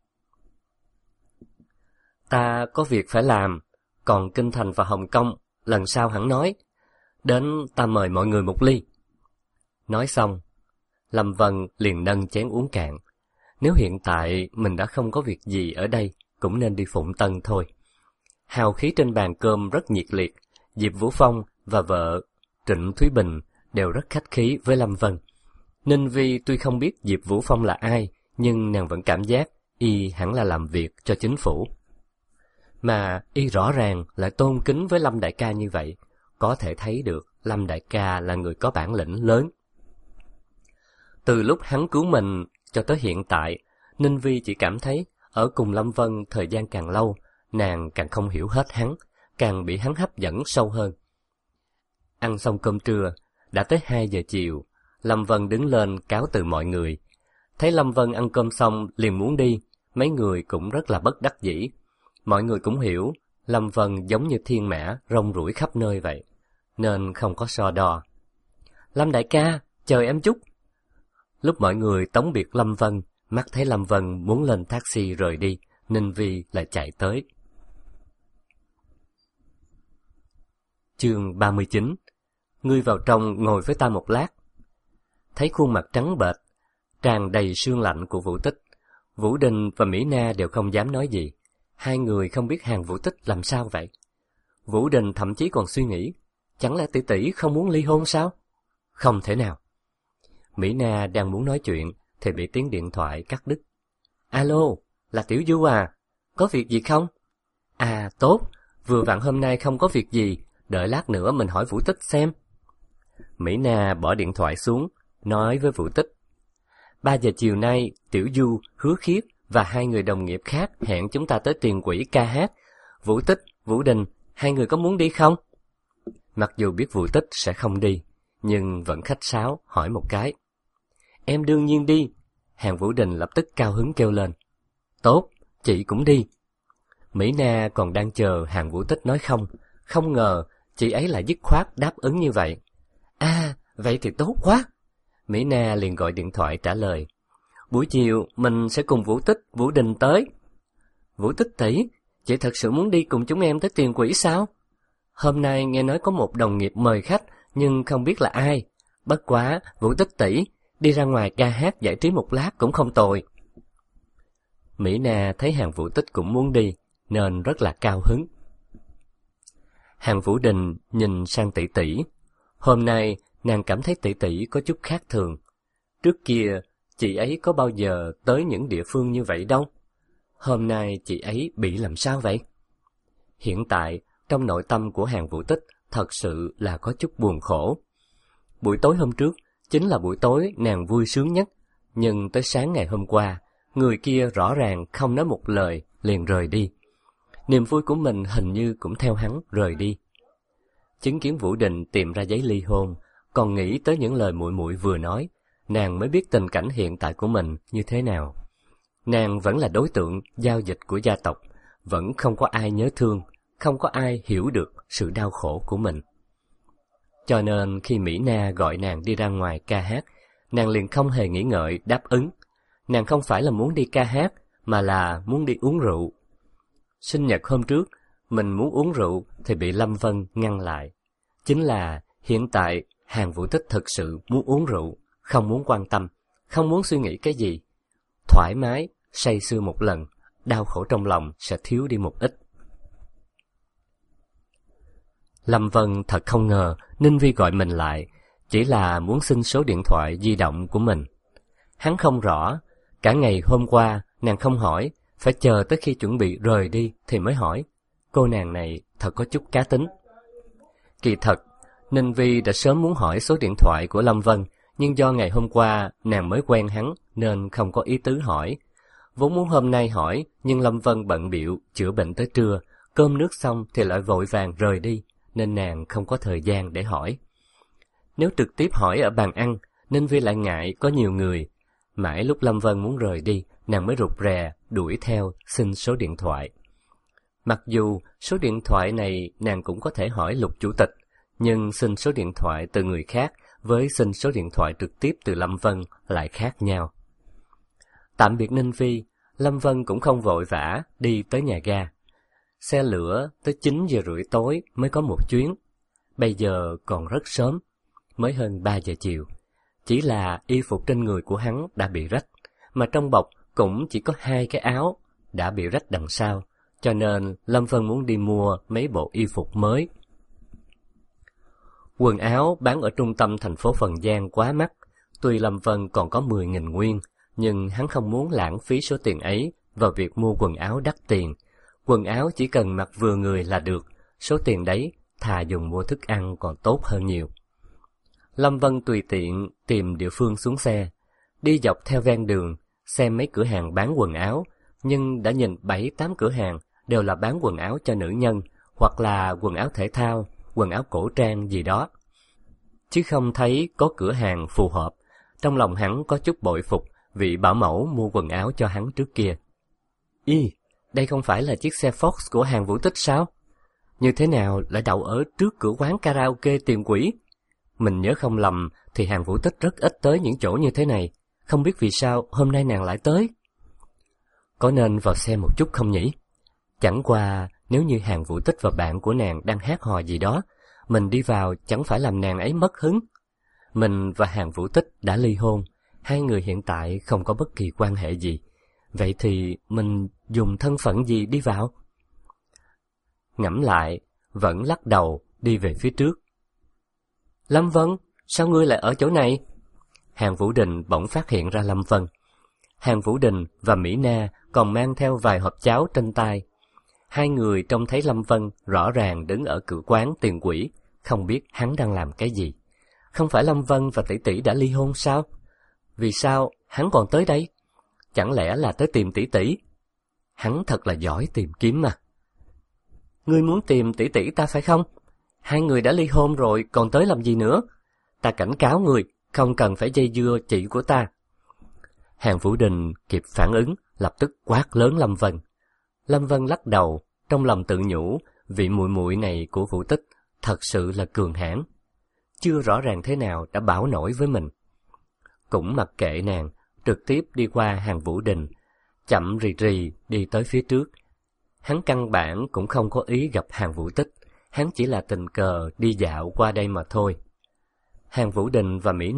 Ta có việc phải làm, còn Kinh Thành và Hồng Kông lần sau hẳn nói, đến ta mời mọi người một ly. Nói xong, Lâm Vân liền nâng chén uống cạn. Nếu hiện tại mình đã không có việc gì ở đây, cũng nên đi Phụng Tân thôi. Hào khí trên bàn cơm rất nhiệt liệt. Diệp Vũ Phong và vợ Trịnh Thúy Bình đều rất khách khí với Lâm Vân. Ninh Vi tuy không biết Diệp Vũ Phong là ai, nhưng nàng vẫn cảm giác y hẳn là làm việc cho chính phủ. Mà y rõ ràng lại tôn kính với Lâm đại ca như vậy, có thể thấy được Lâm đại ca là người có bản lĩnh lớn. Từ lúc hắn cứu mình cho tới hiện tại, Ninh Vi chỉ cảm thấy ở cùng Lâm Vân thời gian càng lâu, nàng càng không hiểu hết hắn, càng bị hắn hấp dẫn sâu hơn. Ăn xong cơm trưa, đã tới hai giờ chiều, Lâm Vân đứng lên cáo từ mọi người. Thấy Lâm Vân ăn cơm xong liền muốn đi, mấy người cũng rất là bất đắc dĩ. Mọi người cũng hiểu, Lâm Vân giống như thiên mã rong ruổi khắp nơi vậy, nên không có so đo. Lâm đại ca, chờ em chút. Lúc mọi người tống biệt Lâm Vân, mắt thấy Lâm Vân muốn lên taxi rời đi, Ninh Vi lại chạy tới. Chương ba mươi chín. Ngươi vào trong ngồi với ta một lát. Thấy khuôn mặt trắng bệch, tràn đầy sương lạnh của Vũ Tích, Vũ Đình và Mỹ Na đều không dám nói gì. Hai người không biết hàng Vũ Tích làm sao vậy. Vũ Đình thậm chí còn suy nghĩ, chẳng lẽ tỷ tỷ không muốn ly hôn sao? Không thể nào. Mỹ Na đang muốn nói chuyện thì bị tiếng điện thoại cắt đứt. Alo, là Tiểu Du à? Có việc gì không? À tốt, vừa vặn hôm nay không có việc gì, đợi lát nữa mình hỏi Vũ Tích xem. Mỹ Na bỏ điện thoại xuống, nói với Vũ Tích. Ba giờ chiều nay, Tiểu Du, Hứa Khiết và hai người đồng nghiệp khác hẹn chúng ta tới Tiền Quỹ ca hát. Vũ Tích, Vũ Đình, hai người có muốn đi không? Mặc dù biết Vũ Tích sẽ không đi, nhưng vẫn khách sáo hỏi một cái. Em đương nhiên đi. Hàng Vũ Đình lập tức cao hứng kêu lên. Tốt, chị cũng đi. Mỹ Na còn đang chờ Hàng Vũ Tích nói không, không ngờ chị ấy lại dứt khoát đáp ứng như vậy. À, vậy thì tốt quá. Mỹ Na liền gọi điện thoại trả lời. Buổi chiều mình sẽ cùng Vũ Tích, Vũ Đình tới. Vũ Tích tỷ, chị thật sự muốn đi cùng chúng em tới Tiền Quỹ sao? Hôm nay nghe nói có một đồng nghiệp mời khách, nhưng không biết là ai. Bất quá, Vũ Tích tỷ, đi ra ngoài ca hát giải trí một lát cũng không tồi. Mỹ Na thấy Hàn Vũ Tích cũng muốn đi, nên rất là cao hứng. Hàn Vũ Đình nhìn sang tỷ tỷ. Hôm nay, nàng cảm thấy tỷ tỷ có chút khác thường. Trước kia, chị ấy có bao giờ tới những địa phương như vậy đâu. Hôm nay chị ấy bị làm sao vậy? Hiện tại, trong nội tâm của Hàn Vũ Tích thật sự là có chút buồn khổ. Buổi tối hôm trước chính là buổi tối nàng vui sướng nhất, nhưng tới sáng ngày hôm qua, người kia rõ ràng không nói một lời liền rời đi. Niềm vui của mình hình như cũng theo hắn rời đi. Chứng kiến Vũ Đình tìm ra giấy ly hôn, còn nghĩ tới những lời muội muội vừa nói, nàng mới biết tình cảnh hiện tại của mình như thế nào. Nàng vẫn là đối tượng giao dịch của gia tộc, vẫn không có ai nhớ thương, không có ai hiểu được sự đau khổ của mình. Cho nên khi Mỹ Na gọi nàng đi ra ngoài ca hát, nàng liền không hề nghĩ ngợi đáp ứng. Nàng không phải là muốn đi ca hát, mà là muốn đi uống rượu. Sinh nhật hôm trước, mình muốn uống rượu thì bị Lâm Vân ngăn lại. Chính là hiện tại Hàn Vũ Tích thực sự muốn uống rượu, không muốn quan tâm, không muốn suy nghĩ cái gì. Thoải mái, say sưa một lần, đau khổ trong lòng sẽ thiếu đi một ít. Lâm Vân thật không ngờ Ninh Vi gọi mình lại, chỉ là muốn xin số điện thoại di động của mình. Hắn không rõ, cả ngày hôm qua nàng không hỏi, phải chờ tới khi chuẩn bị rời đi thì mới hỏi. Cô nàng này thật có chút cá tính. Kỳ thật, Ninh Vi đã sớm muốn hỏi số điện thoại của Lâm Vân, nhưng do ngày hôm qua nàng mới quen hắn nên không có ý tứ hỏi. Vốn muốn hôm nay hỏi, nhưng Lâm Vân bận bịu chữa bệnh tới trưa, cơm nước xong thì lại vội vàng rời đi, nên nàng không có thời gian để hỏi. Nếu trực tiếp hỏi ở bàn ăn, Ninh Vi lại ngại có nhiều người. Mãi lúc Lâm Vân muốn rời đi, nàng mới rụt rè đuổi theo xin số điện thoại. Mặc dù số điện thoại này nàng cũng có thể hỏi Lục chủ tịch, nhưng xin số điện thoại từ người khác với xin số điện thoại trực tiếp từ Lâm Vân lại khác nhau. Tạm biệt Ninh Vi, Lâm Vân cũng không vội vã đi tới nhà ga. Xe lửa tới chín giờ rưỡi tối mới có một chuyến. Bây giờ còn rất sớm, mới hơn ba giờ chiều. Chỉ là y phục trên người của hắn đã bị rách, mà trong bọc cũng chỉ có hai cái áo đã bị rách đằng sau, cho nên Lâm Vân muốn đi mua mấy bộ y phục mới. Quần áo bán ở trung tâm thành phố Phần Giang quá mắc, tuy Lâm Vân còn có mười nghìn nguyên, nhưng hắn không muốn lãng phí số tiền ấy vào việc mua quần áo đắt tiền. Quần áo chỉ cần mặc vừa người là được, số tiền đấy thà dùng mua thức ăn còn tốt hơn nhiều. Lâm Vân tùy tiện tìm địa phương xuống xe, đi dọc theo ven đường, xem mấy cửa hàng bán quần áo, nhưng đã nhìn bảy tám cửa hàng đều là bán quần áo cho nữ nhân, hoặc là quần áo thể thao, quần áo cổ trang gì đó. Chứ không thấy có cửa hàng phù hợp. Trong lòng hắn có chút bội phục vị bảo mẫu mua quần áo cho hắn trước kia. Y, đây không phải là chiếc xe Fox của Hàn Vũ Tích sao? Như thế nào lại đậu ở trước cửa quán karaoke Tiền Quỷ? Mình nhớ không lầm thì Hàn Vũ Tích rất ít tới những chỗ như thế này, không biết vì sao hôm nay nàng lại tới. Có nên vào xem một chút không nhỉ? Chẳng qua nếu như Hàn Vũ Tích và bạn của nàng đang hát hò gì đó, mình đi vào chẳng phải làm nàng ấy mất hứng. Mình và Hàn Vũ Tích đã ly hôn, hai người hiện tại không có bất kỳ quan hệ gì. Vậy thì mình dùng thân phận gì đi vào? Ngẫm lại, vẫn lắc đầu đi về phía trước. Lâm Vân, sao ngươi lại ở chỗ này? Hàn Vũ Đình bỗng phát hiện ra Lâm Vân. Hàn Vũ Đình và Mỹ Na còn mang theo vài hộp cháo trên tay. Hai người trông thấy Lâm Vân rõ ràng đứng ở cửa quán Tiền Quỷ, không biết hắn đang làm cái gì. Không phải Lâm Vân và tỷ tỷ đã ly hôn sao? Vì sao hắn còn tới đây? Chẳng lẽ là tới tìm tỷ tỷ? Hắn thật là giỏi tìm kiếm mà. Ngươi muốn tìm tỷ tỷ ta phải không? Hai người đã ly hôn rồi, còn tới làm gì nữa? Ta cảnh cáo người, không cần phải dây dưa chị của ta. Hàn Vũ Đình kịp phản ứng, lập tức quát lớn Lâm Vân. Lâm Vân lắc đầu, trong lòng tự nhủ, vị muội muội này của Vũ Tích thật sự là cường hãn. Chưa rõ ràng thế nào đã bảo nổi với mình. Cũng mặc kệ nàng, trực tiếp đi qua Hàn Vũ Đình, chậm rì rì đi tới phía trước. Hắn căn bản cũng không có ý gặp Hàn Vũ Tích, hắn chỉ là tình cờ đi dạo qua đây mà thôi. Hàn Vũ Đình và Mỹ Na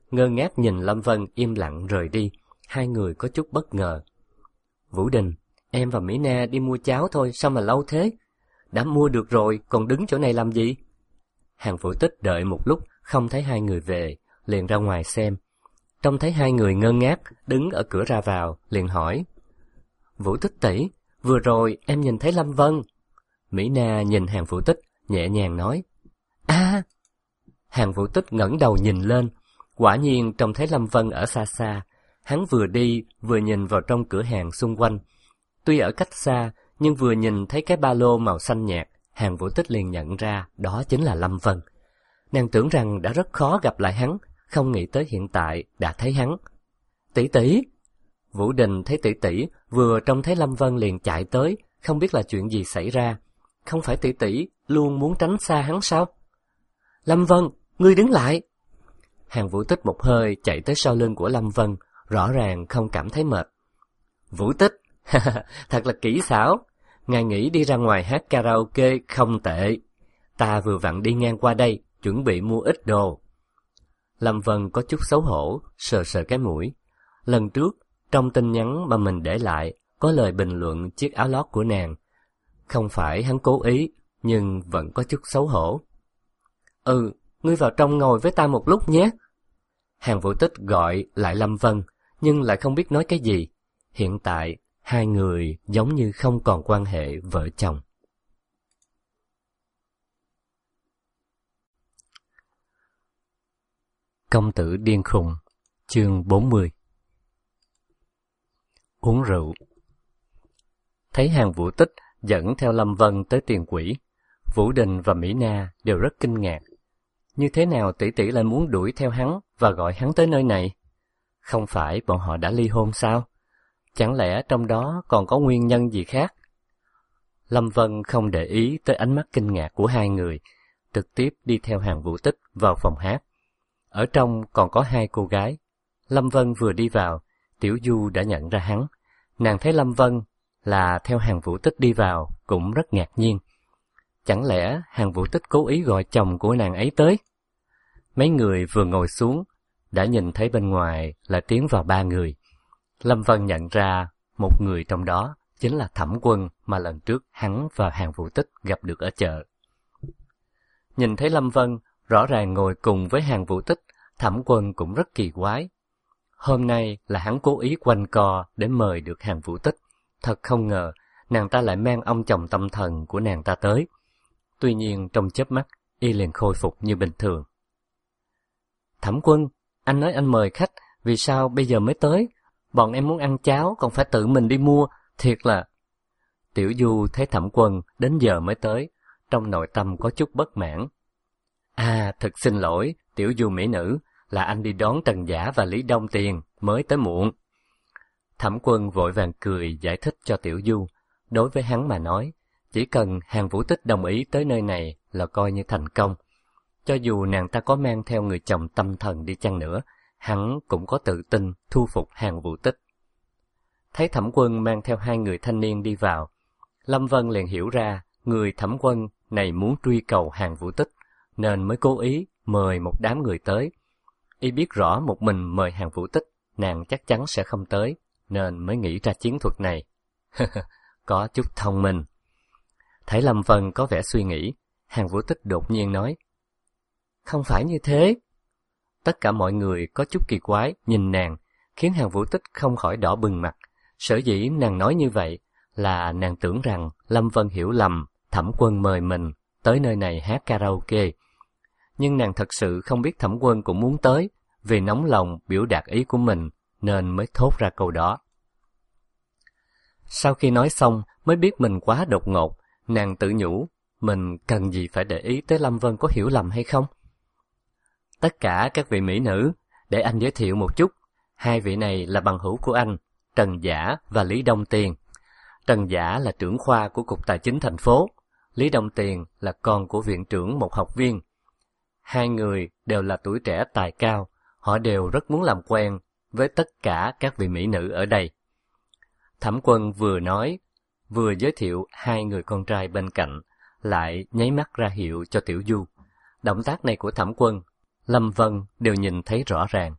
ngơ ngác nhìn Lâm Vân im lặng rời đi. Hai người có chút bất ngờ. Vũ Đình, em và Mỹ Na đi mua cháo thôi, sao mà lâu thế? Đã mua được rồi, còn đứng chỗ này làm gì? Hàng Vũ Tích đợi một lúc, không thấy hai người về, liền ra ngoài xem. Trông thấy hai người ngơ ngác, đứng ở cửa ra vào, liền hỏi. Vũ Tích tỷ, vừa rồi em nhìn thấy Lâm Vân. Mỹ Na nhìn Hàng Vũ Tích, nhẹ nhàng nói. À! Hàng Vũ Tích ngẩng đầu nhìn lên, quả nhiên trông thấy Lâm Vân ở xa xa. Hắn vừa đi, vừa nhìn vào trong cửa hàng xung quanh. Tuy ở cách xa, nhưng vừa nhìn thấy cái ba lô màu xanh nhạt, Hàng Vũ Tích liền nhận ra đó chính là Lâm Vân. Nàng tưởng rằng đã rất khó gặp lại hắn, không nghĩ tới hiện tại đã thấy hắn. Tỷ tỷ! Vũ Đình thấy tỷ tỷ, vừa trông thấy Lâm Vân liền chạy tới, không biết là chuyện gì xảy ra. Không phải tỷ tỷ luôn muốn tránh xa hắn sao? Lâm Vân, ngươi đứng lại! Hàng Vũ Tích một hơi chạy tới sau lưng của Lâm Vân, rõ ràng không cảm thấy mệt. Vũ Tích, thật là kỹ xảo. Ngài nghĩ đi ra ngoài hát karaoke không tệ. Ta vừa vặn đi ngang qua đây, chuẩn bị mua ít đồ. Lâm Vân có chút xấu hổ, sờ sờ cái mũi. Lần trước, trong tin nhắn mà mình để lại, có lời bình luận chiếc áo lót của nàng. Không phải hắn cố ý, nhưng vẫn có chút xấu hổ. Ừ, ngươi vào trong ngồi với ta một lúc nhé. Hàng Vũ Tích gọi lại Lâm Vân, nhưng lại không biết nói cái gì. Hiện tại, hai người giống như không còn quan hệ vợ chồng. Công tử điên khùng, chương bốn mươi. Uống rượu. Thấy Hàng Vũ Tích dẫn theo Lâm Vân tới tiền quỹ, Vũ Đình và Mỹ Na đều rất kinh ngạc. Như thế nào tỷ tỷ lại muốn đuổi theo hắn và gọi hắn tới nơi này? Không phải bọn họ đã ly hôn sao? Chẳng lẽ trong đó còn có nguyên nhân gì khác? Lâm Vân không để ý tới ánh mắt kinh ngạc của hai người, trực tiếp đi theo Hàng Vũ Tích vào phòng hát. Ở trong còn có hai cô gái. Lâm Vân vừa đi vào, Tiểu Du đã nhận ra hắn. Nàng thấy Lâm Vân là theo Hàng Vũ Tích đi vào, cũng rất ngạc nhiên. Chẳng lẽ Hàng Vũ Tích cố ý gọi chồng của nàng ấy tới? Mấy người vừa ngồi xuống, đã nhìn thấy bên ngoài là tiến vào ba người. Lâm Vân nhận ra một người trong đó chính là Thẩm Quân mà lần trước hắn và Hàng Vũ Tích gặp được ở chợ. Nhìn thấy Lâm Vân rõ ràng ngồi cùng với Hàng Vũ Tích, Thẩm Quân cũng rất kỳ quái. Hôm nay là hắn cố ý quanh co để mời được Hàng Vũ Tích. Thật không ngờ, nàng ta lại mang ông chồng tâm thần của nàng ta tới. Tuy nhiên trong chớp mắt, y liền khôi phục như bình thường. Thẩm Quân, anh nói anh mời khách, vì sao bây giờ mới tới? Bọn em muốn ăn cháo, còn phải tự mình đi mua, thiệt là... Tiểu Du thấy Thẩm Quân đến giờ mới tới, trong nội tâm có chút bất mãn. À, thật xin lỗi, Tiểu Du mỹ nữ, là anh đi đón Trần Giả và Lý Đông Tiền, mới tới muộn. Thẩm Quân vội vàng cười giải thích cho Tiểu Du. Đối với hắn mà nói, chỉ cần Hàng Vũ Tích đồng ý tới nơi này là coi như thành công. Cho dù nàng ta có mang theo người chồng tâm thần đi chăng nữa, hắn cũng có tự tin thu phục Hàng Vũ Tích. Thấy Thẩm Quân mang theo hai người thanh niên đi vào, Lâm Vân liền hiểu ra người Thẩm Quân này muốn truy cầu Hàng Vũ Tích, nên mới cố ý mời một đám người tới. Y biết rõ một mình mời Hàng Vũ Tích, nàng chắc chắn sẽ không tới, nên mới nghĩ ra chiến thuật này. Có chút thông minh. Thấy Lâm Vân có vẻ suy nghĩ, Hàng Vũ Tích đột nhiên nói, không phải như thế. Tất cả mọi người có chút kỳ quái nhìn nàng, khiến Hàng Vũ Tích không khỏi đỏ bừng mặt. Sở dĩ nàng nói như vậy là nàng tưởng rằng Lâm Vân hiểu lầm Thẩm Quân mời mình tới nơi này hát karaoke. Nhưng nàng thật sự không biết Thẩm Quân cũng muốn tới, vì nóng lòng biểu đạt ý của mình nên mới thốt ra câu đó. Sau khi nói xong mới biết mình quá đột ngột, nàng tự nhủ, mình cần gì phải để ý tới Lâm Vân có hiểu lầm hay không? Tất cả các vị mỹ nữ, để anh giới thiệu một chút, hai vị này là bằng hữu của anh, Trần Giả và Lý Đông Tiền. Trần Giả là trưởng khoa của Cục Tài chính thành phố, Lý Đông Tiền là con của viện trưởng một học viên. Hai người đều là tuổi trẻ tài cao, họ đều rất muốn làm quen với tất cả các vị mỹ nữ ở đây. Thẩm Quân vừa nói, vừa giới thiệu hai người con trai bên cạnh, lại nháy mắt ra hiệu cho Tiểu Du. Động tác này của Thẩm Quân Lâm Vân đều nhìn thấy rõ ràng.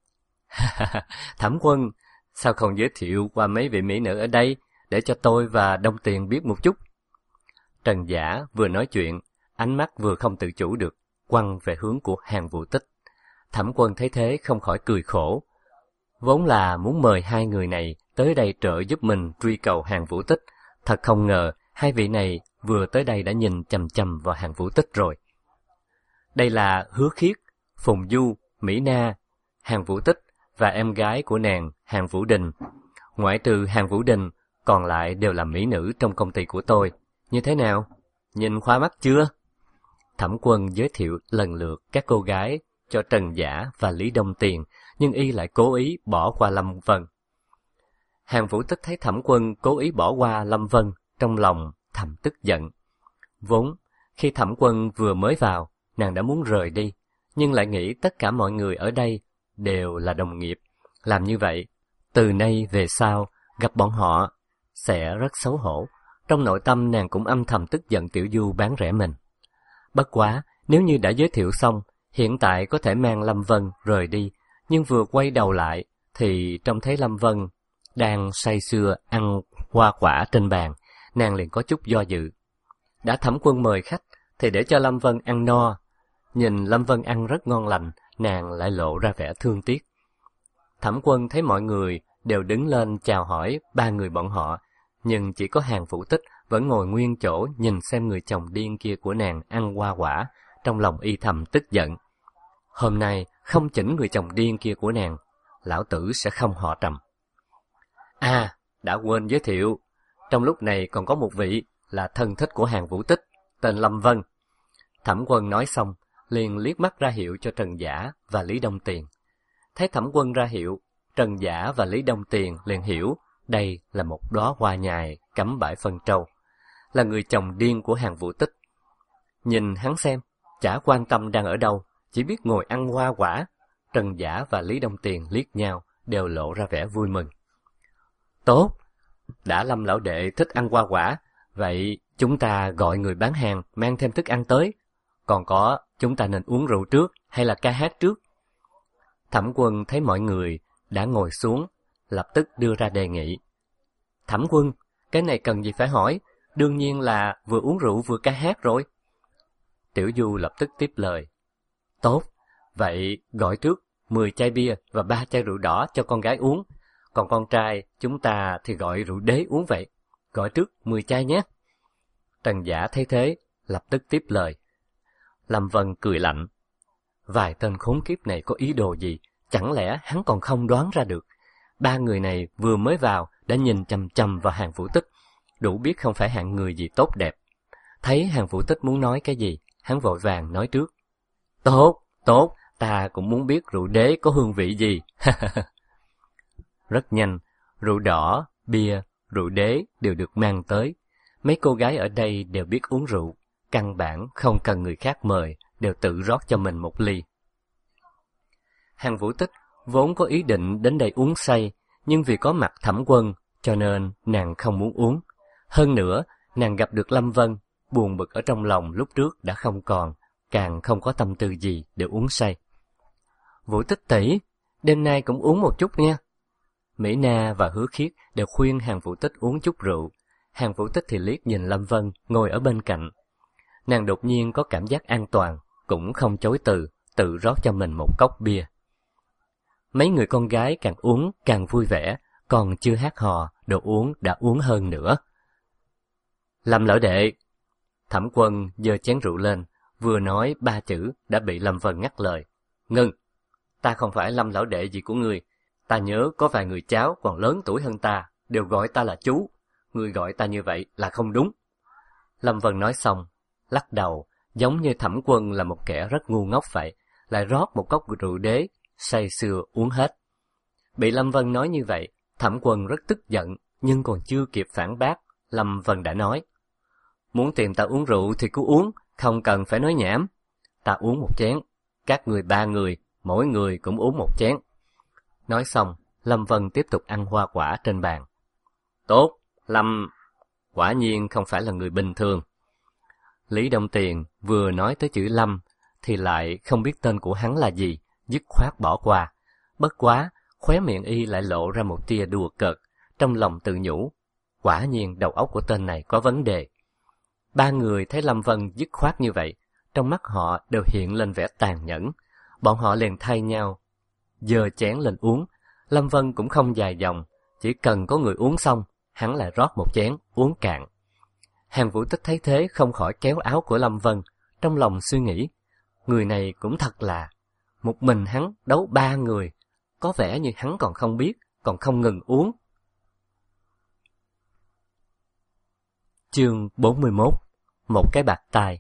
Thẩm Quân, sao không giới thiệu qua mấy vị mỹ nữ ở đây, để cho tôi và Đông Tiền biết một chút? Trần Giả vừa nói chuyện, ánh mắt vừa không tự chủ được, quăng về hướng của Hàn Vũ Tích. Thẩm Quân thấy thế không khỏi cười khổ. Vốn là muốn mời hai người này tới đây trợ giúp mình truy cầu Hàn Vũ Tích, thật không ngờ hai vị này vừa tới đây đã nhìn chằm chằm vào Hàn Vũ Tích rồi. Đây là Hứa Khiết, Phùng Du, Mỹ Na, Hàn Vũ Tích và em gái của nàng Hàn Vũ Đình. Ngoại trừ Hàn Vũ Đình, còn lại đều là mỹ nữ trong công ty của tôi. Như thế nào? Nhìn khóa mắt chưa? Thẩm Quân giới thiệu lần lượt các cô gái cho Trần Giả và Lý Đông Tiền, nhưng y lại cố ý bỏ qua Lâm Vân. Hàn Vũ Tích thấy Thẩm Quân cố ý bỏ qua Lâm Vân, trong lòng thầm tức giận. Vốn, khi Thẩm Quân vừa mới vào, nàng đã muốn rời đi, nhưng lại nghĩ tất cả mọi người ở đây đều là đồng nghiệp. Làm như vậy, từ nay về sau, gặp bọn họ sẽ rất xấu hổ. Trong nội tâm nàng cũng âm thầm tức giận Tiểu Du bán rẻ mình. Bất quá, nếu như đã giới thiệu xong, hiện tại có thể mang Lâm Vân rời đi, nhưng vừa quay đầu lại, thì trông thấy Lâm Vân đang say sưa ăn hoa quả trên bàn, nàng liền có chút do dự. Đã Thẩm Quân mời khách, thì để cho Lâm Vân ăn no. Nhìn Lâm Vân ăn rất ngon lành, nàng lại lộ ra vẻ thương tiếc. Thẩm Quân thấy mọi người đều đứng lên chào hỏi ba người bọn họ, nhưng chỉ có Hàn Vũ Tích vẫn ngồi nguyên chỗ nhìn xem người chồng điên kia của nàng ăn hoa quả, trong lòng y thầm tức giận. Hôm nay không chỉnh người chồng điên kia của nàng, lão tử sẽ không họ Trầm. À, đã quên giới thiệu, trong lúc này còn có một vị là thân thích của Hàn Vũ Tích, tên Lâm Vân. Thẩm Quân nói xong, liền liếc mắt ra hiệu cho Trần Giả và Lý Đông Tiền. Thấy Thẩm Quân ra hiệu, Trần Giả và Lý Đông Tiền liền hiểu đây là một đóa hoa nhài cắm bãi phân trâu, là người chồng điên của Hàn Vũ Tích. Nhìn hắn xem, chả quan tâm đang ở đâu, chỉ biết ngồi ăn hoa quả. Trần Giả và Lý Đông Tiền liếc nhau, đều lộ ra vẻ vui mừng. Tốt, đã Lâm lão đệ thích ăn hoa quả, vậy chúng ta gọi người bán hàng mang thêm thức ăn tới. Còn có, chúng ta nên uống rượu trước hay là ca hát trước? Thẩm Quân thấy mọi người đã ngồi xuống, lập tức đưa ra đề nghị. Thẩm Quân, cái này cần gì phải hỏi, đương nhiên là vừa uống rượu vừa ca hát rồi. Tiểu Du lập tức tiếp lời. Tốt, vậy gọi trước mười chai bia và ba chai rượu đỏ cho con gái uống, còn con trai chúng ta thì gọi rượu đế uống vậy. Gọi trước mười chai nhé. Trần Giả thấy thế, lập tức tiếp lời. Lâm Vân cười lạnh. Vài tên khốn kiếp này có ý đồ gì, chẳng lẽ hắn còn không đoán ra được. Ba người này vừa mới vào đã nhìn chằm chằm vào Hàn Vũ Tích, đủ biết không phải hạng người gì tốt đẹp. Thấy Hàn Vũ Tích muốn nói cái gì, hắn vội vàng nói trước. Tốt, tốt, ta cũng muốn biết rượu đế có hương vị gì. Rất nhanh, rượu đỏ, bia, rượu đế đều được mang tới. Mấy cô gái ở đây đều biết uống rượu, căn bản không cần người khác mời, đều tự rót cho mình một ly. Hàn Vũ Tích vốn có ý định đến đây uống say, nhưng vì có mặt Thẩm Quân, cho nên nàng không muốn uống. Hơn nữa, nàng gặp được Lâm Vân, buồn bực ở trong lòng lúc trước đã không còn, càng không có tâm tư gì để uống say. Vũ Tích tỷ, đêm nay cũng uống một chút nha. Mỹ Na và Hứa Khiết đều khuyên Hàn Vũ Tích uống chút rượu. Hàn Vũ Tích thì liếc nhìn Lâm Vân ngồi ở bên cạnh. Nàng đột nhiên có cảm giác an toàn, cũng không chối từ, tự rót cho mình một cốc bia. Mấy người con gái càng uống càng vui vẻ, còn chưa hát hò, đồ uống đã uống hơn nữa. Lâm lão đệ. Thẩm Quân giơ chén rượu lên, vừa nói ba chữ đã bị Lâm Vân ngắt lời. Ngưng, ta không phải Lâm lão đệ gì của ngươi. Ta nhớ có vài người cháu còn lớn tuổi hơn ta, đều gọi ta là chú. Ngươi gọi ta như vậy là không đúng. Lâm Vân nói xong, lắc đầu, giống như Thẩm Quân là một kẻ rất ngu ngốc vậy, lại rót một cốc rượu đế, say sưa uống hết. Bị Lâm Vân nói như vậy, Thẩm Quân rất tức giận, nhưng còn chưa kịp phản bác, Lâm Vân đã nói. Muốn tìm ta uống rượu thì cứ uống, không cần phải nói nhảm. Ta uống một chén, các người ba người, mỗi người cũng uống một chén. Nói xong, Lâm Vân tiếp tục ăn hoa quả trên bàn. Tốt, Lâm, quả nhiên không phải là người bình thường. Lý Đông Tiền vừa nói tới chữ Lâm, thì lại không biết tên của hắn là gì, dứt khoát bỏ qua. Bất quá, khóe miệng y lại lộ ra một tia đùa cợt, trong lòng tự nhủ, quả nhiên đầu óc của tên này có vấn đề. Ba người thấy Lâm Vân dứt khoát như vậy, trong mắt họ đều hiện lên vẻ tàn nhẫn. Bọn họ liền thay nhau giơ chén lên uống. Lâm Vân cũng không dài dòng, chỉ cần có người uống xong, hắn lại rót một chén uống cạn. Hàn Vũ Tích thấy thế không khỏi kéo áo của Lâm Vân, trong lòng suy nghĩ, người này cũng thật là, một mình hắn đấu ba người, có vẻ như hắn còn không biết, còn không ngừng uống. Chương bốn mươi mốt. Một cái bạt tai.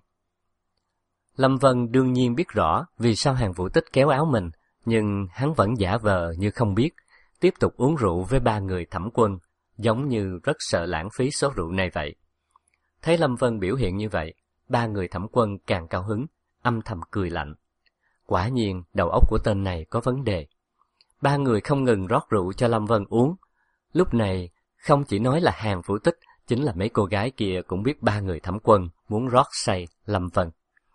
Lâm Vân đương nhiên biết rõ vì sao Hàn Vũ Tích kéo áo mình, nhưng hắn vẫn giả vờ như không biết, tiếp tục uống rượu với ba người Thẩm Quân, giống như rất sợ lãng phí số rượu này vậy. Thấy Lâm Vân biểu hiện như vậy, ba người Thẩm Quân càng cao hứng, âm thầm cười lạnh. Quả nhiên đầu óc của tên này có vấn đề. Ba người không ngừng rót rượu cho Lâm Vân uống. Lúc này, không chỉ nói là Hàn Vũ Tích, chính là mấy cô gái kia cũng biết ba người Thẩm Quân muốn rót say Lâm Vân.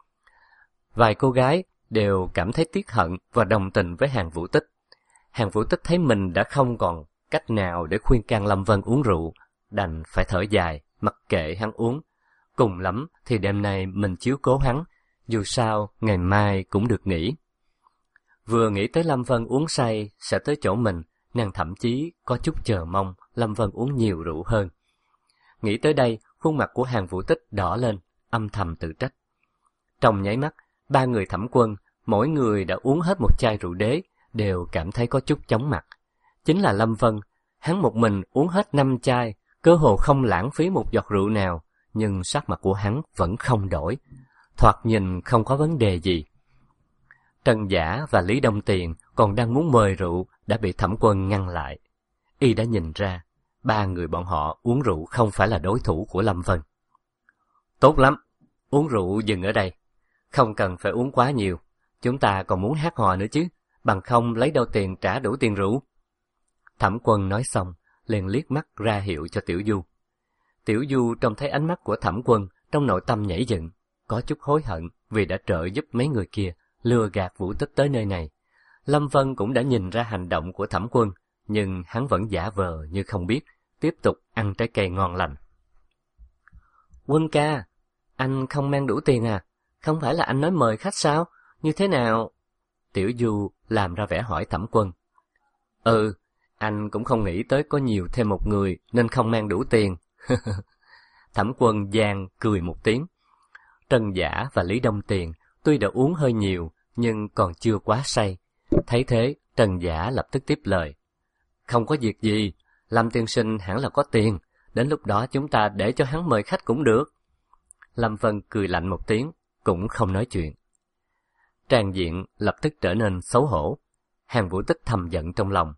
Vài cô gái đều cảm thấy tiếc hận và đồng tình với Hàn Vũ Tích. Hàn Vũ Tích thấy mình đã không còn cách nào để khuyên can Lâm Vân uống rượu, đành phải thở dài, mặc kệ hắn uống. Cùng lắm thì đêm nay mình chiếu cố hắn, dù sao ngày mai cũng được nghỉ. Vừa nghĩ tới Lâm Vân uống say sẽ tới chỗ mình, nàng thậm chí có chút chờ mong Lâm Vân uống nhiều rượu hơn. Nghĩ tới đây, khuôn mặt của Hàn Vũ Tích đỏ lên, âm thầm tự trách. Trong nháy mắt, ba người Thẩm Quân, mỗi người đã uống hết một chai rượu đế, đều cảm thấy có chút chóng mặt. Chính là Lâm Vân, hắn một mình uống hết năm chai, cơ hồ không lãng phí một giọt rượu nào, nhưng sắc mặt của hắn vẫn không đổi, thoạt nhìn không có vấn đề gì. Trần Giả và Lý Đông Tiền còn đang muốn mời rượu đã bị Thẩm Quân ngăn lại. Y đã nhìn ra, ba người bọn họ uống rượu không phải là đối thủ của Lâm Vân. Tốt lắm, uống rượu dừng ở đây. Không cần phải uống quá nhiều, chúng ta còn muốn hát hò nữa chứ, bằng không lấy đâu tiền trả đủ tiền rượu. Thẩm Quân nói xong, liền liếc mắt ra hiệu cho Tiểu Du. Tiểu Du trông thấy ánh mắt của Thẩm Quân, trong nội tâm nhảy dựng, có chút hối hận vì đã trợ giúp mấy người kia lừa gạt Vũ Tích tới nơi này. Lâm Vân cũng đã nhìn ra hành động của Thẩm Quân, nhưng hắn vẫn giả vờ như không biết, tiếp tục ăn trái cây ngon lành. Quân ca, anh không mang đủ tiền à? Không phải là anh nói mời khách sao? Như thế nào? Tiểu Du làm ra vẻ hỏi Thẩm Quân. Ừ, anh cũng không nghĩ tới có nhiều thêm một người nên không mang đủ tiền. Thẩm Quân giang cười một tiếng. Trần Giả và Lý Đông Tiền tuy đã uống hơi nhiều nhưng còn chưa quá say. Thấy thế, Trần Giả lập tức tiếp lời. Không có việc gì, Lâm tiên sinh hẳn là có tiền, đến lúc đó chúng ta để cho hắn mời khách cũng được. Lâm Vân cười lạnh một tiếng, cũng không nói chuyện. Tràng diện lập tức trở nên xấu hổ. Hàn Vũ Tích thầm giận trong lòng.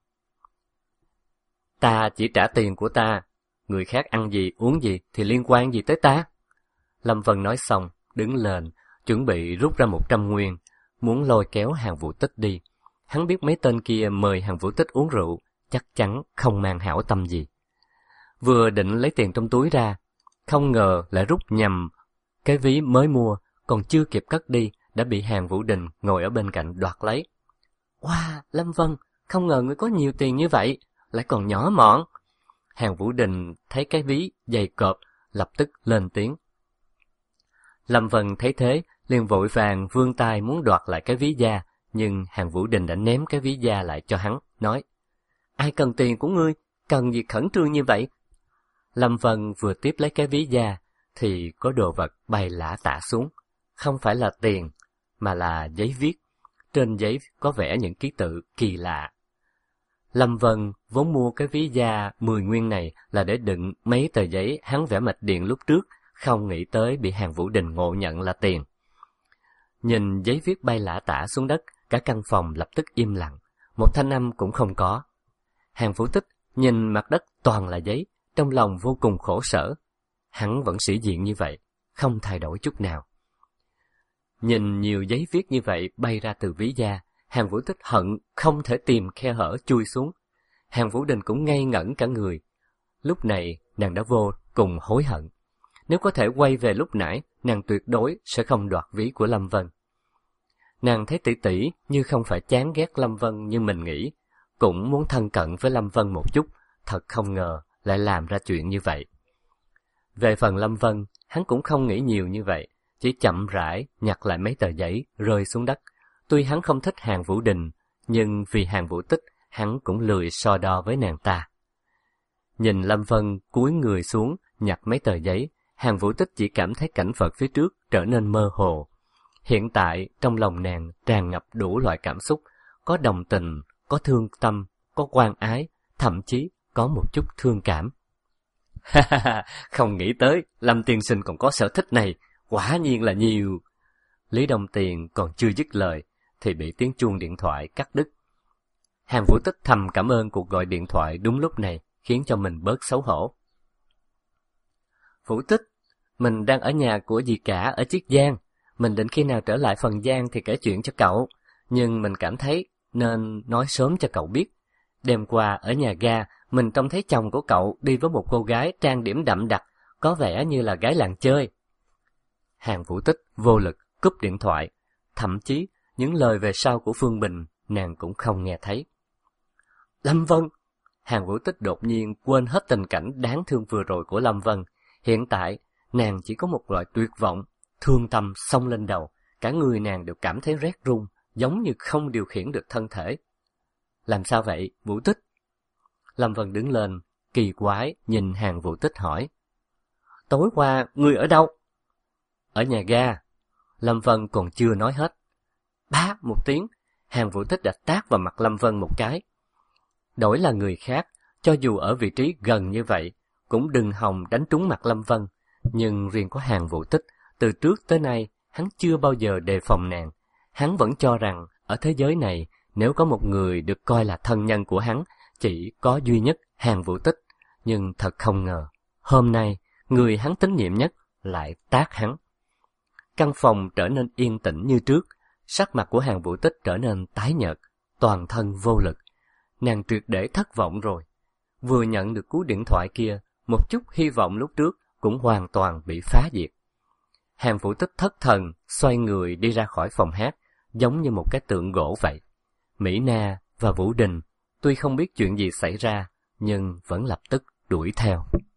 Ta chỉ trả tiền của ta, người khác ăn gì uống gì thì liên quan gì tới ta? Lâm Vân nói xong, đứng lên, chuẩn bị rút ra một trăm nguyên, muốn lôi kéo Hàn Vũ Tích đi. Hắn biết mấy tên kia mời Hàn Vũ Tích uống rượu, chắc chắn không mang hảo tâm gì. Vừa định lấy tiền trong túi ra, không ngờ lại rút nhầm cái ví mới mua, còn chưa kịp cất đi, đã bị Hàn Vũ Đình ngồi ở bên cạnh đoạt lấy. Wow, Lâm Vân, không ngờ ngươi có nhiều tiền như vậy, lại còn nhỏ mọn. Hàn Vũ Đình thấy cái ví dày cộp, lập tức lên tiếng. Lâm Vân thấy thế, liền vội vàng vươn tay muốn đoạt lại cái ví da, nhưng Hàn Vũ Đình đã ném cái ví da lại cho hắn, nói: Ai cần tiền của ngươi, cần gì khẩn trương như vậy? Lâm Vân vừa tiếp lấy cái ví da, thì có đồ vật bay lả tả xuống. Không phải là tiền, mà là giấy viết. Trên giấy có vẽ những ký tự kỳ lạ. Lâm Vân vốn mua cái ví da mười nguyên này là để đựng mấy tờ giấy hắn vẽ mạch điện lúc trước, không nghĩ tới bị Hàn Vũ Đình ngộ nhận là tiền. Nhìn giấy viết bay lả tả xuống đất, cả căn phòng lập tức im lặng, một thanh âm cũng không có. Hàn Vũ Tích nhìn mặt đất toàn là giấy, trong lòng vô cùng khổ sở. Hắn vẫn sĩ diện như vậy, không thay đổi chút nào. Nhìn nhiều giấy viết như vậy bay ra từ ví da, Hàn Vũ Tích hận không thể tìm khe hở chui xuống. Hàn Vũ Đình cũng ngây ngẩn cả người. Lúc này nàng đã vô cùng hối hận. Nếu có thể quay về lúc nãy, nàng tuyệt đối sẽ không đoạt ví của Lâm Vân. Nàng thấy tỷ tỷ như không phải chán ghét Lâm Vân như mình nghĩ, cũng muốn thân cận với Lâm Vân một chút, thật không ngờ lại làm ra chuyện như vậy. Về phần Lâm Vân, hắn cũng không nghĩ nhiều như vậy, chỉ chậm rãi nhặt lại mấy tờ giấy rơi xuống đất. Tuy hắn không thích Hàn Vũ Đình, nhưng vì Hàn Vũ Tích, hắn cũng lười so đo với nàng ta. Nhìn Lâm Vân cúi người xuống nhặt mấy tờ giấy, Hàn Vũ Tích chỉ cảm thấy cảnh vật phía trước trở nên mơ hồ. Hiện tại trong lòng nàng tràn ngập đủ loại cảm xúc, có đồng tình, có thương tâm, có quan ái, thậm chí có một chút thương cảm. Ha ha ha, không nghĩ tới Lâm tiên sinh còn có sở thích này, quả nhiên là nhiều. Lý Đông Tiền còn chưa dứt lời thì bị tiếng chuông điện thoại cắt đứt. Hàn Vũ Tích thầm cảm ơn cuộc gọi điện thoại đúng lúc này, khiến cho mình bớt xấu hổ. Vũ Tích, mình đang ở nhà của dì cả ở Chiết Giang. Mình định khi nào trở lại Phần Giang thì kể chuyện cho cậu, nhưng mình cảm thấy nên nói sớm cho cậu biết. Đêm qua ở nhà ga, mình trông thấy chồng của cậu đi với một cô gái trang điểm đậm đặc, có vẻ như là gái làng chơi. Hàn Vũ Tích vô lực cúp điện thoại, thậm chí những lời về sau của Phương Bình nàng cũng không nghe thấy. Lâm Vân! Hàn Vũ Tích đột nhiên quên hết tình cảnh đáng thương vừa rồi của Lâm Vân. Hiện tại, nàng chỉ có một loại tuyệt vọng, thương tâm xông lên đầu, cả người nàng đều cảm thấy rét run, giống như không điều khiển được thân thể. Làm sao vậy, Vũ Tích? Lâm Vân đứng lên, kỳ quái nhìn Hàn Vũ Tích hỏi. Tối qua, ngươi ở đâu? Ở nhà ga. Lâm Vân còn chưa nói hết. Bá một tiếng, Hàn Vũ Tích đã tát vào mặt Lâm Vân một cái. Đổi là người khác, cho dù ở vị trí gần như vậy, cũng đừng hòng đánh trúng mặt Lâm Vân. Nhưng riêng có Hàn Vũ Tích, từ trước tới nay, hắn chưa bao giờ đề phòng nàng. Hắn vẫn cho rằng, ở thế giới này, nếu có một người được coi là thân nhân của hắn, chỉ có duy nhất Hàn Vũ Tích. Nhưng thật không ngờ, hôm nay, người hắn tín nhiệm nhất lại tát hắn. Căn phòng trở nên yên tĩnh như trước, sắc mặt của Hàn Vũ Tích trở nên tái nhợt, toàn thân vô lực. Nàng triệt để thất vọng rồi. Vừa nhận được cú điện thoại kia, một chút hy vọng lúc trước cũng hoàn toàn bị phá diệt. Hàn Vũ Tích thất thần, xoay người đi ra khỏi phòng hát, giống như một cái tượng gỗ vậy. Mỹ Na và Vũ Đình, tuy không biết chuyện gì xảy ra, nhưng vẫn lập tức đuổi theo.